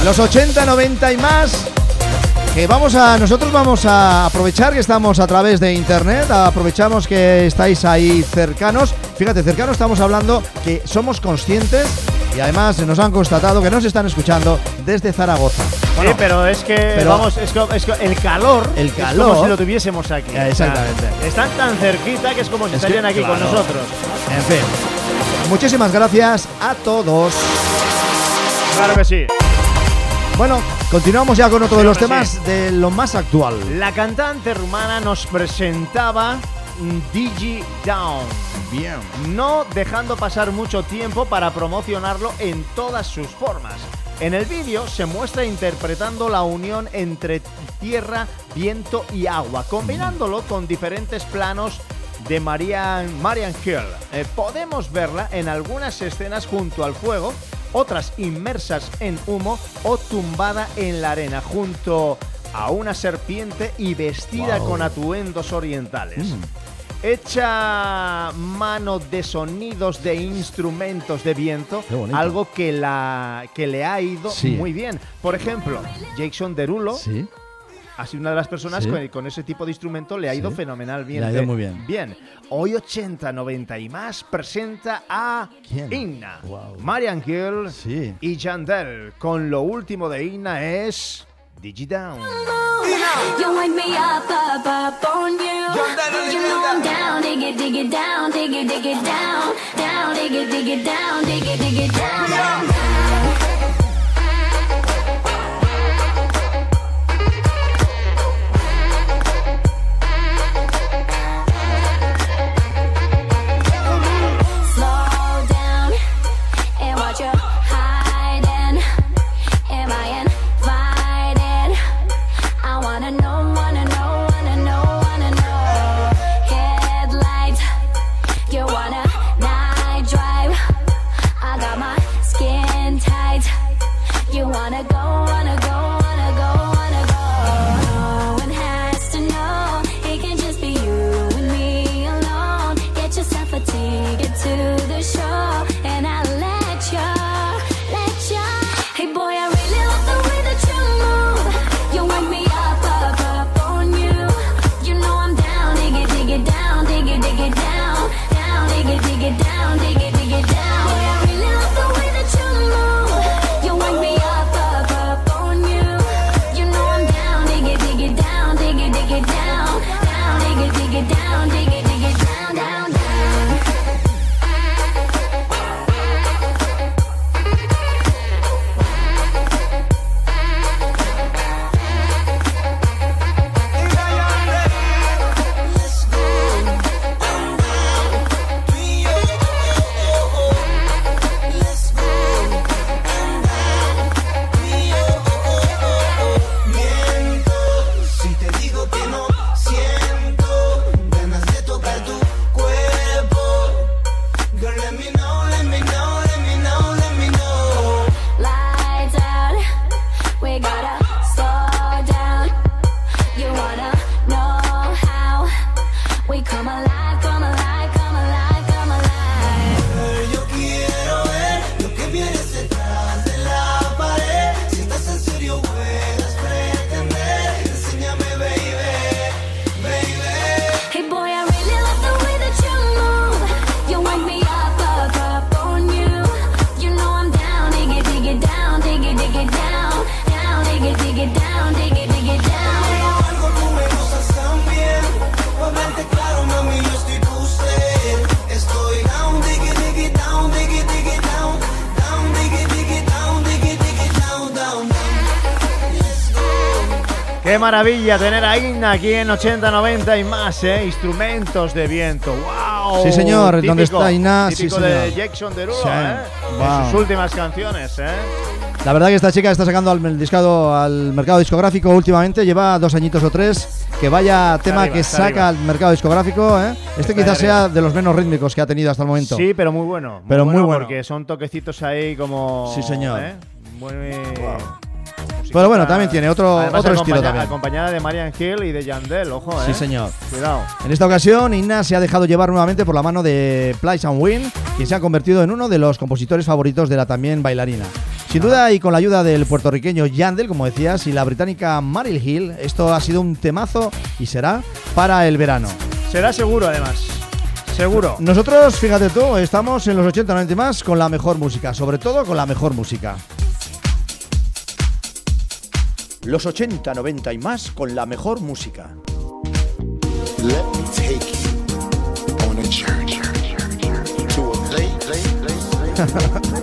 Los 80, 90 y más. Que nosotros vamos a aprovechar que estamos a través de internet, aprovechamos que estáis ahí cercanos. Fíjate, cercanos estamos hablando que somos conscientes y además nos han constatado que nos están escuchando desde Zaragoza. Bueno, sí, pero es que vamos, es el calor. Es como si lo tuviésemos aquí. Exactamente. O sea, están tan cerquita que es como si estarían aquí con nosotros. En fin. Muchísimas gracias a todos. Claro que sí. Bueno, continuamos ya con otro de los temas de lo más actual. La cantante rumana nos presentaba Digi Down. Bien. No dejando pasar mucho tiempo para promocionarlo en todas sus formas. En el vídeo se muestra interpretando la unión entre tierra, viento y agua, combinándolo con diferentes planos de Marianne Hill. Podemos verla en algunas escenas junto al fuego, otras inmersas en humo o tumbada en la arena junto a una serpiente y vestida con atuendos orientales. Hecha mano de sonidos de instrumentos de viento, algo que le ha ido muy bien. Por ejemplo, Jason Derulo ha sido una de las personas que con ese tipo de instrumento le ha ido fenomenal bien. Le ha ido muy bien. Bien, hoy 80, 90 y más presenta a Inna, Marianne Hill y Yandel. Con lo último de Inna es Digi Down. You wake me up on you. You know I'm down, dig it down, dig it down, down, dig it down, dig it down, down, down. Slow down and watch your hiding. Am I invited? I wanna know, wanna know, wanna know, wanna know. Headlights, you wanna night drive. I got my skin tight. You wanna go, wanna go, wanna go, wanna go. No one has to know. It can just be you and me alone. Get yourself a ticket to the show, and I'll let you. Hey boy, I really love the way that you move. You wake me up on you. You know I'm down, dig it down, dig it down, down, dig it down, dig it down. Boy, I really love the way that you move. You wake me up on you. You know I'm down, dig it down, dig it down, down, dig it down, dig it down, down, down. Si te digo que no siento ganas de tocar tu cuerpo, girl, let me know, let me know, let me know, let me know. Lights out, we gotta slow down. You wanna know how we come alive, come alive, come alive, come alive. Yo quiero ver lo que vienes detrás de la pared. Si estás en serio puedes pretender. Enséñame, baby, baby. Hey boy, I really love the way that you move. You wake me up on you. You know I'm down, dig it down, dig it down, down, dig it down, dig it down. Algo tú me gustas también. Pa' verte claro, mami, yo estoy tu ser. Estoy down, dig it down, dig it down, down, dig it down, dig it down, down, down. Let's go. Qué maravilla tener a Inna aquí en 80, 90 y más, instrumentos de viento. ¡Wow! Sí, señor. ¿Dónde está Inna? Sí, Típico señor. de Jason Derulo, Sí. En sus últimas canciones, La verdad que esta chica está sacando al mercado discográfico últimamente, lleva 2 añitos o 3, que vaya tema arriba, que está saca arriba. al mercado discográfico, Este quizás arriba. sea de los menos rítmicos que ha tenido hasta el momento. Sí, pero muy bueno. Pero muy bueno. Porque son toquecitos ahí como... Sí, señor. Muy... Pero bueno, también tiene otro estilo también. Acompañada de Marianne Hill y de Yandel, ojo, Sí, señor. Cuidado. En esta ocasión, Inna se ha dejado llevar nuevamente por la mano de Place and Win, quien se ha convertido en uno de los compositores favoritos de la también bailarina. Sin duda, y con la ayuda del puertorriqueño Yandel, como decías, y la británica Meryl Hill, esto ha sido un temazo y será para el verano. Será seguro, además. Seguro. Nosotros, fíjate tú, estamos en los 80, 90 y más con la mejor música, sobre todo con la mejor música. Los 80, 90 y más con la mejor música. Let me take you on a journey to a place.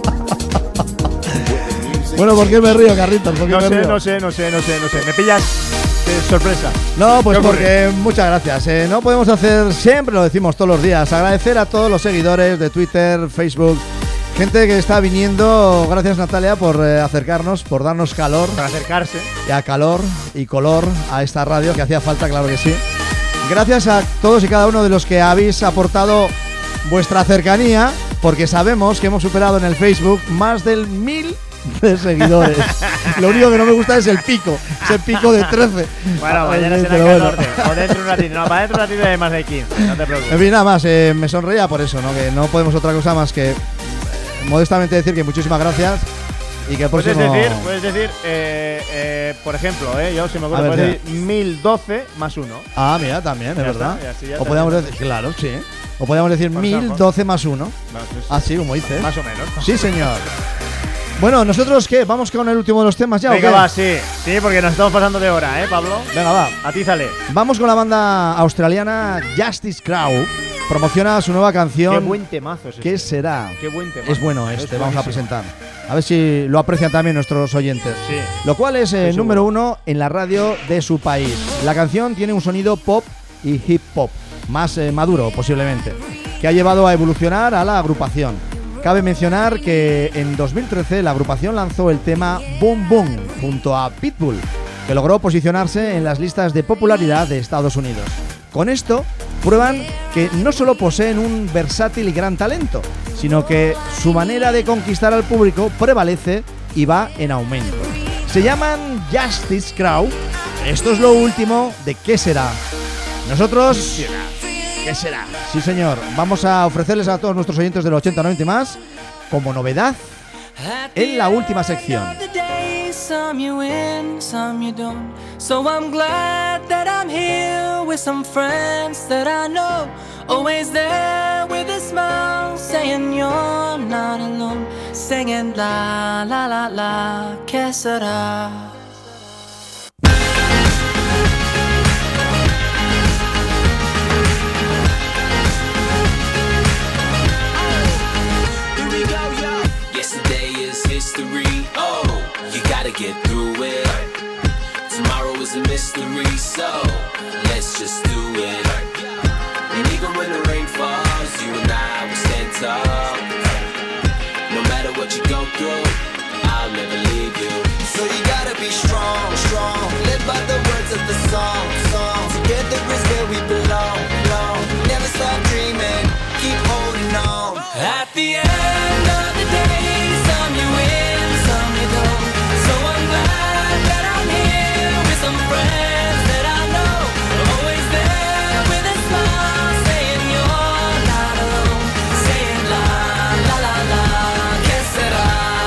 Bueno, ¿por qué me río, Carlitos? ¿Por qué me río? No sé. Me pillas de sorpresa. No, pues porque muchas gracias. No podemos hacer, siempre lo decimos todos los días, agradecer a todos los seguidores de Twitter, Facebook, gente que está viniendo. Gracias, Natalia, por acercarnos, por darnos calor. Por acercarse. Y a calor y color a esta radio, que hacía falta, claro que sí. Gracias a todos y cada uno de los que habéis aportado vuestra cercanía, porque sabemos que hemos superado en el Facebook más del 1000 de seguidores. Lo único que no me gusta es el pico, ese pico de 13. Bueno, mañana será 14. O dentro de un ratito. No, para dentro de un ratito hay más de 15. No te preocupes. En fin, nada más, me sonreía por eso, ¿no? Que no podemos otra cosa más que modestamente decir que muchísimas gracias y que el próximo... Puedes decir, por ejemplo, yo si me acuerdo, puedo decir 1012 más 1. Ah, mira, también, es verdad. Está, o podríamos decir, claro, sí. O podríamos decir 1012 más 1. Así, como dices. Más o menos. Sí, señor. Bueno, ¿nosotros qué? ¿Vamos con el último de los temas ya? Venga, ¿o qué? va, sí, porque nos estamos pasando de hora, Pablo. Venga, va. Atízale. Vamos con la banda australiana Justice Crew. Promociona su nueva canción. Qué buen temazo es ¿Qué será? Qué buen temazo. Es bueno vamos a presentar. A ver si lo aprecian también nuestros oyentes. Sí. Lo cual es número 1 en la radio de su país. La canción tiene un sonido pop y hip hop, más maduro posiblemente, que ha llevado a evolucionar a la agrupación. Cabe mencionar que en 2013 la agrupación lanzó el tema Boom Boom junto a Pitbull, que logró posicionarse en las listas de popularidad de Estados Unidos. Con esto prueban que no solo poseen un versátil y gran talento, sino que su manera de conquistar al público prevalece y va en aumento. Se llaman Justice Crew. Esto es lo último de ¿Qué será? Nosotros... ¿Qué será? Sí, señor. Vamos a ofrecerles a todos nuestros oyentes del 80, 90 y más, como novedad, en la última sección. Some you win, some you don't. So I'm glad that I'm here with some friends that I know. Always there with a smile, saying you're not alone. Singing la la la la, ¿qué será? History. Oh, you gotta get through it. Tomorrow is a mystery, so let's just do it. And even when the rain falls, you and I will stand tall. No matter what you go through, I'll never leave you. So you gotta be strong, strong. Live by the words of the song, song. Together is where we belong, belong. Never stop dreaming, keep holding on. At the end of the day, some you win, some you don't. So I'm glad that I'm here with some friends that I know. Always there with a smile, saying you're not alone. Saying la la la la, ¿qué será?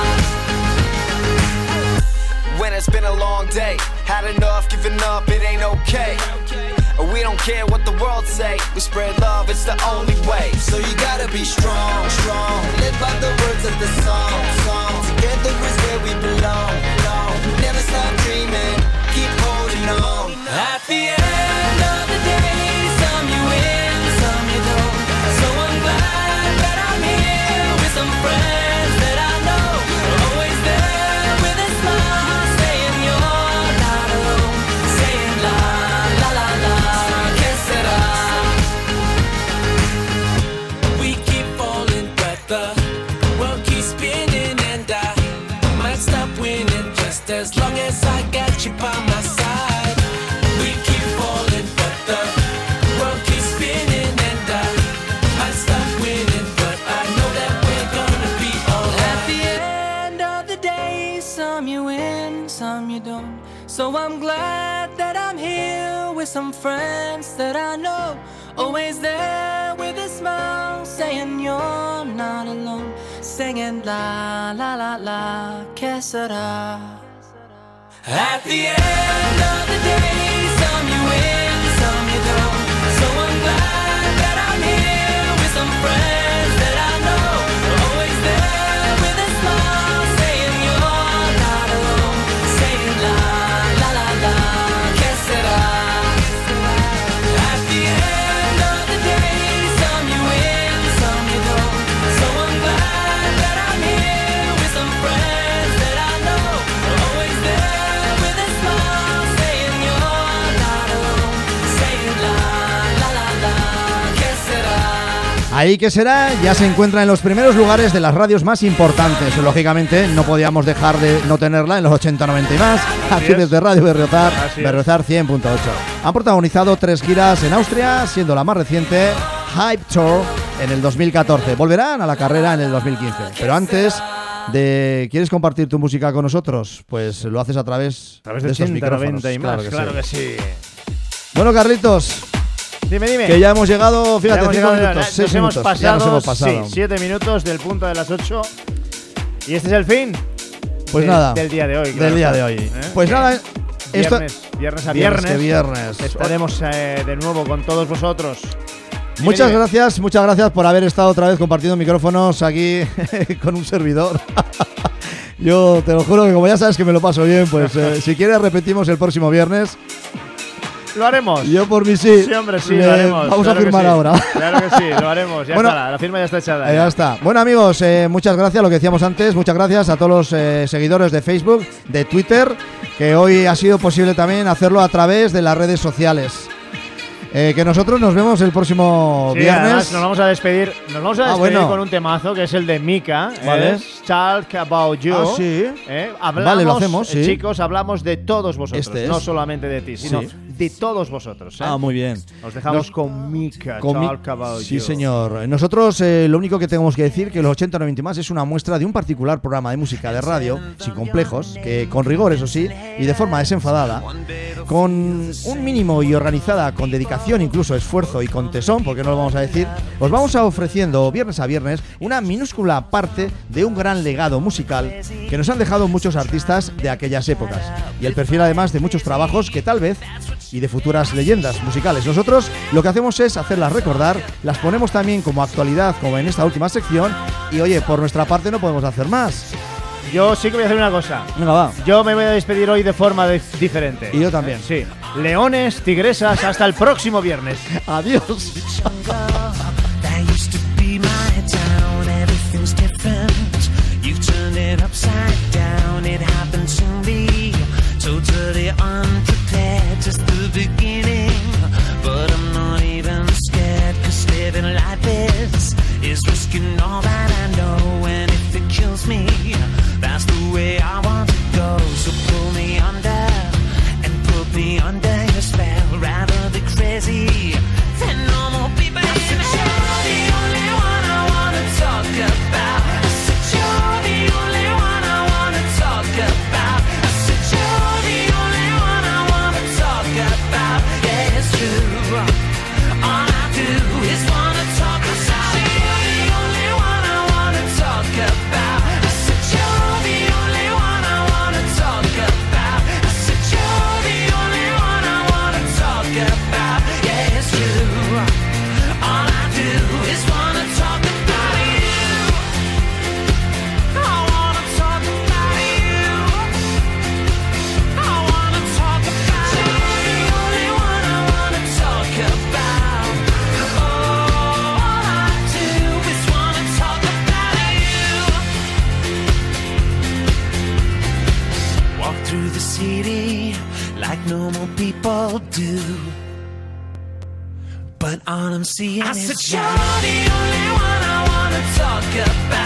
When it's been a long day, had enough, giving up, it ain't okay. We don't care what the world say, we spread love, it's the only way. So you gotta be strong, strong. Live by the words of the song, song. Together is where we belong, belong. Never stop dreaming, keep holding on. At the end of the day, some you win, some you don't. So I'm glad that I'm here with some friends that I know. Always there with a smile, saying you're not alone. Saying la la la la, ¿qué será? We keep falling, but the world keeps spinning, and I might stop winning just as long as I got you by my side. We keep falling, but the world keeps spinning, and I might stop winning, but I know that we're gonna be alright. At the end of the day, some you win, some you don't. So I'm glad that I'm here with some friends that I know. Always there with a smile, saying you're not alone. singing la la la la, que será? At the end of the day, some you win, some you don't. So I'm glad that I'm here with some friends that I know, always there with a smile, saying you're not alone, saying la la la la, que será? At the end of the day, some you win, some you don't. So I'm glad that I'm here with some friends that I know, always there with a smile, saying you're not alone, saying la la la la, que será? Ahí que será, ya se encuentra en los primeros lugares de las radios más importantes. Lógicamente no podíamos dejar de no tenerla en los 80, 90 y más. Aquí desde Radio Berriozar, Berriozar 100.8. Han protagonizado 3 giras en Austria, siendo la más reciente Hype Tour en el 2014. Volverán a la carrera en el 2015. Pero antes de... ¿Quieres compartir tu música con nosotros? Pues lo haces a través de estos 80, micrófonos. 90 y más, claro que sí. Bueno, Carlitos, Dime. que ya hemos llegado, fíjate, Ya 5 minutos, nos 6 hemos minutos. Ya nos hemos pasado. Sí, 7 minutos del punto de las 8. Y este es el fin. Pues nada, del día de hoy. Del día de hoy. Pues nada, esto... Viernes a Viernes viernes. que viernes. Estaremos de nuevo con todos vosotros. Muchas gracias por haber estado otra vez compartiendo micrófonos aquí con un servidor. Yo te lo juro que como ya sabes que me lo paso bien, pues si quieres repetimos el próximo viernes. Lo haremos. Yo por mí sí. Sí, hombre, sí, lo haremos. Vamos claro a firmar sí. ahora. Claro que sí, lo haremos. Ya Bueno, está, la firma ya está echada. Ya está. Bueno, amigos, muchas gracias, lo que decíamos antes. Muchas gracias a todos los seguidores de Facebook, de Twitter, que hoy ha sido posible también hacerlo a través de las redes sociales. Que nosotros nos vemos el próximo Sí, viernes. además nos vamos a despedir. Nos vamos a despedir bueno. con un temazo que es el de Mika. Vale. Es Talk About You. Ah, sí. Hablamos, Vale, lo hacemos, sí. chicos, hablamos de todos vosotros. Este es. No solamente de ti, sino Sí. de todos vosotros. Ah, muy bien. Os dejamos con Mika. Talk About Sí, You. señor. Nosotros lo único que tenemos que decir que los 80, 90 y más es una muestra de un particular programa de música de radio, sin complejos, que con rigor, eso sí, y de forma desenfadada, con un mínimo y organizada, con dedicación, incluso esfuerzo y con tesón, porque no lo vamos a decir, os vamos a ofreciendo viernes a viernes una minúscula parte de un gran legado musical que nos han dejado muchos artistas de aquellas épocas, y el perfil además de muchos trabajos que tal vez y de futuras leyendas musicales. Nosotros lo que hacemos es hacerlas recordar, las ponemos también como actualidad, como en esta última sección, y oye, por nuestra parte no podemos hacer más. Yo sí que voy a hacer una cosa. Venga, va. Yo me voy a despedir hoy de forma diferente. Y yo también. Sí. Leones, tigresas, hasta el próximo viernes. Adiós. That used to be my town, everything's different. You've turned it upside down, it happened to me. Totally unprepared, just the beginning. But I'm not even scared, cause living like this is risking all that I know. And if it kills me, that's the way I want to go. So pull me under and put me under your spell. Rather be crazy than normal people. I said you're the only one I wanna talk about. I said you're the only one I wanna talk about. I said you're the only one I wanna talk about. Yeah, it's true. All I do is wanna talk about. You're the only one I wanna talk about. I said you're the only one I wanna talk about. I said you're the only one I wanna talk about. Yeah, it's true. All I do is wanna talk about you. I wanna talk about you. I wanna talk about you. You're the only one I wanna talk about. All I do is wanna talk about you. Walk through the city like normal people do. But all I'm seeing is said you're the only one I wanna talk about.